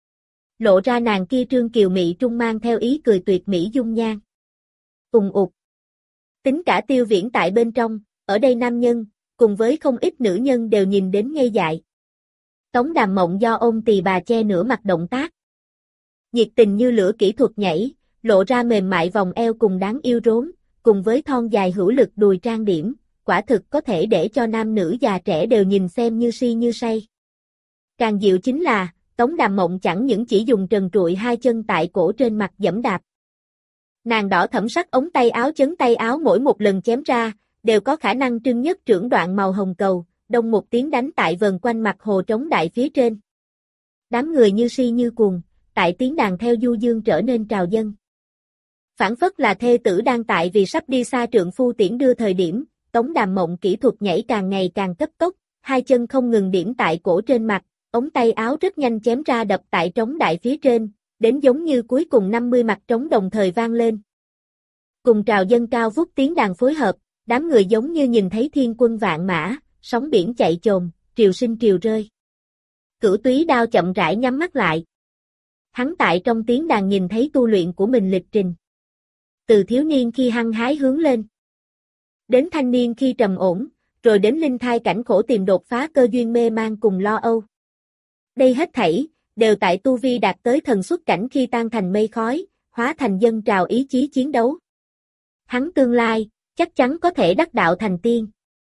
[SPEAKER 1] Lộ ra nàng kia trương kiều mị trung mang theo ý cười tuyệt mỹ dung nhan. Ùng ục. Tính cả Tiêu Viễn tại bên trong, ở đây nam nhân, cùng với không ít nữ nhân đều nhìn đến ngây dại. Tống Đàm Mộng do ôm tỳ bà che nửa mặt động tác. Nhiệt tình như lửa kỹ thuật nhảy, lộ ra mềm mại vòng eo cùng đáng yêu rốn, cùng với thon dài hữu lực đùi trang điểm, quả thực có thể để cho nam nữ già trẻ đều nhìn xem như si như say. Càng diệu chính là, Tống Đàm Mộng chẳng những chỉ dùng trần trụi hai chân tại cổ trên mặt giẫm đạp. Nàng đỏ thẫm sắc ống tay áo chấn tay áo mỗi một lần chém ra, đều có khả năng trưng nhất trưởng đoạn màu hồng cầu, đông một tiếng đánh tại vần quanh mặt hồ trống đại phía trên. Đám người như si như cuồng, tại tiếng đàn theo du dương trở nên trào dâng. Phảng phất là thê tử đang tại vì sắp đi xa trượng phu tiễn đưa thời điểm, Tống Đàm Mộng kỹ thuật nhảy càng ngày càng cấp tốc, hai chân không ngừng điểm tại cổ trên mặt, ống tay áo rất nhanh chém ra đập tại trống đại phía trên, đến giống như cuối cùng 50 mặt trống đồng thời vang lên. Cùng trào dâng cao vút tiếng đàn phối hợp, đám người giống như nhìn thấy thiên quân vạn mã, sóng biển chạy chồn, triều sinh triều rơi. Cửu Túy Đao chậm rãi nhắm mắt lại. Hắn tại trong tiếng đàn nhìn thấy tu luyện của mình lịch trình. Từ thiếu niên khi hăng hái hướng lên, đến thanh niên khi trầm ổn, rồi đến linh thai cảnh khổ tìm đột phá cơ duyên mê man cùng lo âu. Đây hết thảy, đều tại tu vi đạt tới thần xuất cảnh khi tan thành mây khói, hóa thành dâng trào ý chí chiến đấu. Hắn tương lai, chắc chắn có thể đắc đạo thành tiên.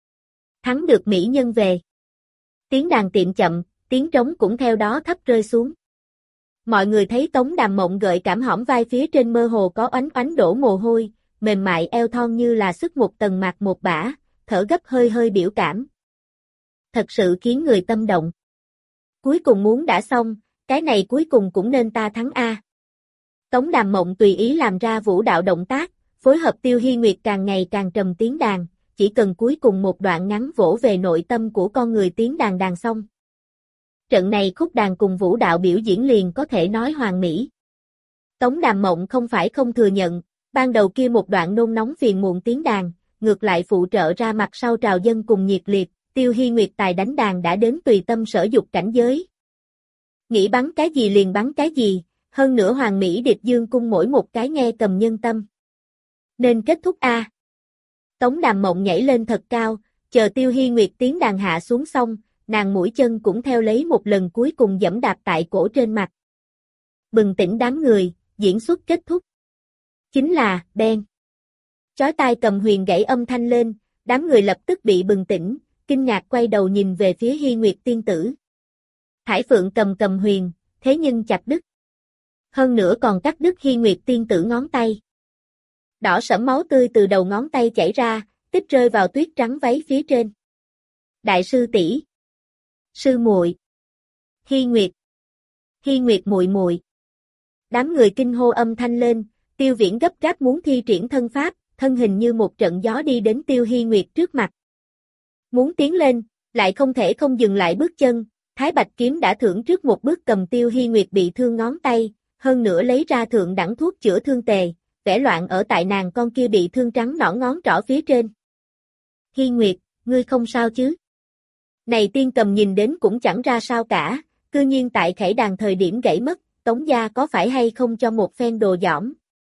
[SPEAKER 1] Hắn được mỹ nhân về. Tiếng đàn tiệm chậm, tiếng trống cũng theo đó thấp rơi xuống. Mọi người thấy Tống Đàm Mộng gợi cảm hõm vai phía trên mơ hồ có oánh oánh đổ mồ hôi, mềm mại eo thon như là sức một tầng mạc một bả, thở gấp hơi hơi biểu cảm. Thật sự khiến người tâm động. Cuối cùng muốn đã xong, cái này cuối cùng cũng nên ta thắng A. Tống Đàm Mộng tùy ý làm ra vũ đạo động tác, phối hợp Tiêu Hi Nguyệt càng ngày càng trầm tiếng đàn, chỉ cần cuối cùng một đoạn ngắn vỗ về nội tâm của con người tiếng đàn đàn xong. Trận này khúc đàn cùng vũ đạo biểu diễn liền có thể nói hoàn mỹ. Tống Đàm Mộng không phải không thừa nhận, ban đầu kia một đoạn nôn nóng phiền muộn tiếng đàn, ngược lại phụ trợ ra mặt sau trào dâng cùng nhiệt liệt, Tiêu Hi Nguyệt tài đánh đàn đã đến tùy tâm sở dục cảnh giới. Nghĩ bắn cái gì liền bắn cái gì, hơn nữa hoàng mỹ địch dương cung mỗi một cái nghe cầm nhân tâm. Nên kết thúc A. Tống Đàm Mộng nhảy lên thật cao, chờ Tiêu Hi Nguyệt tiếng đàn hạ xuống xong, nàng mũi chân cũng theo lấy một lần cuối cùng giẫm đạp tại cổ trên mặt. Bừng tỉnh đám người, diễn xuất kết thúc. Chính là, đen. Chói tai cầm huyền gãy âm thanh lên, đám người lập tức bị bừng tỉnh, kinh ngạc quay đầu nhìn về phía Hi Nguyệt tiên tử. Hải Phượng cầm huyền, thế nhưng chặt đứt. Hơn nữa còn cắt đứt Hi Nguyệt tiên tử ngón tay. Đỏ sẫm máu tươi từ đầu ngón tay chảy ra, tích rơi vào tuyết trắng váy phía trên. Đại sư tỷ, sư muội, Hi Nguyệt muội muội. Đám người kinh hô âm thanh lên, Tiêu Viễn gấp gáp muốn thi triển thân pháp, thân hình như một trận gió đi đến Tiêu Hi Nguyệt trước mặt. Muốn tiến lên, lại không thể không dừng lại bước chân, Thái Bạch kiếm đã thưởng trước một bước cầm Tiêu Hi Nguyệt bị thương ngón tay, hơn nữa lấy ra thượng đẳng thuốc chữa thương tề, vẽ loạn ở tại nàng con kia bị thương trắng nõn ngón trỏ phía trên. Hi Nguyệt, ngươi không sao chứ? Này tiên cầm nhìn đến cũng chẳng ra sao cả, cư nhiên tại khẩy đàn thời điểm gãy mất, Tống gia có phải hay không cho một phen đồ dỏm?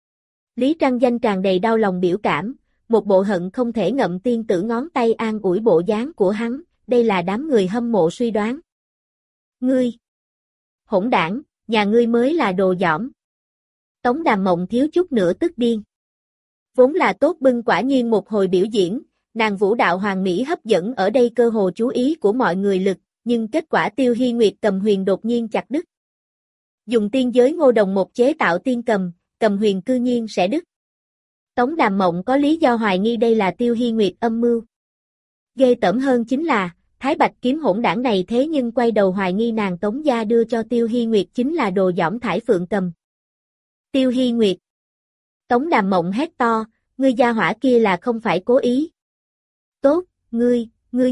[SPEAKER 1] Lý Trăng Danh tràn đầy đau lòng biểu cảm, một bộ hận không thể ngậm tiên tử ngón tay an ủi bộ dáng của hắn, đây là đám người hâm mộ suy đoán. Ngươi! hỗn đảng, nhà ngươi mới là đồ dỏm. Tống Đàm Mộng thiếu chút nữa tức điên. Vốn là tốt bưng quả nhiên một hồi biểu diễn, nàng vũ đạo hoàn mỹ hấp dẫn ở đây cơ hồ chú ý của mọi người lực, nhưng kết quả Tiêu Hi Nguyệt cầm huyền đột nhiên chặt đứt. Dùng tiên giới Ngô Đồng một chế tạo tiên cầm, cầm huyền cư nhiên sẽ đứt. Tống Đàm Mộng có lý do hoài nghi đây là Tiêu Hi Nguyệt âm mưu. Ghê tởm hơn chính là, Thái Bạch kiếm hỗn đảng này thế nhưng quay đầu hoài nghi nàng Tống gia đưa cho Tiêu Hi Nguyệt chính là đồ dỏm thải phượng cầm. Tiêu Hi Nguyệt. Tống Đàm Mộng hét to, ngươi gia hỏa kia là không phải cố ý. Tốt, ngươi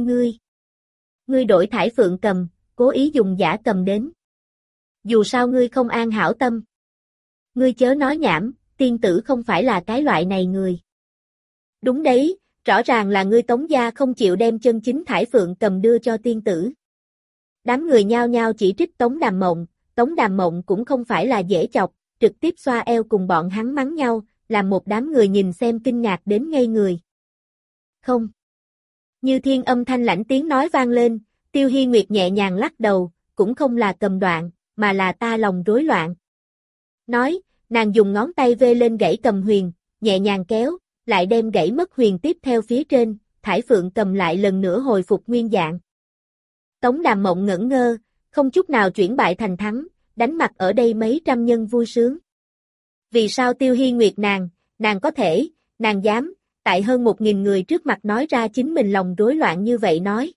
[SPEAKER 1] đổi thải phượng cầm, cố ý dùng giả cầm đến. Dù sao ngươi không an hảo tâm. Ngươi chớ nói nhảm, tiên tử không phải là cái loại này người. Đúng đấy, rõ ràng là ngươi Tống gia không chịu đem chân chính thải phượng cầm đưa cho tiên tử. Đám người nhao nhao chỉ trích Tống Đàm Mộng cũng không phải là dễ chọc, trực tiếp xoa eo cùng bọn hắn mắng nhau, làm một đám người nhìn xem kinh ngạc đến ngây người. Không. Như thiên âm thanh lãnh tiếng nói vang lên, Tiêu Hi Nguyệt nhẹ nhàng lắc đầu, cũng không là cầm đoạn, mà là ta lòng rối loạn. Nói, nàng dùng ngón tay vê lên gãy cầm huyền, nhẹ nhàng kéo, lại đem gãy mất huyền tiếp theo phía trên, thải phượng cầm lại lần nữa hồi phục nguyên dạng. Tống Đàm Mộng ngẩn ngơ, không chút nào chuyển bại thành thắng, đánh mặt ở đây mấy trăm nhân vui sướng. Vì sao Tiêu Hi Nguyệt nàng có thể, nàng dám, tại hơn 1.000 người trước mặt nói ra chính mình lòng rối loạn như vậy nói.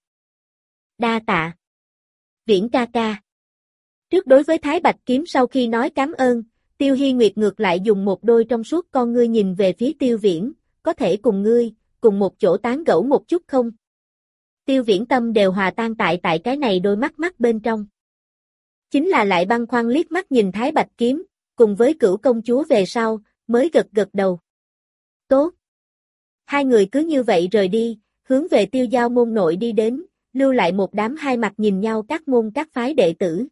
[SPEAKER 1] Đa tạ. Viễn ca ca. Trước đối với Thái Bạch kiếm sau khi nói cảm ơn, Tiêu Hi Nguyệt ngược lại dùng một đôi trong suốt con ngươi nhìn về phía Tiêu Viễn, có thể cùng ngươi, cùng một chỗ tán gẫu một chút không? Tiêu Viễn tâm đều hòa tan tại cái này đôi mắt bên trong. Chính là lại băn khoăn liếc mắt nhìn Thái Bạch kiếm, cùng với Cửu công chúa về sau, mới gật đầu. Tốt. Hai người cứ như vậy rời đi, hướng về Tiêu Giao môn nội đi đến, lưu lại một đám hai mặt nhìn nhau các môn các phái đệ tử.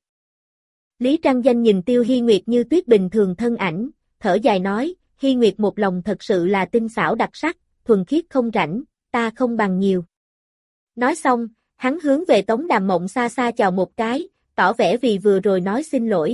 [SPEAKER 1] Lý Trăng Danh nhìn Tiêu Hi Nguyệt như tuyết bình thường thân ảnh, thở dài nói, Hi Nguyệt một lòng thật sự là tinh xảo đặc sắc, thuần khiết không rảnh, ta không bằng nhiều. Nói xong, hắn hướng về Tống Đàm Mộng xa xa chào một cái, tỏ vẻ vì vừa rồi nói xin lỗi.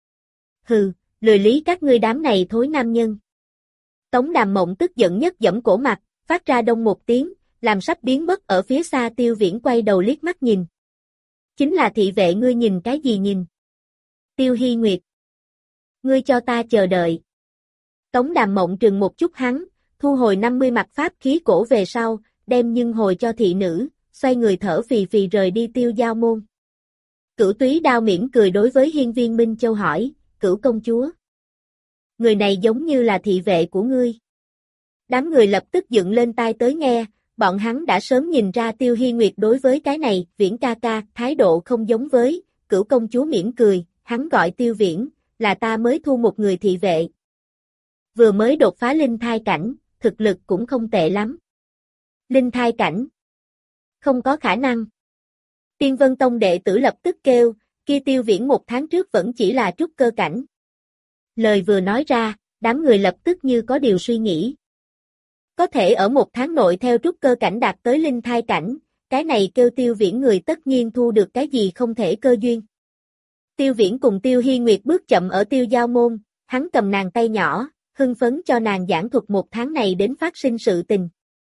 [SPEAKER 1] Hừ, lười lý các ngươi đám này thối nam nhân. Tống Đàm Mộng tức giận nhất giẫm cổ mặt, phát ra đông một tiếng, làm sắp biến mất ở phía xa Tiêu Viễn quay đầu liếc mắt nhìn. Chính là thị vệ ngươi nhìn cái gì nhìn? Tiêu Hi Nguyệt. Ngươi cho ta chờ đợi. Tống Đàm Mộng trừng một chút hắn, thu hồi 50 mặt pháp khí cổ về sau, đem nhưng hồi cho thị nữ, xoay người thở phì phì rời đi Tiêu Giao môn. Cửu Túy Đao mỉm cười đối với Hiên Viên Minh Châu hỏi, Cửu công chúa. Người này giống như là thị vệ của ngươi. Đám người lập tức dựng lên tai tới nghe, bọn hắn đã sớm nhìn ra Tiêu Hi Nguyệt đối với cái này, Viễn ca ca, thái độ không giống với, Cửu công chúa mỉm cười, hắn gọi Tiêu Viễn, là ta mới thu một người thị vệ. Vừa mới đột phá linh thai cảnh, thực lực cũng không tệ lắm. Linh thai cảnh? Không có khả năng. Tiên Vân Tông đệ tử lập tức kêu, kia Tiêu Viễn 1 tháng trước vẫn chỉ là trúc cơ cảnh. Lời vừa nói ra, đám người lập tức như có điều suy nghĩ. Có thể ở 1 tháng nội theo trúc cơ cảnh đạt tới linh thai cảnh, cái này kêu Tiêu Viễn người tất nhiên thu được cái gì không thể cơ duyên. Tiêu Viễn cùng Tiêu Hi Nguyệt bước chậm ở Tiêu Giao môn, hắn cầm nàng tay nhỏ, hưng phấn cho nàng giảng thuật 1 tháng này đến phát sinh sự tình.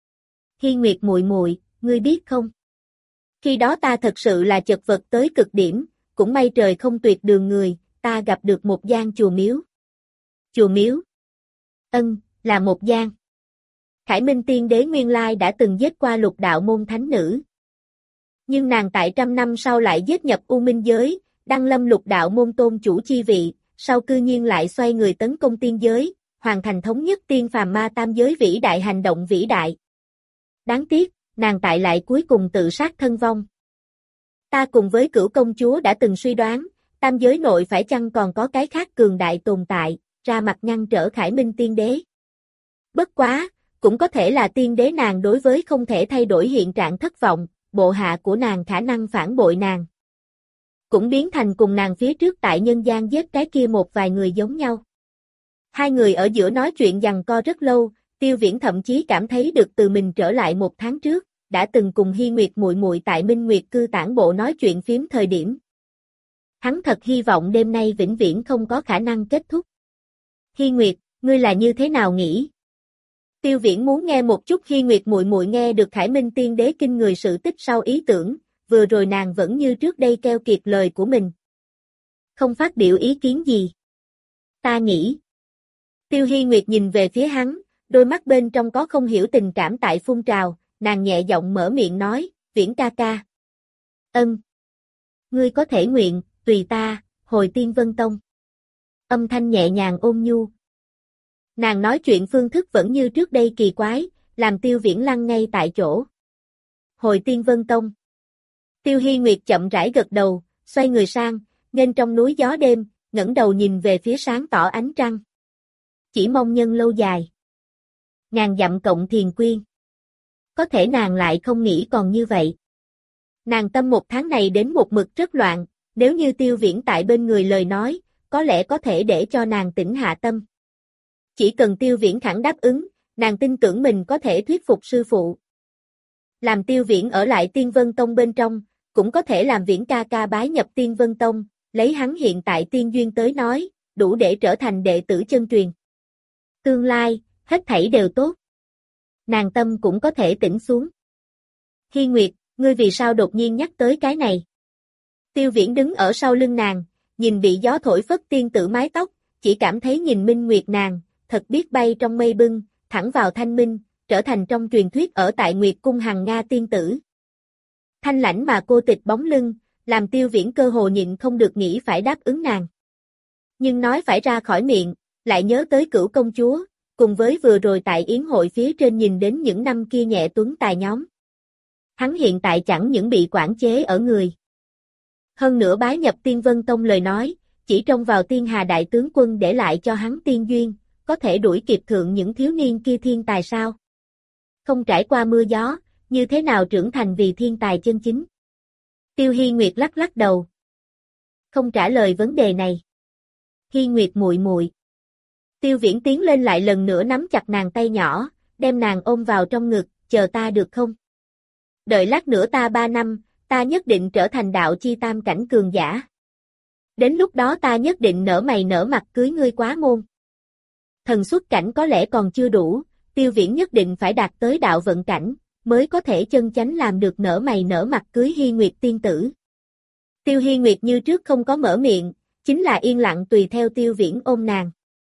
[SPEAKER 1] Hi Nguyệt muội muội, ngươi biết không? Khi đó ta thật sự là chật vật tới cực điểm, cũng may trời không tuyệt đường người, ta gặp được một gian chùa miếu. Chùa miếu? Là một gian. Khải Minh Tiên Đế nguyên lai đã từng giết qua Lục Đạo môn thánh nữ. Nhưng nàng tại 100 năm sau lại giết nhập U Minh giới, đăng lâm Lục Đạo môn tôn chủ chi vị, sau cư nhiên lại xoay người tấn công tiên giới, hoàn thành thống nhất tiên phàm ma tam giới vĩ đại hành động vĩ đại. Đáng tiếc, nàng tại lại cuối cùng tự sát thân vong. Ta cùng với Cửu công chúa đã từng suy đoán, tam giới nội phải chăng còn có cái khác cường đại tồn tại, ra mặt ngăn trở Khải Minh Tiên Đế. Bất quá, cũng có thể là tiên đế nàng đối với không thể thay đổi hiện trạng thất vọng, bộ hạ của nàng khả năng phản bội nàng. Cũng biến thành cùng nàng phía trước tại nhân gian giết cái kia một vài người giống nhau. Hai người ở giữa nói chuyện giằng co rất lâu, Tiêu Viễn thậm chí cảm thấy được từ mình trở lại 1 tháng trước, đã từng cùng Hi Nguyệt muội muội tại Minh Nguyệt cư tản bộ nói chuyện phím thời điểm. Hắn thật hy vọng đêm nay vĩnh viễn không có khả năng kết thúc. Hy Nguyệt, ngươi là như thế nào nghĩ? Tiêu Viễn muốn nghe một chút Hy Nguyệt muội muội nghe được Khải Minh Tiên Đế kinh người sự tích sau ý tưởng, vừa rồi nàng vẫn như trước đây keo kiệt lời của mình. Không phát biểu ý kiến gì. Ta nghĩ. Tiêu Hy Nguyệt nhìn về phía hắn, đôi mắt bên trong có không hiểu tình cảm tại phun trào, nàng nhẹ giọng mở miệng nói, Viễn ca ca. Ân. Ngươi có thể nguyện, tùy ta, hồi Tiên Vân Tông. Âm thanh nhẹ nhàng ôn nhu. Nàng nói chuyện phương thức vẫn như trước đây kỳ quái, làm Tiêu Viễn lăng ngay tại chỗ. Hồi Tiên Vân Tông. Tiêu Hy Nguyệt chậm rãi gật đầu, xoay người sang, nghênh trong núi gió đêm, ngẩng đầu nhìn về phía sáng tỏ ánh trăng. Chỉ mong nhân lâu dài. Ngàn dặm cộng thiền quyên. Có thể nàng lại không nghĩ còn như vậy. Nàng tâm một tháng này đến một mực rất loạn, nếu như Tiêu Viễn tại bên người lời nói, có lẽ có thể để cho nàng tĩnh hạ tâm. Chỉ cần Tiêu Viễn khẳng đáp ứng, nàng tin tưởng mình có thể thuyết phục sư phụ. Làm Tiêu Viễn ở lại Tiên Vân Tông bên trong, cũng có thể làm Viễn ca ca bái nhập Tiên Vân Tông, lấy hắn hiện tại tiên duyên tới nói, đủ để trở thành đệ tử chân truyền. Tương lai, hết thảy đều tốt. Nàng tâm cũng có thể tĩnh xuống. Hy Nguyệt, ngươi vì sao đột nhiên nhắc tới cái này? Tiêu Viễn đứng ở sau lưng nàng, nhìn bị gió thổi phất tiên tử mái tóc, chỉ cảm thấy nhìn Minh Nguyệt nàng, thật biết bay trong mây bưng, thẳng vào thanh minh, trở thành trong truyền thuyết ở tại Nguyệt Cung Hằng Nga tiên tử. Thanh lãnh mà cô tịch bóng lưng, làm Tiêu Viễn cơ hồ nhịn không được nghĩ phải đáp ứng nàng. Nhưng nói phải ra khỏi miệng, lại nhớ tới Cửu công chúa, cùng với vừa rồi tại yến hội phía trên nhìn đến những năm kia nhẹ tuấn tài nhóm. Hắn hiện tại chẳng những bị quản chế ở người. Hơn nữa bái nhập Tiên Vân Tông lời nói, chỉ trông vào Tiên Hà đại tướng quân để lại cho hắn tiên duyên, có thể đuổi kịp thượng những thiếu niên kia thiên tài sao? Không trải qua mưa gió, như thế nào trưởng thành vì thiên tài chân chính? Tiêu Hy Nguyệt lắc lắc đầu. Không trả lời vấn đề này. Hy Nguyệt muội muội. Tiêu Viễn tiến lên lại lần nữa nắm chặt nàng tay nhỏ, đem nàng ôm vào trong ngực, chờ ta được không? Đợi lát nữa ta 3 năm, ta nhất định trở thành đạo chi tam cảnh cường giả. Đến lúc đó ta nhất định nở mày nở mặt cưới ngươi quá môn. Thần xuất cảnh có lẽ còn chưa đủ, Tiêu Viễn nhất định phải đạt tới đạo vận cảnh, mới có thể chân chánh làm được nở mày nở mặt cưới Hy Nguyệt tiên tử. Tiêu Hy Nguyệt như trước không có mở miệng, chính là yên lặng tùy theo Tiêu Viễn ôm nàng.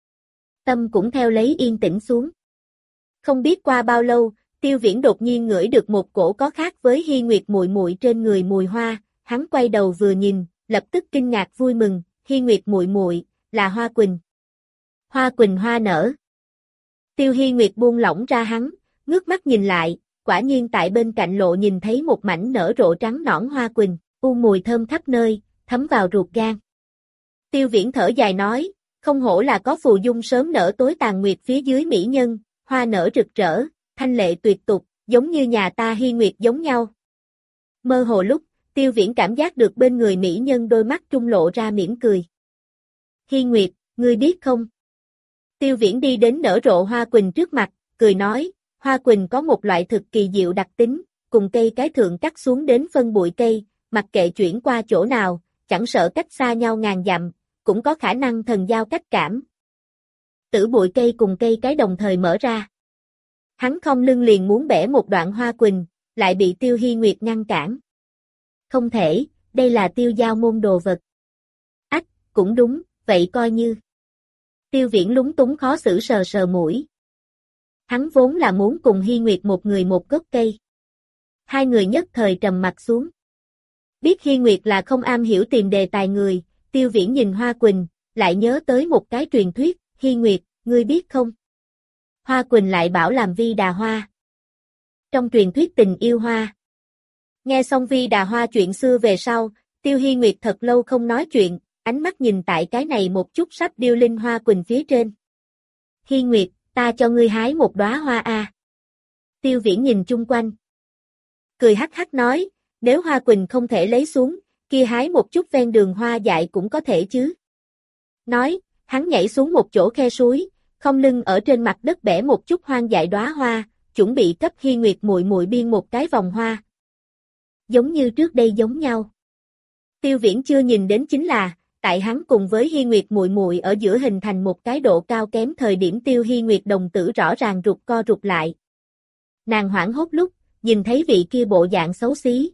[SPEAKER 1] Tâm cũng theo lấy yên tĩnh xuống. Không biết qua bao lâu, Tiêu Viễn đột nhiên ngửi được một cổ có khác với Hy Nguyệt muội muội trên người mùi hoa, hắn quay đầu vừa nhìn, lập tức kinh ngạc vui mừng, Hy Nguyệt muội muội là Hoa Quỳnh. Hoa Quỳnh hoa nở. Tiêu Hy Nguyệt buông lỏng ra hắn, ngước mắt nhìn lại, quả nhiên tại bên cạnh lộ nhìn thấy một mảnh nở rộ trắng nõn hoa quỳnh, mùi thơm khắp nơi, thấm vào ruột gan. Tiêu Viễn thở dài nói, không hổ là có phù dung sớm nở tối tàn nguyệt phía dưới mỹ nhân, hoa nở rực rỡ, thanh lệ tuyệt tục, giống như nhà ta Hy Nguyệt giống nhau. Mơ hồ lúc, Tiêu Viễn cảm giác được bên người mỹ nhân đôi mắt trung lộ ra mỉm cười. Hy Nguyệt, ngươi biết không? Tiêu Viễn đi đến nở rộ hoa quỳnh trước mặt, cười nói, hoa quỳnh có một loại thực kỳ diệu đặc tính, cùng cây cái thượng cắt xuống đến phân bụi cây, mặc kệ chuyển qua chỗ nào, chẳng sợ cách xa nhau ngàn dặm, cũng có khả năng thần giao cách cảm. Tử bụi cây cùng cây cái đồng thời mở ra. Hắn không lưng liền muốn bẻ một đoạn hoa quỳnh, lại bị Tiêu Hy Nguyệt ngăn cản. Không thể, đây là Tiêu giao môn đồ vật. Ách, cũng đúng, vậy coi như. Tiêu Viễn lúng túng khó xử sờ sờ mũi. Hắn vốn là muốn cùng Hy Nguyệt một người một gốc cây. Hai người nhất thời trầm mặt xuống. Biết Hy Nguyệt là không am hiểu tìm đề tài người, Tiêu Viễn nhìn Hoa Quỳnh, lại nhớ tới một cái truyền thuyết, Hy Nguyệt, ngươi biết không? Hoa Quỳnh lại bảo làm Vi Đà Hoa. Trong truyền thuyết tình yêu hoa. Nghe xong Vi Đà Hoa chuyện xưa về sau, Tiêu Hy Nguyệt thật lâu không nói chuyện, ánh mắt nhìn tại cái này một chút sắp điêu linh Hoa Quỳnh phía trên. Hy Nguyệt, ta cho ngươi hái một đóa hoa a. Tiêu Viễn nhìn chung quanh. Cười hắc hắc nói, nếu Hoa Quỳnh không thể lấy xuống, kia hái một chút ven đường hoa dại cũng có thể chứ. Nói, hắn nhảy xuống một chỗ khe suối, không lưng ở trên mặt đất bẻ một chút hoang dại đóa hoa, chuẩn bị cấp Hy Nguyệt muội muội biên một cái vòng hoa. Giống như trước đây giống nhau. Tiêu Viễn chưa nhìn đến chính là, tại hắn cùng với Hi Nguyệt muội muội ở giữa hình thành một cái độ cao kém thời điểm Tiêu Hi Nguyệt đồng tử rõ ràng rụt co rụt lại. Nàng hoảng hốt lúc, nhìn thấy vị kia bộ dạng xấu xí.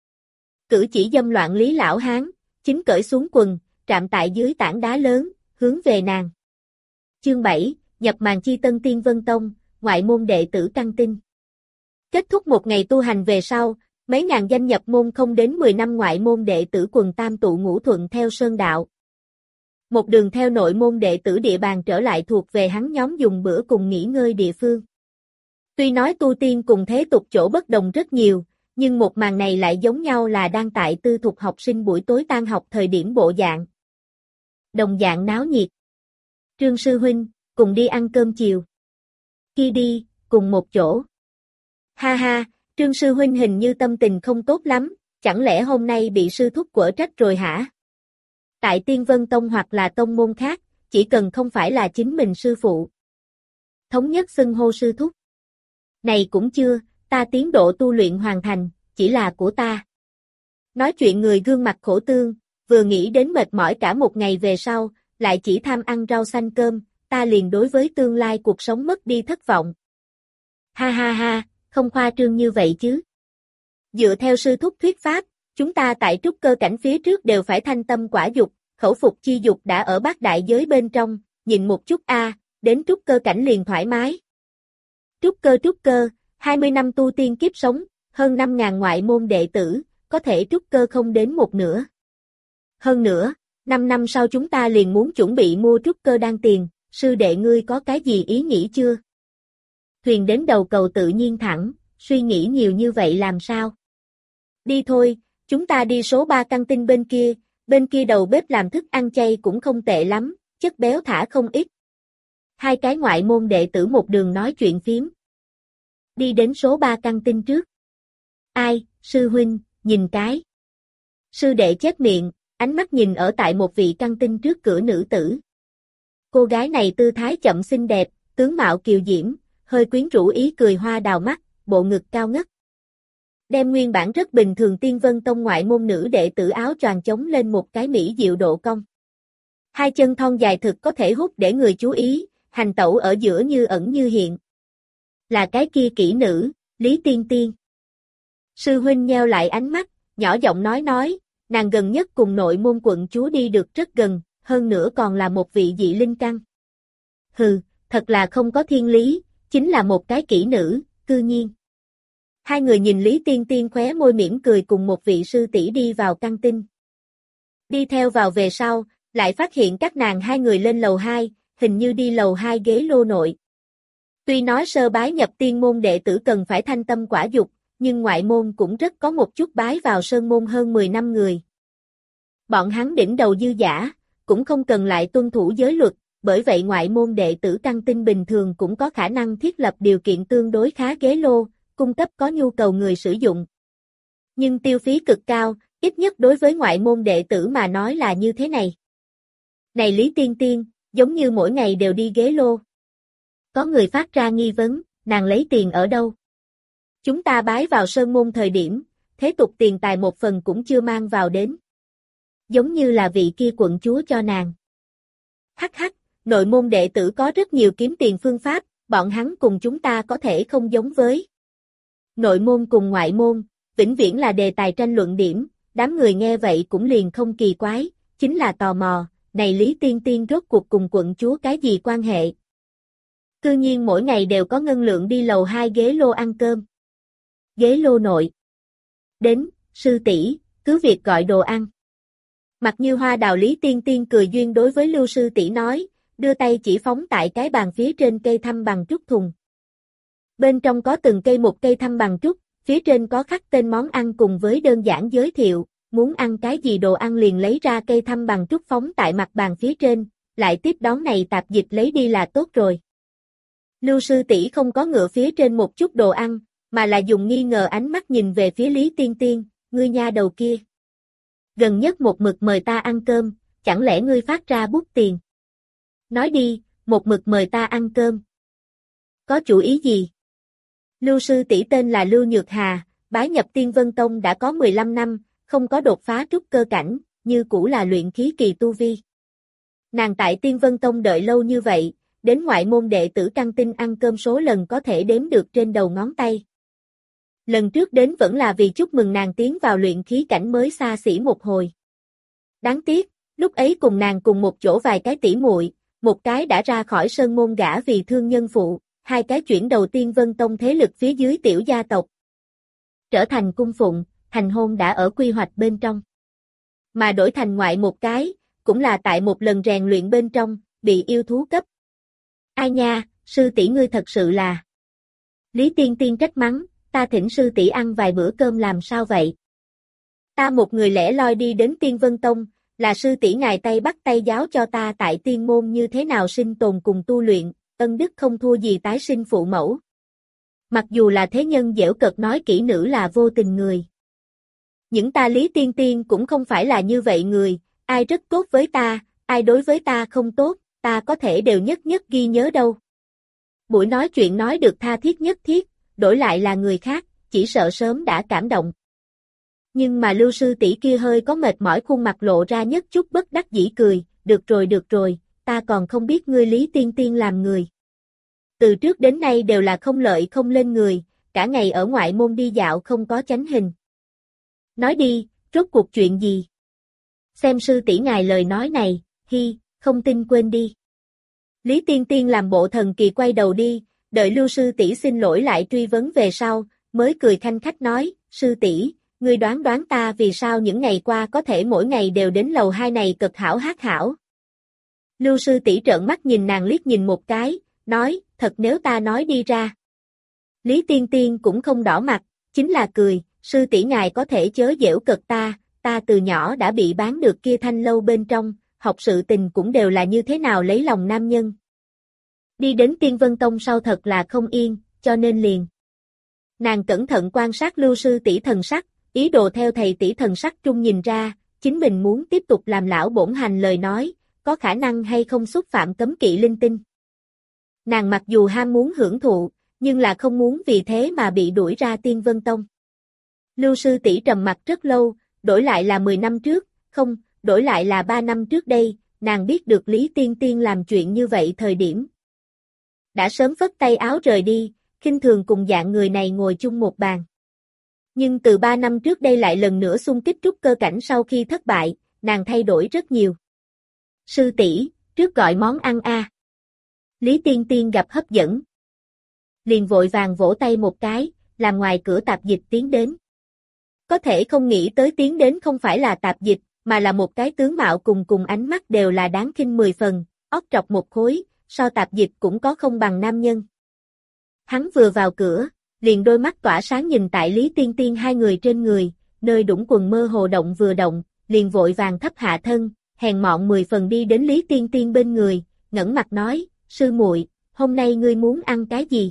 [SPEAKER 1] Cử chỉ dâm loạn Lý lão hán, chính cởi xuống quần, trạm tại dưới tảng đá lớn, hướng về nàng. Chương 7, nhập màn chi Tân Tiên Vân Tông, ngoại môn đệ tử căn tinh. Kết thúc một ngày tu hành về sau, mấy ngàn danh nhập môn không đến 10 năm ngoại môn đệ tử quần tam tụ ngũ thuận theo sơn đạo. Một đường theo nội môn đệ tử địa bàn trở lại thuộc về hắn nhóm dùng bữa cùng nghỉ ngơi địa phương. Tuy nói tu tiên cùng thế tục chỗ bất đồng rất nhiều, nhưng một màn này lại giống nhau là đang tại tư thục học sinh buổi tối tan học thời điểm bộ dạng. Đồng dạng náo nhiệt. Trương sư huynh, cùng đi ăn cơm chiều. Kia đi, cùng một chỗ. Ha ha, Trương sư huynh hình như tâm tình không tốt lắm, chẳng lẽ hôm nay bị sư thúc quở trách rồi hả? Tại Tiên Vân Tông hoặc là tông môn khác, chỉ cần không phải là chính mình sư phụ. Thống nhất xưng hô sư thúc. Này cũng chưa, ta tiến độ tu luyện hoàn thành, chỉ là của ta. Nói chuyện người gương mặt khổ tương, vừa nghĩ đến mệt mỏi cả một ngày về sau, lại chỉ tham ăn rau xanh cơm, ta liền đối với tương lai cuộc sống mất đi thất vọng. Ha ha ha, không khoa trương như vậy chứ. Dựa theo sư thúc thuyết pháp, chúng ta tại trúc cơ cảnh phía trước đều phải thanh tâm quả dục, khẩu phục chi dục đã ở bát đại giới bên trong, nhìn một chút đến trúc cơ cảnh liền thoải mái. Trúc cơ, 20 năm tu tiên kiếp sống, hơn 5.000 ngoại môn đệ tử, có thể trúc cơ không đến một nửa. Hơn nữa, 5 năm sau chúng ta liền muốn chuẩn bị mua trúc cơ đan tiền, sư đệ ngươi có cái gì ý nghĩ chưa? Thuyền đến đầu cầu tự nhiên thẳng, suy nghĩ nhiều như vậy làm sao? Đi thôi, chúng ta đi số 3 căng tin bên kia đầu bếp làm thức ăn chay cũng không tệ lắm, chất béo thả không ít. Hai cái ngoại môn đệ tử một đường nói chuyện phiếm. Đi đến số 3 căng tin trước. Ai, sư huynh, nhìn cái. Sư đệ chép miệng, ánh mắt nhìn ở tại một vị căng tin trước cửa nữ tử. Cô gái này tư thái chậm xinh đẹp, tướng mạo kiều diễm, hơi quyến rũ ý cười hoa đào mắt, bộ ngực cao ngất. Đem nguyên bản rất bình thường Tiên Vân Tông ngoại môn nữ đệ tử áo choàng chống lên một cái mỹ diệu độ cong. Hai chân thon dài thực có thể hút để người chú ý, hành tẩu ở giữa như ẩn như hiện. Là cái kia kỹ nữ, Lý Tiên Tiên. Sư huynh nheo lại ánh mắt, nhỏ giọng nói, nàng gần nhất cùng nội môn quận chúa đi được rất gần, hơn nữa còn là một vị dị linh căn. Hừ, thật là không có thiên lý, chính là một cái kỹ nữ, cư nhiên. Hai người nhìn Lý Tiên Tiên khóe môi mỉm cười cùng một vị sư tỷ đi vào căng tin. Đi theo vào về sau, lại phát hiện các nàng hai người lên lầu 2, hình như đi lầu 2 ghế lô nội. Tuy nói sơ bái nhập tiên môn đệ tử cần phải thanh tâm quả dục, nhưng ngoại môn cũng rất có một chút bái vào sơn môn hơn 10 năm người. Bọn hắn đỉnh đầu dư giả, cũng không cần lại tuân thủ giới luật, bởi vậy ngoại môn đệ tử căng tin bình thường cũng có khả năng thiết lập điều kiện tương đối khá ghế lô, cung cấp có nhu cầu người sử dụng. Nhưng tiêu phí cực cao, ít nhất đối với ngoại môn đệ tử mà nói là như thế này. Này Lý Tiên Tiên, giống như mỗi ngày đều đi ghế lô. Có người phát ra nghi vấn, nàng lấy tiền ở đâu? Chúng ta bái vào sơn môn thời điểm, thế tục tiền tài một phần cũng chưa mang vào đến. Giống như là vị kia quận chúa cho nàng. Hắc hắc, nội môn đệ tử có rất nhiều kiếm tiền phương pháp, bọn hắn cùng chúng ta có thể không giống với. Nội môn cùng ngoại môn, vĩnh viễn là đề tài tranh luận điểm, đám người nghe vậy cũng liền không kỳ quái, chính là tò mò, này Lý Tiên Tiên rốt cuộc cùng quận chúa cái gì quan hệ? Cư nhiên mỗi ngày đều có ngân lượng đi lầu 2 ghế lô ăn cơm. Ghế lô nội. Đến, sư tỷ, cứ việc gọi đồ ăn. Mặt như hoa đào Lý Tiên Tiên cười duyên đối với Lưu sư tỷ nói, đưa tay chỉ phóng tại cái bàn phía trên cây thăm bằng trúc thùng. Bên trong có từng cây một cây thăm bằng trúc, phía trên có khắc tên món ăn cùng với đơn giản giới thiệu, muốn ăn cái gì đồ ăn liền lấy ra cây thăm bằng trúc phóng tại mặt bàn phía trên, lại tiếp đón này tạp dịch lấy đi là tốt rồi. Lưu sư tỷ không có ngựa phía trên một chút đồ ăn, mà là dùng nghi ngờ ánh mắt nhìn về phía Lý Tiên Tiên, ngươi nha đầu kia. Gần nhất một mực mời ta ăn cơm, chẳng lẽ ngươi phát ra bút tiền? Nói đi, một mực mời ta ăn cơm. Có chủ ý gì? Lưu sư tỷ tên là Lưu Nhược Hà, bái nhập Tiên Vân Tông đã có 15 năm, không có đột phá trúc cơ cảnh, như cũ là luyện khí kỳ tu vi. Nàng tại Tiên Vân Tông đợi lâu như vậy, đến ngoại môn đệ tử căng tin ăn cơm số lần có thể đếm được trên đầu ngón tay. Lần trước đến vẫn là vì chúc mừng nàng tiến vào luyện khí cảnh mới xa xỉ một hồi. Đáng tiếc, lúc ấy cùng nàng cùng một chỗ vài cái tỷ muội, một cái đã ra khỏi sơn môn gả vì thương nhân phụ, hai cái chuyển đầu Tiên Vân Tông thế lực phía dưới tiểu gia tộc. Trở thành cung phụng, thành hôn đã ở quy hoạch bên trong. Mà đổi thành ngoại một cái, cũng là tại một lần rèn luyện bên trong, bị yêu thú cấp. Ai nha, sư tỷ ngươi thật sự là. Lý Tiên Tiên trách mắng, ta thỉnh sư tỷ ăn vài bữa cơm làm sao vậy? Ta một người lẻ loi đi đến Tiên Vân Tông, là sư tỷ ngài tay bắt tay giáo cho ta tại tiên môn như thế nào sinh tồn cùng tu luyện, ân đức không thua gì tái sinh phụ mẫu. Mặc dù là thế nhân giễu cợt nói kỹ nữ là vô tình người. Những ta Lý Tiên Tiên cũng không phải là như vậy người, ai rất tốt với ta, ai đối với ta không tốt, ta có thể đều nhất nhất ghi nhớ đâu. Buổi nói chuyện nói được tha thiết nhất thiết, đổi lại là người khác, chỉ sợ sớm đã cảm động. Nhưng mà Lưu sư tỷ kia hơi có mệt mỏi khuôn mặt lộ ra nhất chút bất đắc dĩ cười, được rồi, ta còn không biết ngươi Lý Tiên Tiên làm người. Từ trước đến nay đều là không lợi không lên người, cả ngày ở ngoại môn đi dạo không có chánh hình. Nói đi, rốt cuộc chuyện gì? Xem sư tỷ ngài lời nói này, không tin quên đi. Lý Tiên Tiên làm bộ thần kỳ quay đầu đi, đợi Lưu sư tỷ xin lỗi lại truy vấn về sau, mới cười khanh khách nói, sư tỷ, ngươi đoán ta vì sao những ngày qua có thể mỗi ngày đều đến lầu 2 này cực hảo hát hảo. Lưu sư tỷ trợn mắt nhìn nàng liếc nhìn một cái, nói, thật nếu ta nói đi ra. Lý Tiên Tiên cũng không đỏ mặt, chính là cười, sư tỷ ngài có thể chớ giễu cợt ta từ nhỏ đã bị bán được kia thanh lâu bên trong, học sự tình cũng đều là như thế nào lấy lòng nam nhân. Đi đến Tiên Vân Tông sau thật là không yên, cho nên liền. Nàng cẩn thận quan sát Lưu sư tỷ thần sắc, ý đồ theo thầy tỷ thần sắc trung nhìn ra, chính mình muốn tiếp tục làm lão bổn hành lời nói, có khả năng hay không xúc phạm cấm kỵ linh tinh. Nàng mặc dù ham muốn hưởng thụ, nhưng là không muốn vì thế mà bị đuổi ra Tiên Vân Tông. Lưu sư tỷ trầm mặt rất lâu, đổi lại là 10 năm trước, không, đổi lại là 3 năm trước đây, nàng biết được Lý Tiên Tiên làm chuyện như vậy thời điểm. Đã sớm phất tay áo rời đi, khinh thường cùng dạng người này ngồi chung một bàn. Nhưng từ 3 năm trước đây lại lần nữa xung kích trúc cơ cảnh sau khi thất bại, nàng thay đổi rất nhiều. Sư tỷ, trước gọi món ăn a. Lý Tiên Tiên gặp hấp dẫn. Liền vội vàng vỗ tay một cái, làm ngoài cửa tạp dịch tiến đến. Có thể không nghĩ tới tiến đến không phải là tạp dịch, mà là một cái tướng mạo cùng ánh mắt đều là đáng khinh 10 phần, óc trọc một khối, so tạp dịch cũng có không bằng nam nhân. Hắn vừa vào cửa, liền đôi mắt tỏa sáng nhìn tại Lý Tiên Tiên hai người trên người, nơi đũng quần mơ hồ động vừa động, liền vội vàng thấp hạ thân, hèn mọn 10 phần đi đến Lý Tiên Tiên bên người, ngẩng mặt nói, sư muội, hôm nay ngươi muốn ăn cái gì?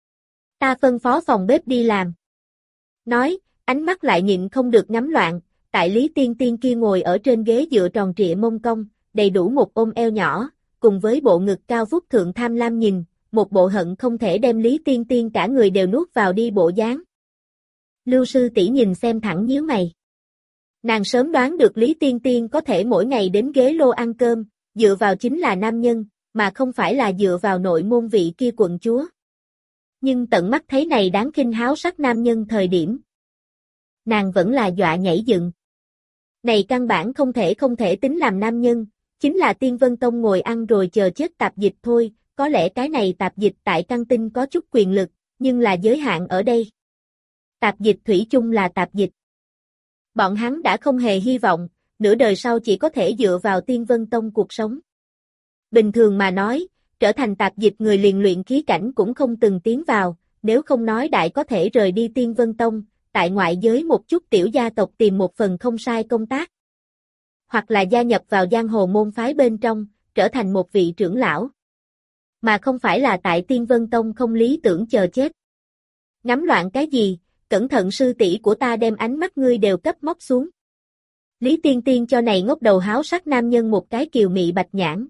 [SPEAKER 1] Ta phân phó phòng bếp đi làm. Nói, ánh mắt lại nhịn không được ngắm loạn, tại Lý Tiên Tiên kia ngồi ở trên ghế dựa tròn trịa mông cong, đầy đủ một ôm eo nhỏ, cùng với bộ ngực cao vút thượng tham lam nhìn, một bộ hận không thể đem Lý Tiên Tiên cả người đều nuốt vào đi bộ dáng. Lưu sư tỷ nhìn xem thẳng nhíu mày. Nàng sớm đoán được Lý Tiên Tiên có thể mỗi ngày đến ghế lô ăn cơm, dựa vào chính là nam nhân, mà không phải là dựa vào nội môn vị kia quận chúa. Nhưng tận mắt thấy này đáng khinh háo sắc nam nhân thời điểm. Nàng vẫn là dọa nhảy dựng. Này căn bản không thể tính làm nam nhân, chính là Tiên Vân Tông ngồi ăn rồi chờ chết tạp dịch thôi, có lẽ cái này tạp dịch tại căng tin có chút quyền lực, nhưng là giới hạn ở đây. Tạp dịch thủy chung là tạp dịch. Bọn hắn đã không hề hy vọng, nửa đời sau chỉ có thể dựa vào Tiên Vân Tông cuộc sống. Bình thường mà nói, trở thành tạp dịch người liền luyện khí cảnh cũng không từng tiến vào, nếu không nói đại có thể rời đi Tiên Vân Tông, tại ngoại giới một chút tiểu gia tộc tìm một phần không sai công tác. Hoặc là gia nhập vào giang hồ môn phái bên trong, trở thành một vị trưởng lão. Mà không phải là tại Tiên Vân Tông không lý tưởng chờ chết. Ngắm loạn cái gì, cẩn thận sư tỷ của ta đem ánh mắt ngươi đều cấp móc xuống. Lý Tiên Tiên cho này ngốc đầu háo sắc nam nhân một cái kiều mị bạch nhãn.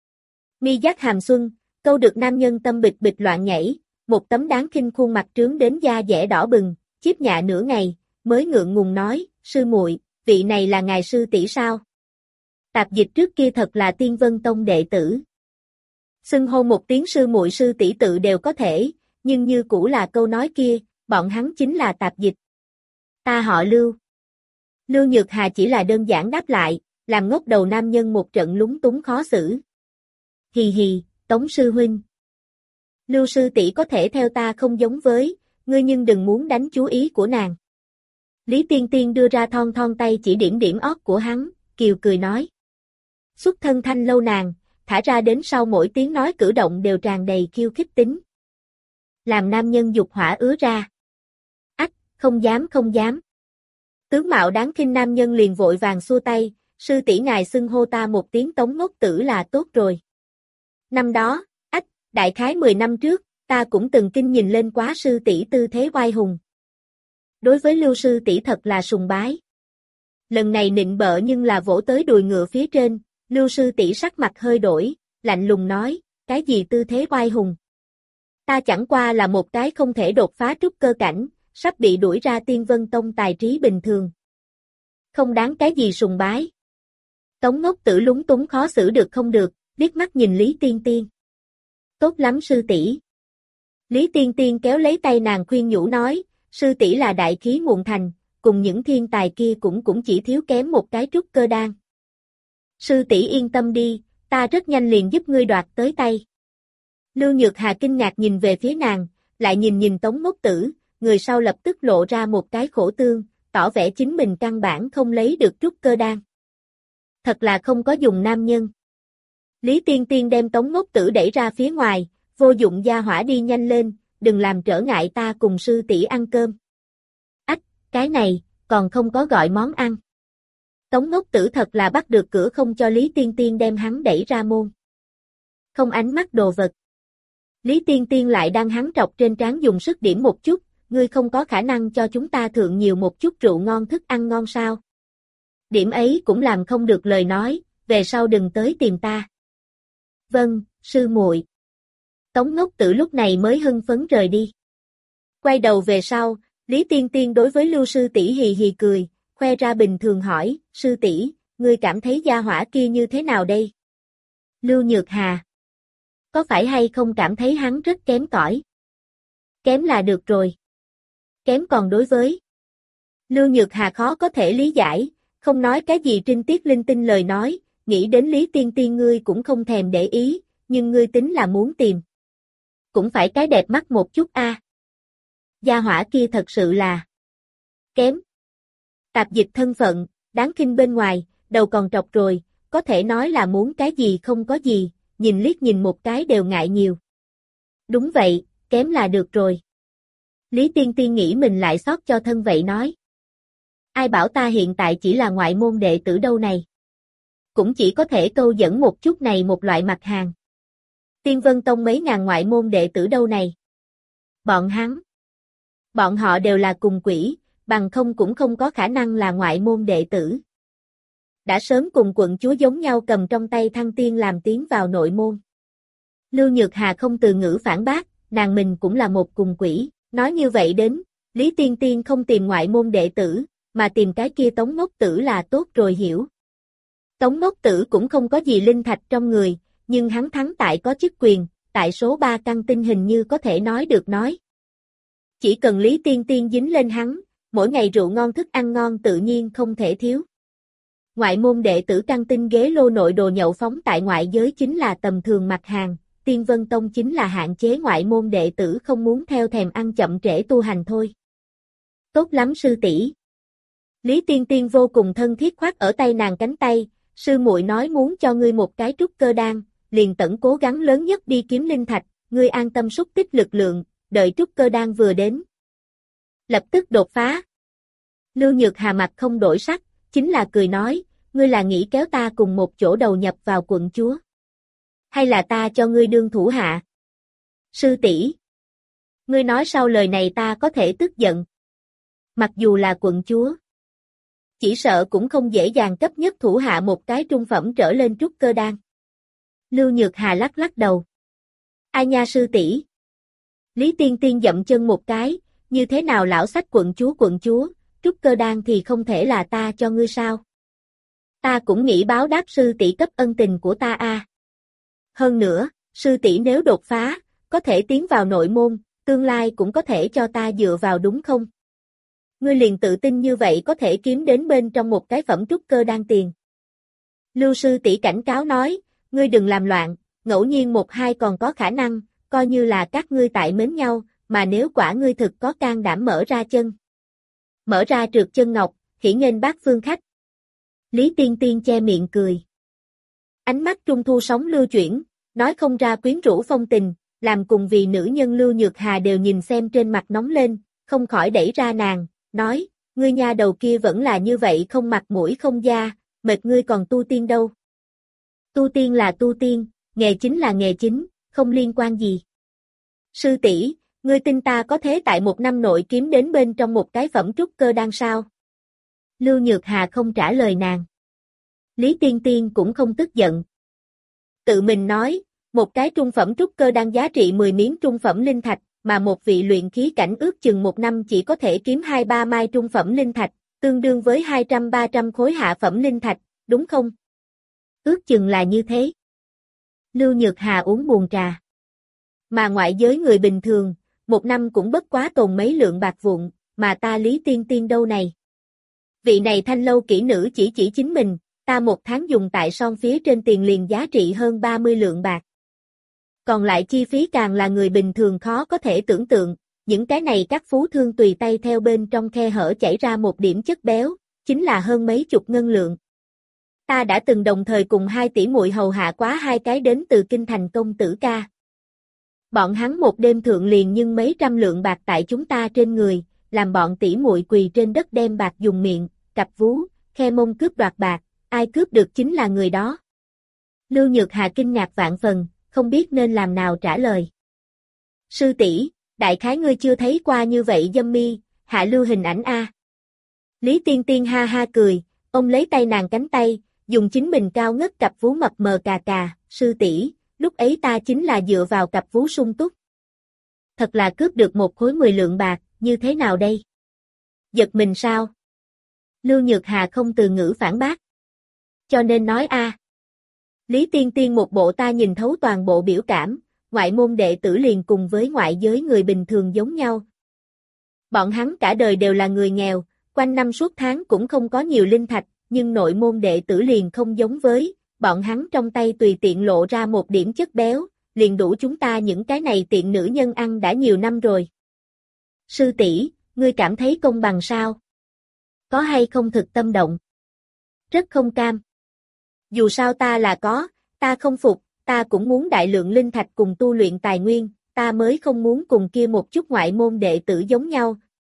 [SPEAKER 1] Mi giác hàm xuân, câu được nam nhân tâm bịch bịch loạn nhảy, một tấm đáng khinh khuôn mặt trướng đến da dẻ đỏ bừng, chiếp nhạ nửa ngày, mới ngượng ngùng nói, sư muội, vị này là ngài sư tỷ sao? Tạp dịch trước kia thật là Tiên Vân Tông đệ tử. Xưng hô một tiếng sư muội sư tỷ tự đều có thể, nhưng như cũ là câu nói kia, bọn hắn chính là tạp dịch. Ta họ Lưu. Lưu Nhược Hà chỉ là đơn giản đáp lại, làm ngốc đầu nam nhân một trận lúng túng khó xử. Hì hì, Tống sư huynh. Lưu sư tỷ có thể theo ta không giống với, ngươi nhưng đừng muốn đánh chú ý của nàng. Lý Tiên Tiên đưa ra thon thon tay chỉ điểm ót của hắn, kiều cười nói. Xuất thân thanh lâu nàng, thả ra đến sau mỗi tiếng nói cử động đều tràn đầy khiêu khích tính. Làm nam nhân dục hỏa ứa ra. Ách, không dám. Tướng mạo đáng khinh nam nhân liền vội vàng xua tay, sư tỷ ngài xưng hô ta một tiếng Tống ngốc tử là tốt rồi. Năm đó, đại khái 10 năm trước, ta cũng từng kinh nhìn lên quá sư tỷ tư thế oai hùng. Đối với Lưu sư tỷ thật là sùng bái. Lần này nịnh bợ nhưng là vỗ tới đùi ngựa phía trên, Lưu sư tỷ sắc mặt hơi đổi, lạnh lùng nói, cái gì tư thế oai hùng? Ta chẳng qua là một cái không thể đột phá trúc cơ cảnh, sắp bị đuổi ra Tiên Vân Tông tài trí bình thường. Không đáng cái gì sùng bái. Tống ngốc tử lúng túng khó xử được không được, liếc mắt nhìn Lý Tiên Tiên. Tốt lắm sư tỷ. Lý Tiên Tiên kéo lấy tay nàng khuyên nhủ nói, sư tỷ là đại khí muộn thành, cùng những thiên tài kia cũng chỉ thiếu kém một cái trúc cơ đan. Sư tỷ yên tâm đi, ta rất nhanh liền giúp ngươi đoạt tới tay. Lưu Nhược Hà kinh ngạc nhìn về phía nàng, lại nhìn Tống ngốc tử, người sau lập tức lộ ra một cái khổ tương, tỏ vẻ chính mình căn bản không lấy được trúc cơ đan. Thật là không có dùng nam nhân. Lý Tiên Tiên đem Tống ngốc tử đẩy ra phía ngoài, vô dụng gia hỏa đi nhanh lên, đừng làm trở ngại ta cùng sư tỷ ăn cơm. Ách, cái này, còn không có gọi món ăn. Tống ngốc tử thật là bắt được cửa không cho Lý Tiên Tiên đem hắn đẩy ra môn. Không ánh mắt đồ vật. Lý Tiên Tiên lại đang hắn trọc trên trán dùng sức điểm một chút, ngươi không có khả năng cho chúng ta thượng nhiều một chút rượu ngon thức ăn ngon sao? Điểm ấy cũng làm không được lời nói, về sau đừng tới tìm ta. Vâng, sư muội. Tống ngốc tử lúc này mới hưng phấn rời đi. Quay đầu về sau, Lý Tiên Tiên đối với Lưu sư tỷ hì hì cười, khoe ra bình thường hỏi, sư tỷ, ngươi cảm thấy gia hỏa kia như thế nào đây? Lưu Nhược Hà. Có phải hay không cảm thấy hắn rất kém cỏi? Kém là được rồi. Kém còn đối với. Lưu Nhược Hà khó có thể lý giải, không nói cái gì trinh tiết linh tinh lời nói, nghĩ đến Lý Tiên Tiên ngươi cũng không thèm để ý, nhưng ngươi tính là muốn tìm. Cũng phải cái đẹp mắt một chút a. Gia hỏa kia thật sự là kém. Tạp dịch thân phận, đáng khinh bên ngoài, đầu còn trọc rồi, có thể nói là muốn cái gì không có gì, nhìn liếc nhìn một cái đều ngại nhiều. Đúng vậy, kém là được rồi. Lý Tiên Tiên nghĩ mình lại sót cho thân vậy nói. Ai bảo ta hiện tại chỉ là ngoại môn đệ tử đâu này. Cũng chỉ có thể câu dẫn một chút này một loại mặt hàng. Tiên Vân Tông mấy ngàn ngoại môn đệ tử đâu này. Bọn họ đều là cùng quỷ, bằng không cũng không có khả năng là ngoại môn đệ tử. Đã sớm cùng quận chúa giống nhau cầm trong tay thăng tiên làm tiến vào nội môn. Lưu Nhược Hà không từ ngữ phản bác, nàng mình cũng là một cùng quỷ, nói như vậy đến, Lý Tiên Tiên không tìm ngoại môn đệ tử, mà tìm cái kia Tống ngốc tử là tốt rồi hiểu. Tống ngốc tử cũng không có gì linh thạch trong người, nhưng hắn thắng tại có chức quyền, tại số 3 căn tinh hình như có thể nói được nói. Chỉ cần Lý Tiên Tiên dính lên hắn, mỗi ngày rượu ngon thức ăn ngon tự nhiên không thể thiếu. Ngoại môn đệ tử căn tinh ghế lô nội đồ nhậu phóng tại ngoại giới chính là tầm thường mặt hàng, Tiên Vân Tông chính là hạn chế ngoại môn đệ tử không muốn theo thèm ăn chậm trễ tu hành thôi. Tốt lắm sư tỷ. Lý Tiên Tiên vô cùng thân thiết khoác ở tay nàng cánh tay, sư muội nói muốn cho ngươi một cái trúc cơ đan, liền tận cố gắng lớn nhất đi kiếm linh thạch, ngươi an tâm xúc tích lực lượng, đợi trúc cơ đan vừa đến. Lập tức đột phá. Lưu Nhược Hà mặt không đổi sắc, chính là cười nói, ngươi là nghĩ kéo ta cùng một chỗ đầu nhập vào quận chúa. Hay là ta cho ngươi đương thủ hạ? Sư tỷ, ngươi nói sau lời này ta có thể tức giận. Mặc dù là quận chúa, chỉ sợ cũng không dễ dàng cấp nhất thủ hạ một cái trung phẩm trở lên trúc cơ đan. Lưu Nhược Hà lắc lắc đầu. Ai nha sư tỷ. Lý Tiên Tiên dậm chân một cái, như thế nào lão sách quận chúa, trúc cơ đan thì không thể là ta cho ngươi sao? Ta cũng nghĩ báo đáp sư tỷ cấp ân tình của ta a. Hơn nữa, sư tỷ nếu đột phá, có thể tiến vào nội môn, tương lai cũng có thể cho ta dựa vào đúng không? Ngươi liền tự tin như vậy có thể kiếm đến bên trong một cái phẩm trúc cơ đan tiền. Lưu sư tỷ cảnh cáo nói, ngươi đừng làm loạn, ngẫu nhiên một hai còn có khả năng, coi như là các ngươi tại mến nhau, mà nếu quả ngươi thực có can đảm mở ra chân. Mở ra trượt chân ngọc, hỉ nghênh bát phương khách. Lý Tiên Tiên che miệng cười. Ánh mắt trung thu sóng lưu chuyển, nói không ra quyến rũ phong tình, làm cùng vì nữ nhân Lưu Nhược Hà đều nhìn xem trên mặt nóng lên, không khỏi đẩy ra nàng, nói, ngươi nha đầu kia vẫn là như vậy không mặt mũi không da, mệt ngươi còn tu tiên đâu. Tu tiên là tu tiên, nghề chính là nghề chính, không liên quan gì. Sư tỷ, ngươi tin ta có thế tại một năm nội kiếm đến bên trong một cái phẩm trúc cơ đan sao? Lưu Nhược Hà không trả lời nàng. Lý Tiên Tiên cũng không tức giận. Tự mình nói, một cái trung phẩm trúc cơ đan giá trị 10 miếng trung phẩm linh thạch, mà một vị luyện khí cảnh ước chừng một năm chỉ có thể kiếm 2-3 mai trung phẩm linh thạch, tương đương với 200-300 khối hạ phẩm linh thạch, đúng không? Ước chừng là như thế. Lưu Nhược Hà uống buồn trà. Mà ngoại giới người bình thường, một năm cũng bất quá tồn mấy lượng bạc vụn, mà ta Lý Tiên Tiên đâu này. Vị này thanh lâu kỹ nữ chỉ chính mình, ta một tháng dùng tại son phía trên tiền liền giá trị hơn 30 lượng bạc. Còn lại chi phí càng là người bình thường khó có thể tưởng tượng, những cái này các phú thương tùy tay theo bên trong khe hở chảy ra một điểm chất béo, chính là hơn mấy chục ngân lượng. Ta đã từng đồng thời cùng 2 tỷ muội hầu hạ quá 2 cái đến từ kinh thành công tử ca. Bọn hắn một đêm thượng liền nhưng mấy trăm lượng bạc tại chúng ta trên người, làm bọn tỷ muội quỳ trên đất đem bạc dùng miệng, cặp vú, khe mông cướp đoạt bạc, ai cướp được chính là người đó. Lưu Nhược Hà kinh ngạc vạn phần, không biết nên làm nào trả lời. Sư tỷ, đại khái ngươi chưa thấy qua như vậy dâm mi, hạ lưu hình ảnh a. Lý Tiên Tiên ha ha cười, ông lấy tay nàng cánh tay, dùng chính mình cao ngất cặp vú mập mờ cà cà, sư tỷ, lúc ấy ta chính là dựa vào cặp vú sung túc. Thật là cướp được một khối 10 lượng bạc, như thế nào đây? Giật mình sao? Lưu Nhược Hà không từ ngữ phản bác. Cho nên nói a. Lý Tiên Tiên một bộ ta nhìn thấu toàn bộ biểu cảm, ngoại môn đệ tử liền cùng với ngoại giới người bình thường giống nhau. Bọn hắn cả đời đều là người nghèo, quanh năm suốt tháng cũng không có nhiều linh thạch, nhưng nội môn đệ tử liền không giống với, bọn hắn trong tay tùy tiện lộ ra một điểm chất béo, liền đủ chúng ta những cái này tiện nữ nhân ăn đã nhiều năm rồi. Sư tỷ, ngươi cảm thấy công bằng sao? Có hay không thực tâm động? Rất không cam. Dù sao ta là có, ta không phục, ta cũng muốn đại lượng linh thạch cùng tu luyện tài nguyên, ta mới không muốn cùng kia một chút ngoại môn đệ tử giống nhau.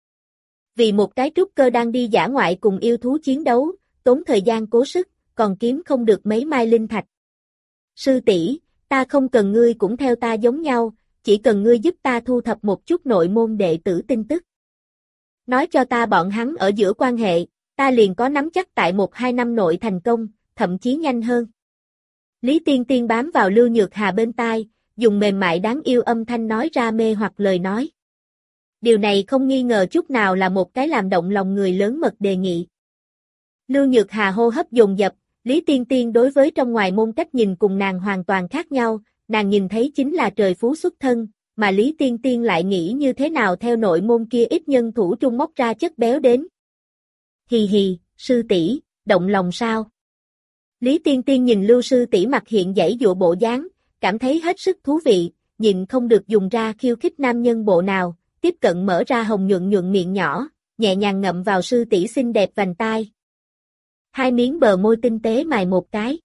[SPEAKER 1] Vì một cái trúc cơ đang đi dã ngoại cùng yêu thú chiến đấu, tốn thời gian cố sức, còn kiếm không được mấy mai linh thạch. Sư tỷ, ta không cần ngươi cũng theo ta giống nhau, chỉ cần ngươi giúp ta thu thập một chút nội môn đệ tử tin tức. Nói cho ta bọn hắn ở giữa quan hệ, ta liền có nắm chắc tại 1-2 năm nội thành công, thậm chí nhanh hơn. Lý Tiên Tiên bám vào Lưu Nhược Hà bên tai, dùng mềm mại đáng yêu âm thanh nói ra mê hoặc lời nói. Điều này không nghi ngờ chút nào là một cái làm động lòng người lớn mật đề nghị. Lưu Nhược Hà hô hấp dồn dập, Lý Tiên Tiên đối với trong ngoài môn cách nhìn cùng nàng hoàn toàn khác nhau, nàng nhìn thấy chính là trời phú xuất thân, mà Lý Tiên Tiên lại nghĩ như thế nào theo nội môn kia ít nhân thủ trung móc ra chất béo đến. Hì hì, sư tỷ, động lòng sao? Lý Tiên Tiên nhìn Lưu sư tỷ mặt hiện giãy giụa bộ dáng, cảm thấy hết sức thú vị, nhịn không được dùng ra khiêu khích nam nhân bộ nào, tiếp cận mở ra hồng nhuận miệng nhỏ, nhẹ nhàng ngậm vào sư tỷ xinh đẹp vành tai. 2 miếng bờ môi tinh tế mài một cái.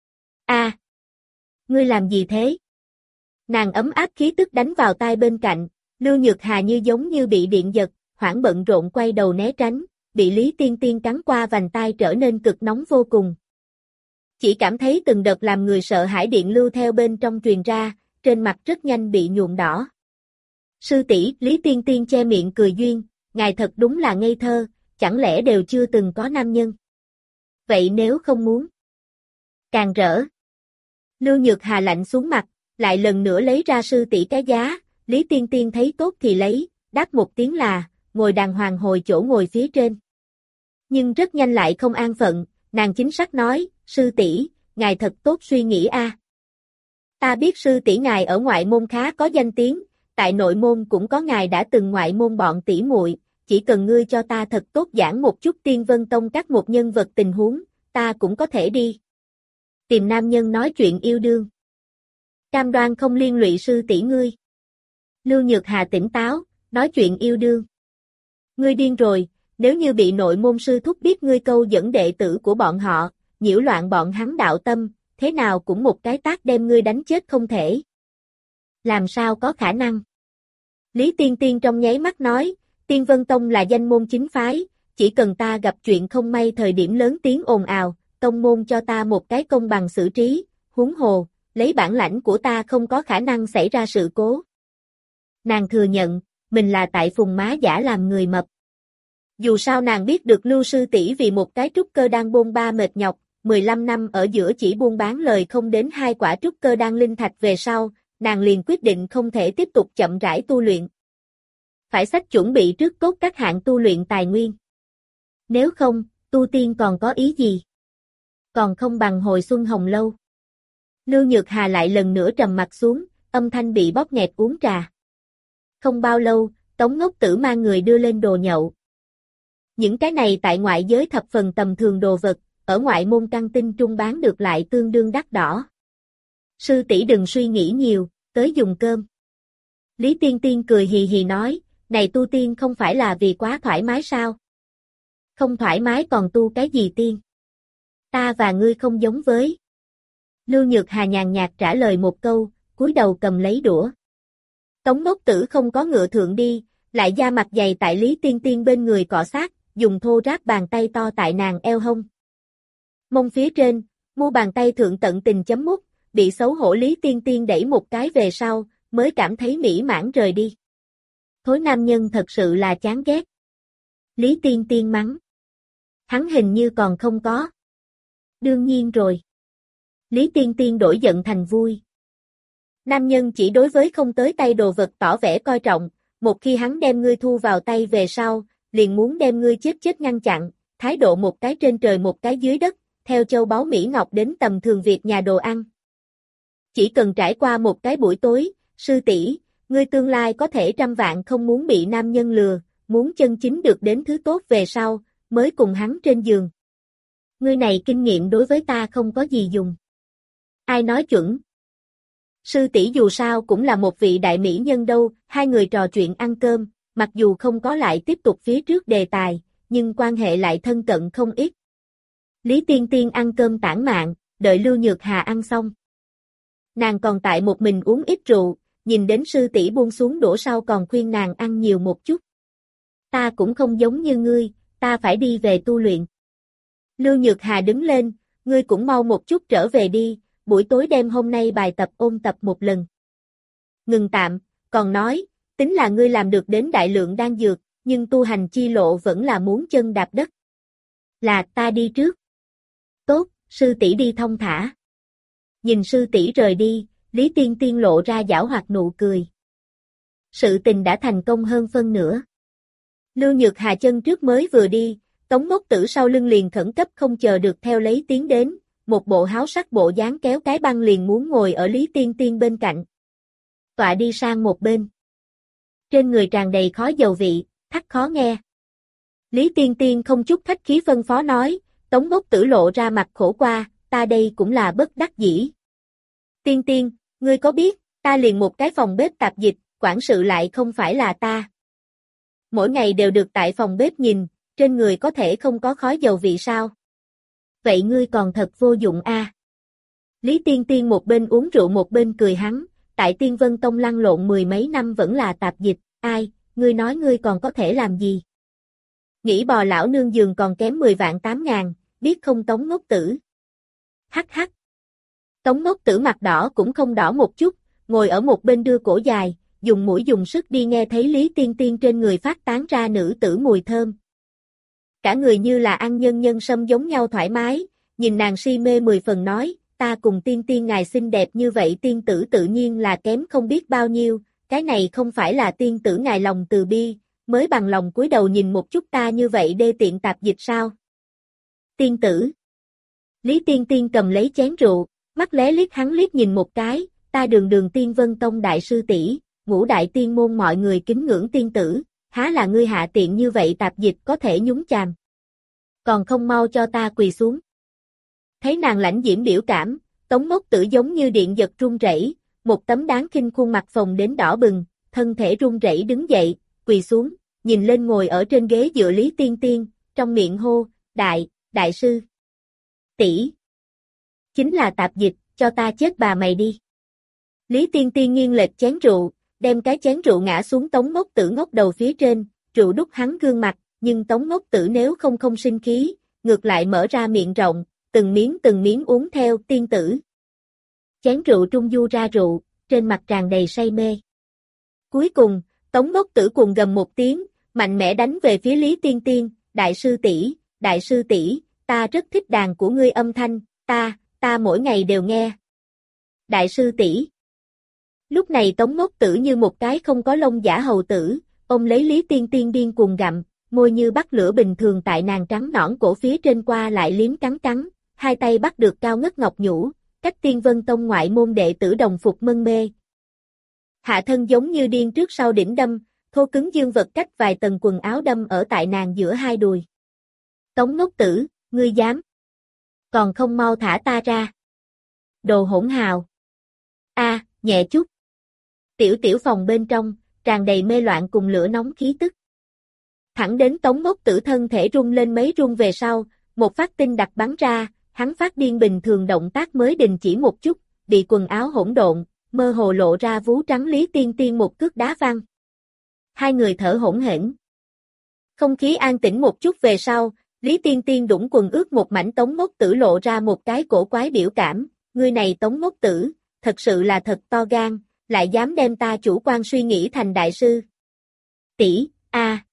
[SPEAKER 1] A, ngươi làm gì thế? Nàng ấm áp khí tức đánh vào tai bên cạnh, Lưu Nhược Hà như giống như bị điện giật, hoảng bận rộn quay đầu né tránh, bị Lý Tiên Tiên cắn qua vành tai trở nên cực nóng vô cùng. Chỉ cảm thấy từng đợt làm người sợ hãi điện lưu theo bên trong truyền ra, trên mặt rất nhanh bị nhuộm đỏ. Sư tỷ, Lý Tiên Tiên che miệng cười duyên, ngài thật đúng là ngây thơ, chẳng lẽ đều chưa từng có nam nhân? Vậy nếu không muốn? Càng rỡ. Lưu Nhược Hà lạnh xuống mặt, lại lần nữa lấy ra sư tỷ cái giá, Lý Tiên Tiên thấy tốt thì lấy, đáp một tiếng là, ngồi đàng hoàng hồi chỗ ngồi phía trên. Nhưng rất nhanh lại không an phận, nàng chính xác nói, sư tỷ, ngài thật tốt suy nghĩ a. Ta biết sư tỷ ngài ở ngoại môn khá có danh tiếng, tại nội môn cũng có ngài đã từng ngoại môn bọn tỷ muội, chỉ cần ngươi cho ta thật tốt giảng một chút Tiên Vân Tông các một nhân vật tình huống, ta cũng có thể đi tìm nam nhân nói chuyện yêu đương. Cam đoan không liên lụy sư tỷ ngươi. Lưu Nhược Hà tỉnh táo, nói chuyện yêu đương. Ngươi điên rồi, nếu như bị nội môn sư thúc biết ngươi câu dẫn đệ tử của bọn họ, nhiễu loạn bọn hắn đạo tâm, thế nào cũng một cái tát đem ngươi đánh chết không thể. Làm sao có khả năng? Lý Tiên Tiên trong nháy mắt nói, Tiên Vân Tông là danh môn chính phái, chỉ cần ta gặp chuyện không may thời điểm lớn tiếng ồn ào, tông môn cho ta một cái công bằng xử trí, huống hồ, lấy bản lãnh của ta không có khả năng xảy ra sự cố. Nàng thừa nhận, mình là tại phùng má giả làm người mập. Dù sao nàng biết được Lưu sư tỷ vì một cái trúc cơ đan bôn ba mệt nhọc, 15 năm ở giữa chỉ buôn bán lời không đến 2 quả trúc cơ đan linh thạch về sau, nàng liền quyết định không thể tiếp tục chậm rãi tu luyện. Phải sách chuẩn bị trước tốt các hạng tu luyện tài nguyên. Nếu không, tu tiên còn có ý gì? Còn không bằng hồi xuân hồng lâu. Lưu Nhược Hà lại lần nữa trầm mặt xuống, âm thanh bị bóp nghẹt uống trà. Không bao lâu, Tống Ngốc Tử mang người đưa lên đồ nhậu. Những cái này tại ngoại giới thập phần tầm thường đồ vật, ở ngoại môn căng tin trung bán được lại tương đương đắt đỏ. Sư tỷ đừng suy nghĩ nhiều, tới dùng cơm. Lý Tiên Tiên cười hì hì nói, này tu tiên không phải là vì quá thoải mái sao? Không thoải mái còn tu cái gì tiên? Ta và ngươi không giống với. Lưu Nhược Hà nhàn nhạt trả lời một câu, cúi đầu cầm lấy đũa. Tống Ngốc Tử không có ngựa thượng đi, lại da mặt dày tại Lý Tiên Tiên bên người cọ sát, dùng thô ráp bàn tay to tại nàng eo hông. Mông phía trên, mu bàn tay thượng tận tình chấm mút, bị xấu hổ Lý Tiên Tiên đẩy một cái về sau, mới cảm thấy mỹ mãn rời đi. Thối nam nhân thật sự là chán ghét. Lý Tiên Tiên mắng. Hắn hình như còn không có. Đương nhiên rồi. Lý Tiên Tiên đổi giận thành vui. Nam nhân chỉ đối với không tới tay đồ vật tỏ vẻ coi trọng, một khi hắn đem ngươi thu vào tay về sau, liền muốn đem ngươi chết ngăn chặn, thái độ một cái trên trời một cái dưới đất, theo châu báu Mỹ Ngọc đến tầm thường việc nhà đồ ăn. Chỉ cần trải qua một cái buổi tối, sư tỷ, ngươi tương lai có thể trăm vạn không muốn bị nam nhân lừa, muốn chân chính được đến thứ tốt về sau, mới cùng hắn trên giường. Ngươi này kinh nghiệm đối với ta không có gì dùng. Ai nói chuẩn? Sư tỷ dù sao cũng là một vị đại mỹ nhân đâu, hai người trò chuyện ăn cơm, mặc dù không có lại tiếp tục phía trước đề tài, nhưng quan hệ lại thân cận không ít. Lý Tiên Tiên ăn cơm tản mạn, đợi Lưu Nhược Hà ăn xong. Nàng còn tại một mình uống ít rượu, nhìn đến sư tỷ buông xuống đũa sau còn khuyên nàng ăn nhiều một chút. Ta cũng không giống như ngươi, ta phải đi về tu luyện. Lưu Nhược Hà đứng lên, ngươi cũng mau một chút trở về đi, buổi tối đêm hôm nay bài tập ôn tập một lần. Ngừng tạm, còn nói, tính là ngươi làm được đến đại lượng đan dược, nhưng tu hành chi lộ vẫn là muốn chân đạp đất. Là ta đi trước. Tốt, sư tỷ đi thong thả. Nhìn sư tỷ rời đi, Lý Tiên Tiên lộ ra giảo hoạt nụ cười. Sự tình đã thành công hơn phân nửa. Lưu Nhược Hà chân trước mới vừa đi, Tống Ngốc Tử sau lưng liền khẩn cấp không chờ được theo lấy tiến đến, một bộ háo sắc bộ dáng kéo cái băng liền muốn ngồi ở Lý Tiên Tiên bên cạnh. Tọa đi sang một bên. Trên người tràn đầy khói dầu vị, thắt khó nghe. Lý Tiên Tiên không chút khách khí phân phó nói, Tống Ngốc Tử lộ ra mặt khổ qua, ta đây cũng là bất đắc dĩ. Tiên Tiên, ngươi có biết, ta liền một cái phòng bếp tạp dịch, quản sự lại không phải là ta. Mỗi ngày đều được tại phòng bếp nhìn, trên người có thể không có khói dầu vị sao? Vậy ngươi còn thật vô dụng a. Lý Tiên Tiên một bên uống rượu một bên cười hắn, tại Tiên Vân Tông lăn lộn 10 mấy năm vẫn là tạp dịch, ai, ngươi nói ngươi còn có thể làm gì? Nghĩ bò lão nương giường còn kém 10 vạn 8 ngàn, biết không Tống Ngốc Tử? Hắc hắc. Tống Ngốc Tử mặt đỏ cũng không đỏ một chút, ngồi ở một bên đưa cổ dài, dùng mũi dùng sức đi nghe thấy Lý Tiên Tiên trên người phát tán ra nữ tử mùi thơm. Cả người như là ăn nhân sâm giống nhau thoải mái, nhìn nàng si mê 10 phần nói, ta cùng Tiên Tiên ngài xinh đẹp như vậy tiên tử tự nhiên là kém không biết bao nhiêu, cái này không phải là tiên tử ngài lòng từ bi, mới bằng lòng cúi đầu nhìn một chút ta như vậy đê tiện tạp dịch sao? Tiên tử. Lý Tiên Tiên cầm lấy chén rượu, mắt lé liếc hắn liếc nhìn một cái, ta Đường Đường Tiên Vân Tông đại sư tỷ, ngũ đại tiên môn mọi người kính ngưỡng tiên tử, há là ngươi hạ tiện như vậy tạp dịch có thể nhúng chàm. Còn không mau cho ta quỳ xuống. Thấy nàng lãnh diễm biểu cảm, Tống Ngốc Tử giống như điện giật run rẩy, một tấm đáng khinh khuôn mặt phồng đến đỏ bừng, thân thể run rẩy đứng dậy, quỳ xuống, nhìn lên ngồi ở trên ghế dựa Lý Tiên Tiên, trong miệng hô, đại sư. Tỷ. Chính là tạp dịch, cho ta chết bà mày đi. Lý Tiên Tiên nghiêng lệch chén rượu, đem cái chén rượu ngã xuống Tống Ngốc Tử ngóc đầu phía trên, rượu đút hắn gương mặt, nhưng Tống Ngốc Tử nếu không sinh khí, ngược lại mở ra miệng rộng, từng miếng uống theo tiên tử. Chén rượu trung du ra rượu, trên mặt tràn đầy say mê. Cuối cùng, Tống Ngốc Tử cuồng gầm một tiếng, mạnh mẽ đánh về phía Lý Tiên Tiên, đại sư tỷ, ta rất thích đàn của ngươi âm thanh, ta mỗi ngày đều nghe. Đại sư tỷ. Lúc này Tống Ngốc Tử như một cái không có lông giả hầu tử, ôm lấy Lý Tiên Tiên điên cuồng gặm, môi như bắt lửa bình thường tại nàng trắng nõn cổ phía trên qua lại liếm cắn, hai tay bắt được cao ngất ngọc nhũ, cách Tiên Vân Tông ngoại môn đệ tử đồng phục mân mê. Hạ thân giống như điên trước sau đỉnh đâm, thô cứng dương vật cách vài tầng quần áo đâm ở tại nàng giữa hai đùi. Tống Ngốc Tử, ngươi dám? Còn không mau thả ta ra. Đồ hỗn hào. A, nhẹ chút. Tiểu phòng bên trong, tràn đầy mê loạn cùng lửa nóng khí tức. Thẳng đến Tống Ngốc Tử thân thể rung lên mấy rung về sau, một phát tinh đặc bắn ra, hắn phát điên bình thường động tác mới đình chỉ một chút, bị quần áo hỗn độn, mơ hồ lộ ra vú trắng Lý Tiên Tiên một cước đá văng. Hai người thở hỗn hển. Không khí an tĩnh một chút về sau, Lý Tiên Tiên đũng quần ướt một mảnh. Tống Ngốc Tử lộ ra một cái cổ quái biểu cảm, ngươi này Tống Ngốc Tử, thật sự là thật to gan, lại dám đem ta chủ quan suy nghĩ thành đại sư. Tỷ, a.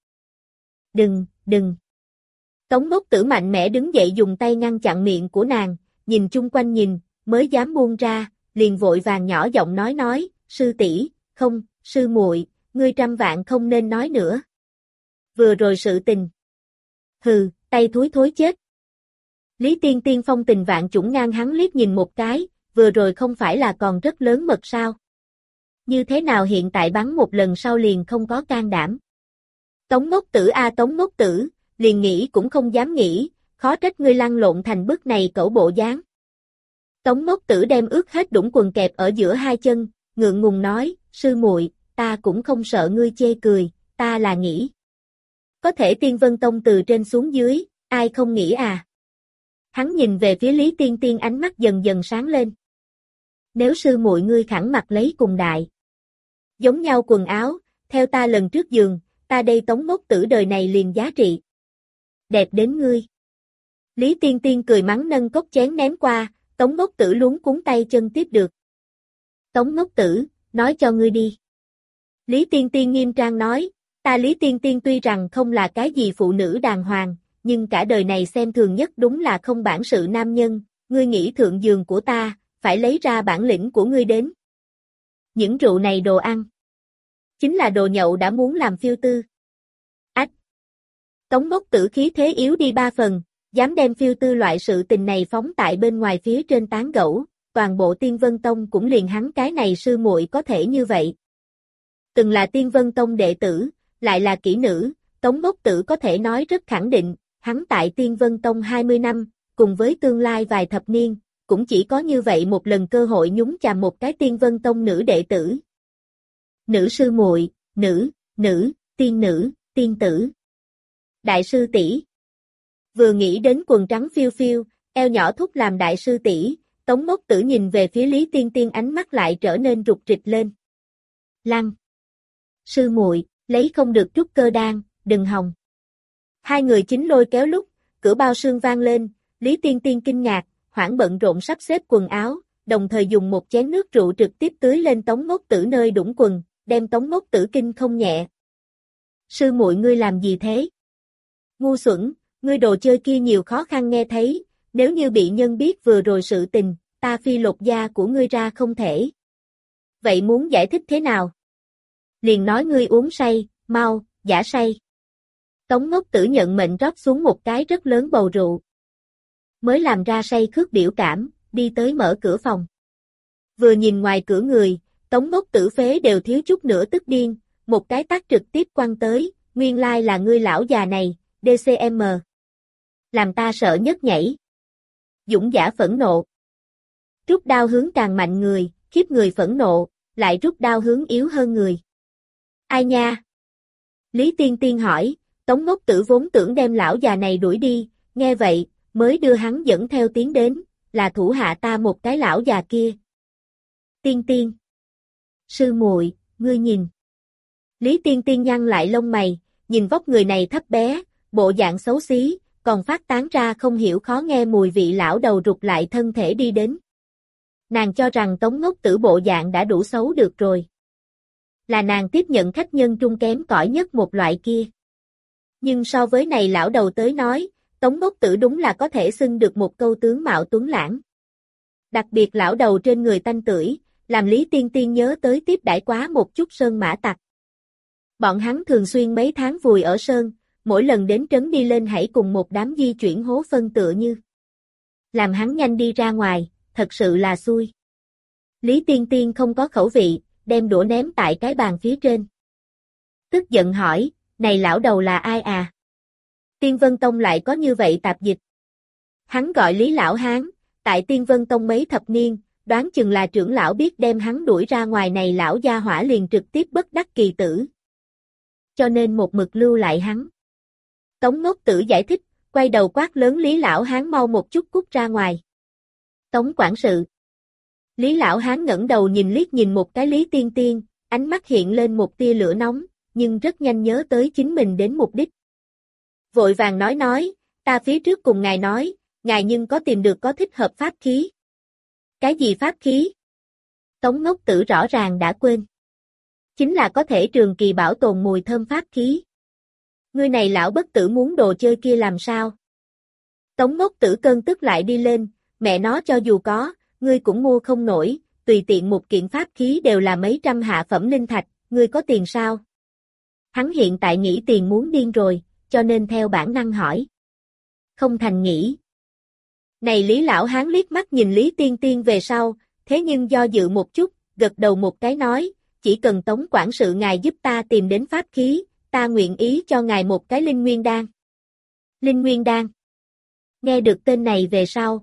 [SPEAKER 1] Đừng. Tống Ngốc Tử mạnh mẽ đứng dậy dùng tay ngăn chặn miệng của nàng, nhìn chung quanh nhìn, mới dám buông ra, liền vội vàng nhỏ giọng nói, sư tỷ, không, sư muội, ngươi trăm vạn không nên nói nữa. Vừa rồi sự tình. Hừ, tay thối chết. Lý Tiên Tiên phong tình vạn chủng ngang hắn liếc nhìn một cái, vừa rồi không phải là còn rất lớn mật sao? Như thế nào hiện tại bắn một lần sau liền không có can đảm? Tống Ngốc Tử a Tống Ngốc Tử, liền nghĩ cũng không dám nghĩ, khó trách ngươi lăn lộn thành bước này cẩu bộ dáng. Tống Ngốc Tử đem ướt hết đũng quần kẹp ở giữa hai chân, ngượng ngùng nói, sư muội, ta cũng không sợ ngươi chê cười, ta là nghĩ. Có thể Tiên Vân Tông từ trên xuống dưới, ai không nghĩ à? Hắn nhìn về phía Lý Tiên Tiên ánh mắt dần dần sáng lên. Nếu sư muội ngươi khẳng mặc lấy cùng đại. Giống nhau quần áo, theo ta lần trước giường, ta đây Tống Ngốc Tử đời này liền giá trị. Đẹp đến ngươi. Lý Tiên Tiên cười mắng nâng cốc chén ném qua, Tống Ngốc Tử luống cuống tay chân tiếp được. Tống Ngốc Tử, nói cho ngươi đi. Lý Tiên Tiên nghiêm trang nói, ta Lý Tiên Tiên tuy rằng không là cái gì phụ nữ đàng hoàng, nhưng cả đời này xem thường nhất đúng là không bản sự nam nhân, ngươi nghĩ thượng giường của ta, phải lấy ra bản lĩnh của ngươi đến. Những rượu này đồ ăn, chính là đồ nhậu đã muốn làm phiêu tư. Ách! Tống Ngốc Tử khí thế yếu đi ba phần, dám đem phiêu tư loại sự tình này phóng tại bên ngoài phía trên tán gẫu, toàn bộ Tiên Vân Tông cũng liền hắn cái này sư muội có thể như vậy. Từng là Tiên Vân Tông đệ tử, lại là kỹ nữ, Tống Ngốc Tử có thể nói rất khẳng định, hắn tại Tiên Vân Tông 20 năm, cùng với tương lai vài thập niên, cũng chỉ có như vậy một lần cơ hội nhúng chàm một cái Tiên Vân Tông nữ đệ tử. Nữ sư muội, tiên tử. Đại sư tỷ. Vừa nghĩ đến quần trắng phiêu phiêu, eo nhỏ thúc làm đại sư tỷ, Tống Ngốc Tử nhìn về phía Lý Tiên Tiên ánh mắt lại trở nên rụt rịch lên. Lăng. Sư muội, lấy không được trúc cơ đan, đừng hòng. Hai người chính lôi kéo lúc, cửa bao sương vang lên, Lý Tiên Tiên kinh ngạc, hoảng bận rộn sắp xếp quần áo, đồng thời dùng một chén nước rượu trực tiếp tưới lên Tống Ngốc Tử nơi đũng quần, đem Tống Ngốc Tử kinh không nhẹ. Sư muội ngươi làm gì thế? Ngu xuẩn, ngươi đồ chơi kia nhiều khó khăn nghe thấy, nếu như bị nhân biết vừa rồi sự tình, ta phi lột da của ngươi ra không thể. Vậy muốn giải thích thế nào? Liền nói ngươi uống say, mau, giả say. Tống Ngốc Tử nhận mệnh rót xuống một cái rất lớn bầu rượu. mới làm ra say khước biểu cảm, đi tới mở cửa phòng. Vừa nhìn ngoài cửa người, Tống Ngốc Tử phế đều thiếu chút nữa tức điên, một cái tát trực tiếp quăng tới, nguyên lai là ngươi lão già này, DCM. Làm ta sợ nhấc nhảy. Dũng giả phẫn nộ. Rút đao hướng càng mạnh người, khiếp người phẫn nộ, lại rút đao hướng yếu hơn người. Ai nha? Lý Tiên Tiên hỏi, Tống Ngốc Tử vốn tưởng đem lão già này đuổi đi, nghe vậy, mới đưa hắn dẫn theo tiến đến, là thủ hạ ta một cái lão già kia. Tiên Tiên. Sư muội, ngươi nhìn. Lý Tiên Tiên nhăn lại lông mày, nhìn vóc người này thấp bé, bộ dạng xấu xí, còn phát tán ra không hiểu khó nghe mùi vị lão đầu rụt lại thân thể đi đến. Nàng cho rằng Tống Ngốc Tử bộ dạng đã đủ xấu được rồi. Là nàng tiếp nhận khách nhân trung kém cỏi nhất một loại kia. Nhưng so với này lão đầu tới nói, Tống Ngốc Tử đúng là có thể xưng được một câu tướng mạo tuấn lãng. Đặc biệt lão đầu trên người tanh tưởi, làm Lý Tiên Tiên nhớ tới tiếp đãi quá một chút sơn mã tặc. Bọn hắn thường xuyên mấy tháng vùi ở sơn, mỗi lần đến trấn đi lên hãy cùng một đám di chuyển hố phân tựa như. Làm hắn nhanh đi ra ngoài, thật sự là xui. Lý Tiên Tiên không có khẩu vị, đem đũa ném tại cái bàn phía trên. Tức giận hỏi, này lão đầu là ai à? Tiên Vân Tông lại có như vậy tạp dịch. Hắn gọi Lý Lão Hán, tại Tiên Vân Tông mấy thập niên, đoán chừng là trưởng lão biết đem hắn đuổi ra ngoài này lão gia hỏa liền trực tiếp bất đắc kỳ tử. Cho nên một mực lưu lại hắn. Tống Ngốc Tử giải thích, quay đầu quát lớn Lý Lão Hán mau một chút cút ra ngoài. Tống quản sự. Lý Lão Hán ngẩng đầu nhìn liếc nhìn một cái Lý Tiên Tiên, ánh mắt hiện lên một tia lửa nóng, nhưng rất nhanh nhớ tới chính mình đến mục đích. Vội vàng nói, ta phía trước cùng ngài nói, ngài nhưng có tìm được có thích hợp pháp khí. Cái gì pháp khí? Tống Ngốc Tử rõ ràng đã quên. Chính là có thể trường kỳ bảo tồn mùi thơm pháp khí. Ngươi này lão bất tử muốn đồ chơi kia làm sao? Tống Ngốc Tử cơn tức lại đi lên, mẹ nó cho dù có, ngươi cũng mua không nổi, tùy tiện một kiện pháp khí đều là mấy trăm hạ phẩm linh thạch, ngươi có tiền sao? Hắn hiện tại nghĩ tiền muốn điên rồi, cho nên theo bản năng hỏi. Không thành nghĩ. Này Lý Lão Hán liếc mắt nhìn Lý Tiên Tiên về sau, thế nhưng do dự một chút, gật đầu một cái nói, chỉ cần Tống quản sự ngài giúp ta tìm đến pháp khí, ta nguyện ý cho ngài một cái linh nguyên đan. Linh nguyên đan. Nghe được tên này về sau.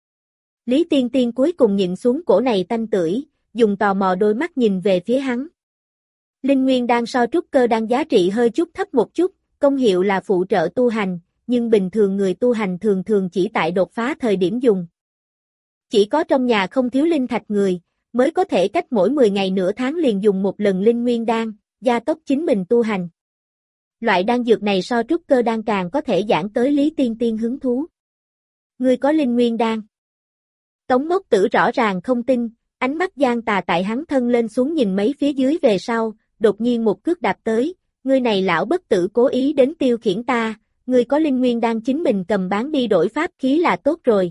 [SPEAKER 1] Lý Tiên Tiên cuối cùng nhìn xuống cổ này tanh tưởi, dùng tò mò đôi mắt nhìn về phía hắn. Linh nguyên đan so trúc cơ đan giá trị hơi chút thấp một chút, công hiệu là phụ trợ tu hành, nhưng bình thường người tu hành thường thường chỉ tại đột phá thời điểm dùng. Chỉ có trong nhà không thiếu linh thạch người, mới có thể cách mỗi 10 ngày nửa tháng liền dùng một lần linh nguyên đan, gia tốc chính mình tu hành. Loại đan dược này so trúc cơ đan càng có thể giảng tới Lý Tiên Tiên hứng thú. Ngươi có linh nguyên đan. Tống Ngốc Tử rõ ràng không tin, ánh mắt gian tà tại hắn thân lên xuống nhìn mấy phía dưới về sau, đột nhiên một cước đạp tới, ngươi này lão bất tử cố ý đến tiêu khiển ta, ngươi có linh nguyên đan chính mình cầm bán đi đổi pháp khí là tốt rồi.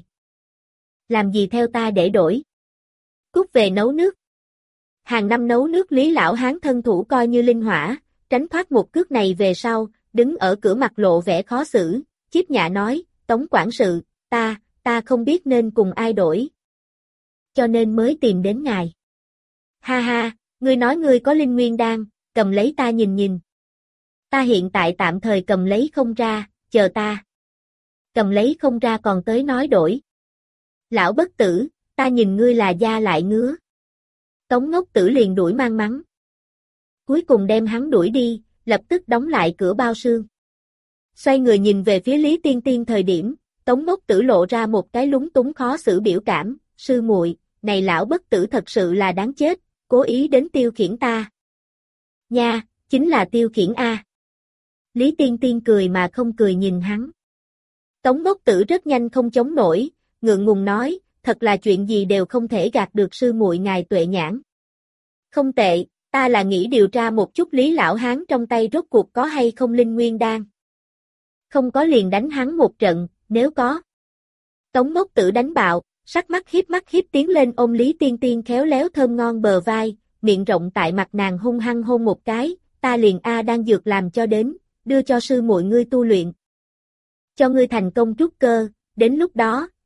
[SPEAKER 1] Làm gì theo ta để đổi? Cút về nấu nước. Hàng năm nấu nước Lý Lão Hán thân thủ coi như linh hỏa, tránh thoát một cước này về sau, đứng ở cửa mặt lộ vẻ khó xử, chiếp nhạ nói, Tống quản sự, ta không biết nên cùng ai đổi. Cho nên mới tìm đến ngài. Ha ha, ngươi nói ngươi có linh nguyên đan, cầm lấy ta nhìn nhìn. Ta hiện tại tạm thời cầm lấy không ra, chờ ta. Cầm lấy không ra còn tới nói đổi. Lão bất tử, ta nhìn ngươi là da lại ngứa. Tống Ngốc Tử liền đuổi mang mắng. Cuối cùng đem hắn đuổi đi, lập tức đóng lại cửa bao sương. Xoay người nhìn về phía Lý Tiên Tiên thời điểm, Tống Ngốc Tử lộ ra một cái lúng túng khó xử biểu cảm, sư muội, này lão bất tử thật sự là đáng chết, cố ý đến tiêu khiển ta. Nha, chính là tiêu khiển A. Lý Tiên Tiên cười mà không cười nhìn hắn. Tống Ngốc Tử rất nhanh không chống nổi, ngượng ngùng nói, thật là chuyện gì đều không thể gạt được sư muội ngài tuệ nhãn. Không tệ, ta là nghĩ điều tra một chút Lý Lão Hán trong tay rốt cuộc có hay không linh nguyên đan. Không có liền đánh hắn một trận, nếu có. Tống Ngốc Tử đánh bạo, sắc mắt hiếp tiến lên ôm Lý Tiên Tiên khéo léo thơm ngon bờ vai, miệng rộng tại mặt nàng hung hăng hôn một cái, ta liền đang dược làm cho đến, đưa cho sư muội ngươi tu luyện. Cho ngươi thành công trúc cơ, đến lúc đó,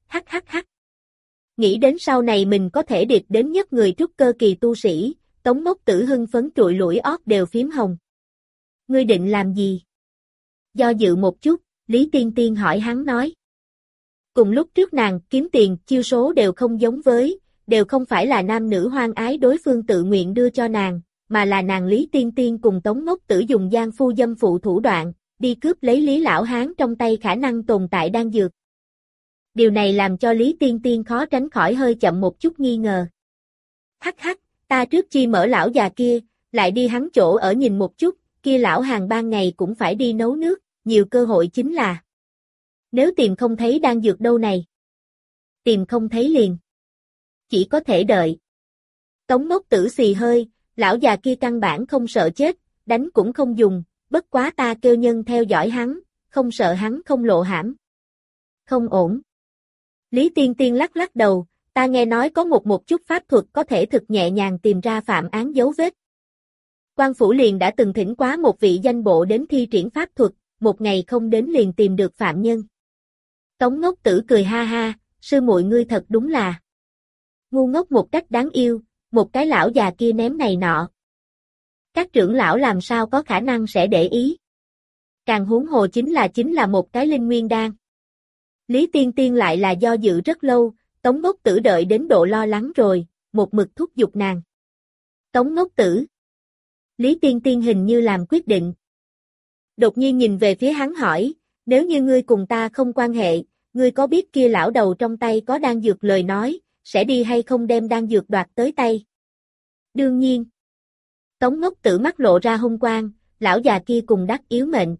[SPEAKER 1] Hắc hắc hắc. Nghĩ đến sau này mình có thể điệp đến nhất người trúc cơ kỳ tu sĩ, Tống Ngốc Tử hưng phấn trụi lủi ót đều phím hồng. Ngươi định làm gì? Do dự một chút, Lý Tiên Tiên hỏi hắn nói. Cùng lúc trước nàng kiếm tiền, chiêu số đều không giống với, đều không phải là nam nữ hoan ái đối phương tự nguyện đưa cho nàng, mà là nàng Lý Tiên Tiên cùng Tống Ngốc Tử dùng gian phu dâm phụ thủ đoạn, đi cướp lấy Lý Lão Hán trong tay khả năng tồn tại đan dược. Điều này làm cho Lý Tiên Tiên khó tránh khỏi hơi chậm một chút nghi ngờ. Hắc hắc, ta trước chi mở lão già kia, lại đi hắn chỗ ở nhìn một chút, kia lão hàng ban ngày cũng phải đi nấu nước, nhiều cơ hội chính là. Nếu tìm không thấy đan dược đâu này. Tìm không thấy liền. Chỉ có thể đợi. Tống Ngốc Tử xì hơi, lão già kia căn bản không sợ chết, đánh cũng không dùng, bất quá ta kêu nhân theo dõi hắn, không sợ hắn không lộ hãm. Không ổn. Lý Tiên Tiên lắc lắc đầu, ta nghe nói có một chút pháp thuật có thể thực nhẹ nhàng tìm ra phạm án dấu vết. Quan phủ liền đã từng thỉnh quá một vị danh bộ đến thi triển pháp thuật, một ngày không đến liền tìm được phạm nhân. Tống Ngốc Tử cười ha ha, sư muội ngươi thật đúng là ngu ngốc một cách đáng yêu, một cái lão già kia ném này nọ. Các trưởng lão làm sao có khả năng sẽ để ý. Càng huống hồ chính là một cái linh nguyên đan. Lý Tiên Tiên lại là do dự rất lâu, Tống Ngốc Tử đợi đến độ lo lắng rồi, một mực thúc giục nàng. Tống Ngốc Tử. Lý Tiên Tiên hình như làm quyết định. Đột nhiên nhìn về phía hắn hỏi, nếu như ngươi cùng ta không quan hệ, ngươi có biết kia lão đầu trong tay có đan dược lời nói, sẽ đi hay không đem đan dược đoạt tới tay? Đương nhiên. Tống Ngốc Tử mắt lộ ra hung quang, lão già kia cùng đắc yếu mệnh.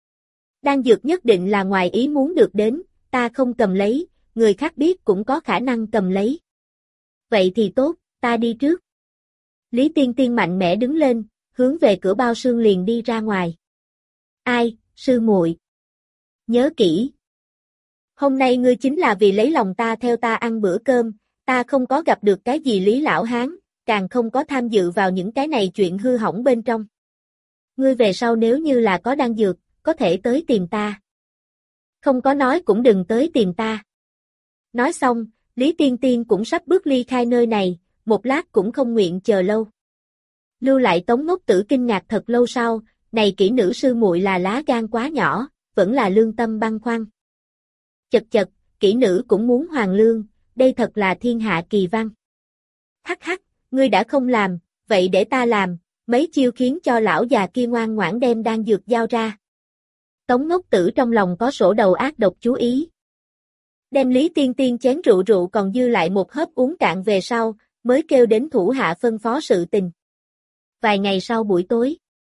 [SPEAKER 1] Đan dược nhất định là ngoài ý muốn được đến, ta không cầm lấy, người khác biết cũng có khả năng cầm lấy. Vậy thì tốt, ta đi trước. Lý Tiên Tiên mạnh mẽ đứng lên, hướng về cửa bao xương liền đi ra ngoài. Ai, sư muội. Nhớ kỹ. Hôm nay ngươi chính là vì lấy lòng ta theo ta ăn bữa cơm, ta không có gặp được cái gì Lý Lão Hán, càng không có tham dự vào những cái này chuyện hư hỏng bên trong. Ngươi về sau nếu như là có đan dược, có thể tới tìm ta. Không có nói cũng đừng tới tìm ta. Nói xong, Lý Tiên Tiên cũng sắp bước ly khai nơi này, một lát cũng không nguyện chờ lâu. Lưu lại Tống Ngốc Tử kinh ngạc thật lâu sau, này kỹ nữ sư muội là lá gan quá nhỏ, vẫn là lương tâm băn khoăn. Chật chật, kỹ nữ cũng muốn hoàng lương, đây thật là thiên hạ kỳ văn. Hắc hắc, ngươi đã không làm, vậy để ta làm, mấy chiêu khiến cho lão già kia ngoan ngoãn đem đan dược giao ra. Tống Ngốc Tử trong lòng có sổ đầu ác độc chú ý. Đem Lý Tiên Tiên chén rượu còn dư lại một hớp uống cạn về sau, mới kêu đến thủ hạ phân phó sự tình. Vài ngày sau buổi tối.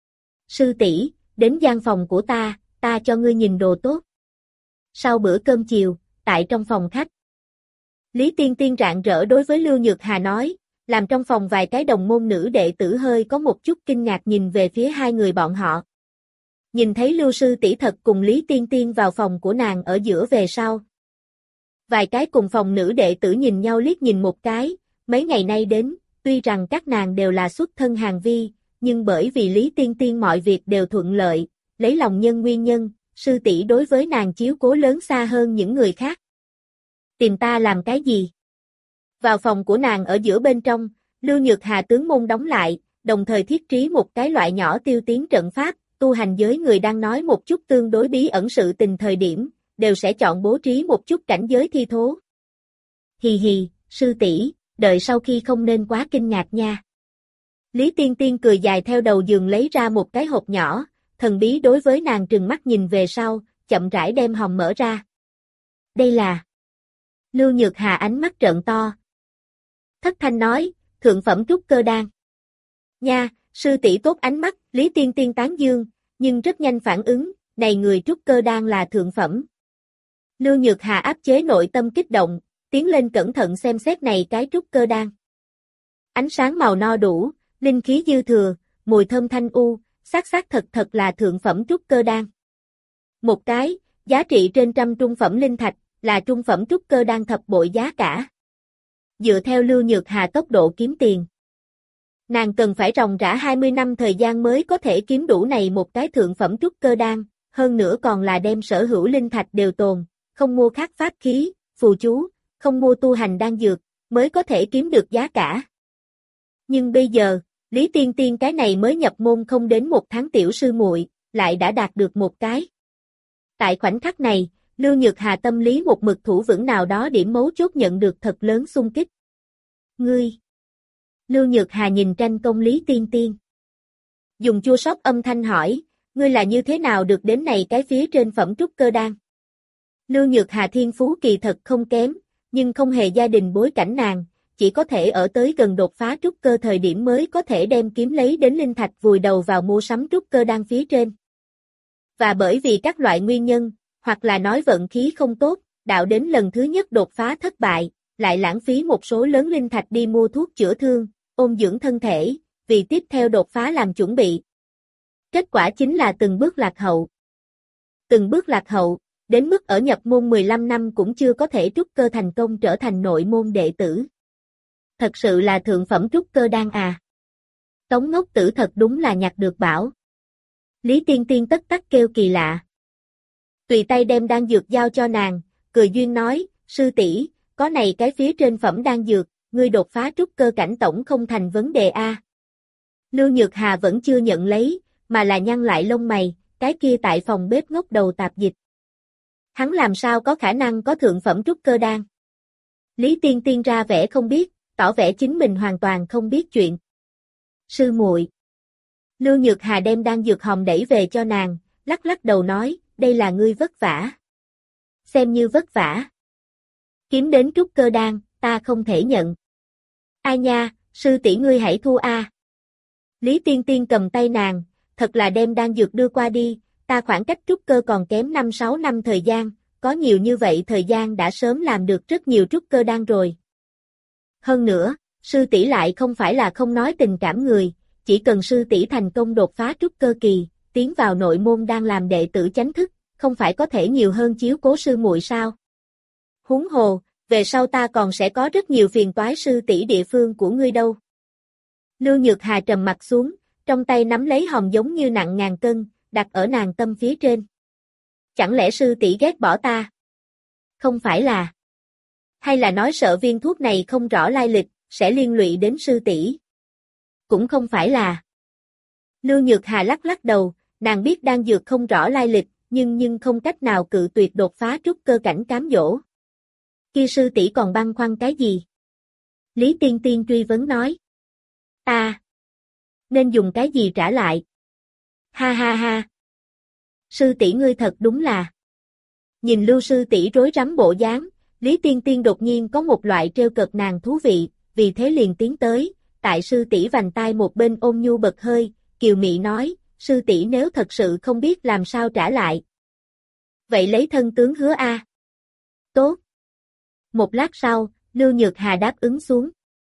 [SPEAKER 1] Sư tỷ, đến gian phòng của ta cho ngươi nhìn đồ tốt. Sau bữa cơm chiều, tại trong phòng khách. Lý Tiên Tiên rạng rỡ đối với Lưu Nhược Hà nói, làm trong phòng vài cái đồng môn nữ đệ tử hơi có một chút kinh ngạc nhìn về phía hai người bọn họ. Nhìn thấy Lưu sư tỷ thật cùng Lý Tiên Tiên vào phòng của nàng ở giữa về sau. Vài cái cùng phòng nữ đệ tử nhìn nhau liếc nhìn một cái, mấy ngày nay đến, tuy rằng các nàng đều là xuất thân hàng vi, nhưng bởi vì Lý Tiên Tiên mọi việc đều thuận lợi, lấy lòng nhân nguyên nhân, sư tỷ đối với nàng chiếu cố lớn xa hơn những người khác. Tìm ta làm cái gì? Vào phòng của nàng ở giữa bên trong, Lưu Nhược Hà tướng môn đóng lại, đồng thời thiết trí một cái loại nhỏ tiêu tiến trận pháp, tu hành giới người đang nói một chút tương đối bí ẩn sự tình thời điểm, đều sẽ chọn bố trí một chút cảnh giới thi thố. Hì hì, sư tỷ, đợi sau khi không nên quá kinh ngạc nha. Lý Tiên Tiên cười dài theo đầu giường lấy ra một cái hộp nhỏ, thần bí đối với nàng trừng mắt nhìn về sau, chậm rãi đem hòm mở ra. Đây là... Lưu Nhược Hà ánh mắt trợn to. Thất thanh nói, thượng phẩm trúc cơ đan. Nha, sư tỷ tốt ánh mắt, Lý Tiên Tiên tán dương, nhưng rất nhanh phản ứng, này người trúc cơ đan là thượng phẩm. Lưu Nhược Hà áp chế nội tâm kích động, tiến lên cẩn thận xem xét này cái trúc cơ đan. Ánh sáng màu no đủ, linh khí dư thừa, mùi thơm thanh u, xác thật là thượng phẩm trúc cơ đan. Một cái, giá trị trên trăm trung phẩm linh thạch, là trung phẩm trúc cơ đan thập bội giá cả. Dựa theo Lưu Nhược Hà tốc độ kiếm tiền, nàng cần phải ròng rã 20 năm thời gian mới có thể kiếm đủ này một cái thượng phẩm trúc cơ đan, hơn nữa còn là đem sở hữu linh thạch đều tồn, không mua khác pháp khí, phù chú, không mua tu hành đan dược, mới có thể kiếm được giá cả. Nhưng bây giờ, Lý Tiên Tiên cái này mới nhập môn không đến 1 tháng tiểu sư muội, lại đã đạt được một cái. Tại khoảnh khắc này, Lưu Nhược Hà tâm lý một mực thủ vững nào đó điểm mấu chốt nhận được thật lớn xung kích. Ngươi! Lưu Nhược Hà nhìn tranh công Lý Tiên Tiên. Dùng chua xót âm thanh hỏi, ngươi là như thế nào được đến này cái phía trên phẩm trúc cơ đan? Lưu Nhược Hà thiên phú kỳ thật không kém, nhưng không hề gia đình bối cảnh nàng, chỉ có thể ở tới gần đột phá trúc cơ thời điểm mới có thể đem kiếm lấy đến linh thạch vùi đầu vào mua sắm trúc cơ đan phía trên. Và bởi vì các loại nguyên nhân, hoặc là nói vận khí không tốt, đạo đến lần thứ nhất đột phá thất bại, lại lãng phí một số lớn linh thạch đi mua thuốc chữa thương, ôn dưỡng thân thể, vì tiếp theo đột phá làm chuẩn bị. Kết quả chính là từng bước lạc hậu. Từng bước lạc hậu, đến mức ở nhập môn 15 năm cũng chưa có thể trúc cơ thành công trở thành nội môn đệ tử. Thật sự là thượng phẩm trúc cơ đan à. Tống ngốc tử thật đúng là nhặt được bảo. Lý Tiên Tiên tất tắc kêu kỳ lạ. Tùy tay đem đan dược giao cho nàng, cười duyên nói, sư tỷ, có này cái phía trên phẩm đan dược, ngươi đột phá trúc cơ cảnh tổng không thành vấn đề a. Lưu Nhược Hà vẫn chưa nhận lấy, mà là nhăn lại lông mày, cái kia tại phòng bếp ngốc đầu tạp dịch. Hắn làm sao có khả năng có thượng phẩm trúc cơ đan? Lý Tiên Tiên ra vẻ không biết, tỏ vẻ chính mình hoàn toàn không biết chuyện. Sư muội. Lưu Nhược Hà đem đan dược hòm đẩy về cho nàng, lắc lắc đầu nói, đây là ngươi vất vả. Xem như vất vả. Kiếm đến trúc cơ đan, ta không thể nhận. Ai nha, sư tỷ ngươi hãy thu a. Lý Tiên Tiên cầm tay nàng, thật là đem đan dược đưa qua đi, ta khoảng cách trúc cơ còn kém 5-6 năm thời gian, có nhiều như vậy thời gian đã sớm làm được rất nhiều trúc cơ đan rồi. Hơn nữa, sư tỷ lại không phải là không nói tình cảm người, chỉ cần sư tỷ thành công đột phá trúc cơ kỳ, tiến vào nội môn đang làm đệ tử chánh thức, không phải có thể nhiều hơn chiếu cố sư muội sao? Huống hồ, về sau ta còn sẽ có rất nhiều phiền toái sư tỷ địa phương của ngươi đâu. Lưu Nhược Hà trầm mặt xuống, trong tay nắm lấy hòm giống như nặng ngàn cân, đặt ở nàng tâm phía trên. Chẳng lẽ sư tỷ ghét bỏ ta? Không phải là. Hay là nói sợ viên thuốc này không rõ lai lịch, sẽ liên lụy đến sư tỷ? Cũng không phải là. Lưu Nhược Hà lắc lắc đầu, nàng biết đan dược không rõ lai lịch, nhưng không cách nào cự tuyệt đột phá trúc cơ cảnh cám dỗ. Kia sư tỷ còn băn khoăn cái gì? Lý Tiên Tiên truy vấn nói. Nên dùng cái gì trả lại? Ha ha ha. Sư tỷ ngươi thật đúng là. Nhìn Lưu sư tỷ rối rắm bộ dáng, Lý Tiên Tiên đột nhiên có một loại trêu cợt nàng thú vị, vì thế liền tiến tới, tại sư tỷ vành tai một bên ôm nhu bật hơi, kiều mị nói, sư tỷ nếu thật sự không biết làm sao trả lại. Vậy lấy thân tướng hứa a. Tốt. Một lát sau, Lưu Nhược Hà đáp ứng xuống.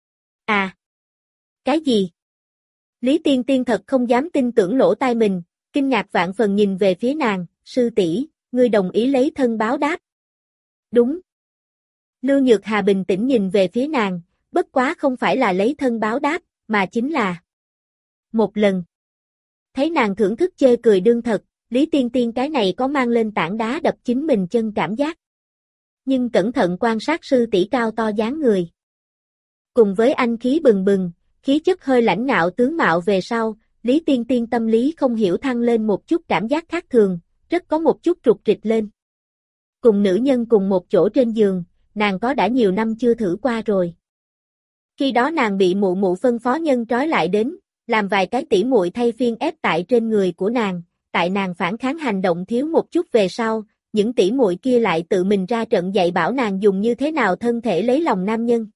[SPEAKER 1] À. Cái gì? Lý Tiên Tiên thật không dám tin tưởng lỗ tai mình, kinh ngạc vạn phần nhìn về phía nàng, sư tỷ, ngươi đồng ý lấy thân báo đáp. Đúng. Lưu Nhược Hà bình tĩnh nhìn về phía nàng, bất quá không phải là lấy thân báo đáp, mà chính là một lần. Thấy nàng thưởng thức chê cười đương thật, Lý Tiên Tiên cái này có mang lên tảng đá đập chính mình chân cảm giác. Nhưng cẩn thận quan sát sư tỷ cao to dáng người. Cùng với anh khí bừng bừng, khí chất hơi lãnh ngạo tướng mạo về sau, Lý Tiên Tiên tâm lý không hiểu thăng lên một chút cảm giác khác thường, rất có một chút trục trịch lên. Cùng nữ nhân cùng một chỗ trên giường, nàng có đã nhiều năm chưa thử qua rồi. Khi đó nàng bị mụ mụ phân phó nhân trói lại đến, làm vài cái tỉ muội thay phiên ép tại trên người của nàng, tại nàng phản kháng hành động thiếu một chút về sau, những tỉ muội kia lại tự mình ra trận dạy bảo nàng dùng như thế nào thân thể lấy lòng nam nhân.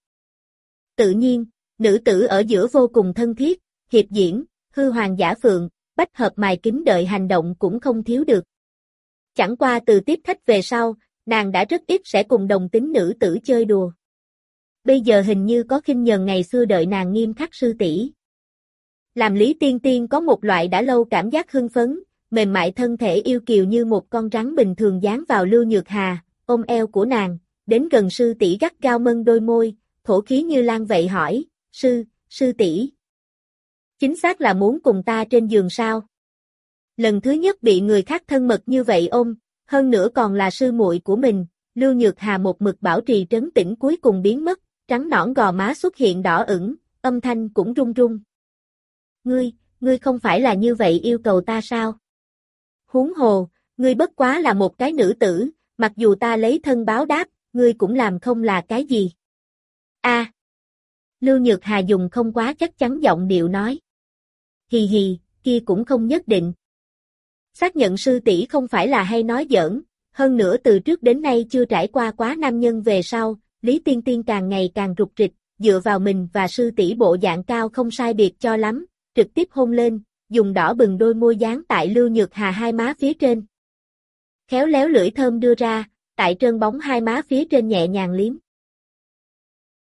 [SPEAKER 1] Tự nhiên, nữ tử ở giữa vô cùng thân thiết, hiệp diễn, hư hoàng giả phượng, bách hợp mài kính đợi hành động cũng không thiếu được. Chẳng qua từ tiếp khách về sau, nàng đã rất ít sẽ cùng đồng tính nữ tử chơi đùa. Bây giờ hình như có khinh nhờn ngày xưa đợi nàng nghiêm khắc sư tỷ. Làm Lý Tiên Tiên có một loại đã lâu cảm giác hưng phấn, mềm mại thân thể yêu kiều như một con rắn bình thường dán vào Lưu Nhược Hà, ôm eo của nàng, đến gần sư tỷ gắt gao mân đôi môi, thổ khí như lan vậy hỏi, sư tỷ. Chính xác là muốn cùng ta trên giường sao? Lần thứ nhất bị người khác thân mật như vậy ôm, hơn nữa còn là sư muội của mình, Lưu Nhược Hà một mực bảo trì trấn tĩnh cuối cùng biến mất, trắng nõn gò má xuất hiện đỏ ửng, âm thanh cũng run run. Ngươi không phải là như vậy yêu cầu ta sao? Huống hồ, ngươi bất quá là một cái nữ tử, mặc dù ta lấy thân báo đáp, ngươi cũng làm không là cái gì. A. Lưu Nhược Hà dùng không quá chắc chắn giọng điệu nói. Hì hì, kia cũng không nhất định. Xác nhận sư tỷ không phải là hay nói giỡn, hơn nữa từ trước đến nay chưa trải qua quá nam nhân về sau, Lý Tiên Tiên càng ngày càng rụt rịch, dựa vào mình và sư tỷ bộ dạng cao không sai biệt cho lắm, trực tiếp hôn lên, dùng đỏ bừng đôi môi dán tại Lưu Nhược Hà hai má phía trên. Khéo léo lưỡi thơm đưa ra, tại trơn bóng hai má phía trên nhẹ nhàng liếm.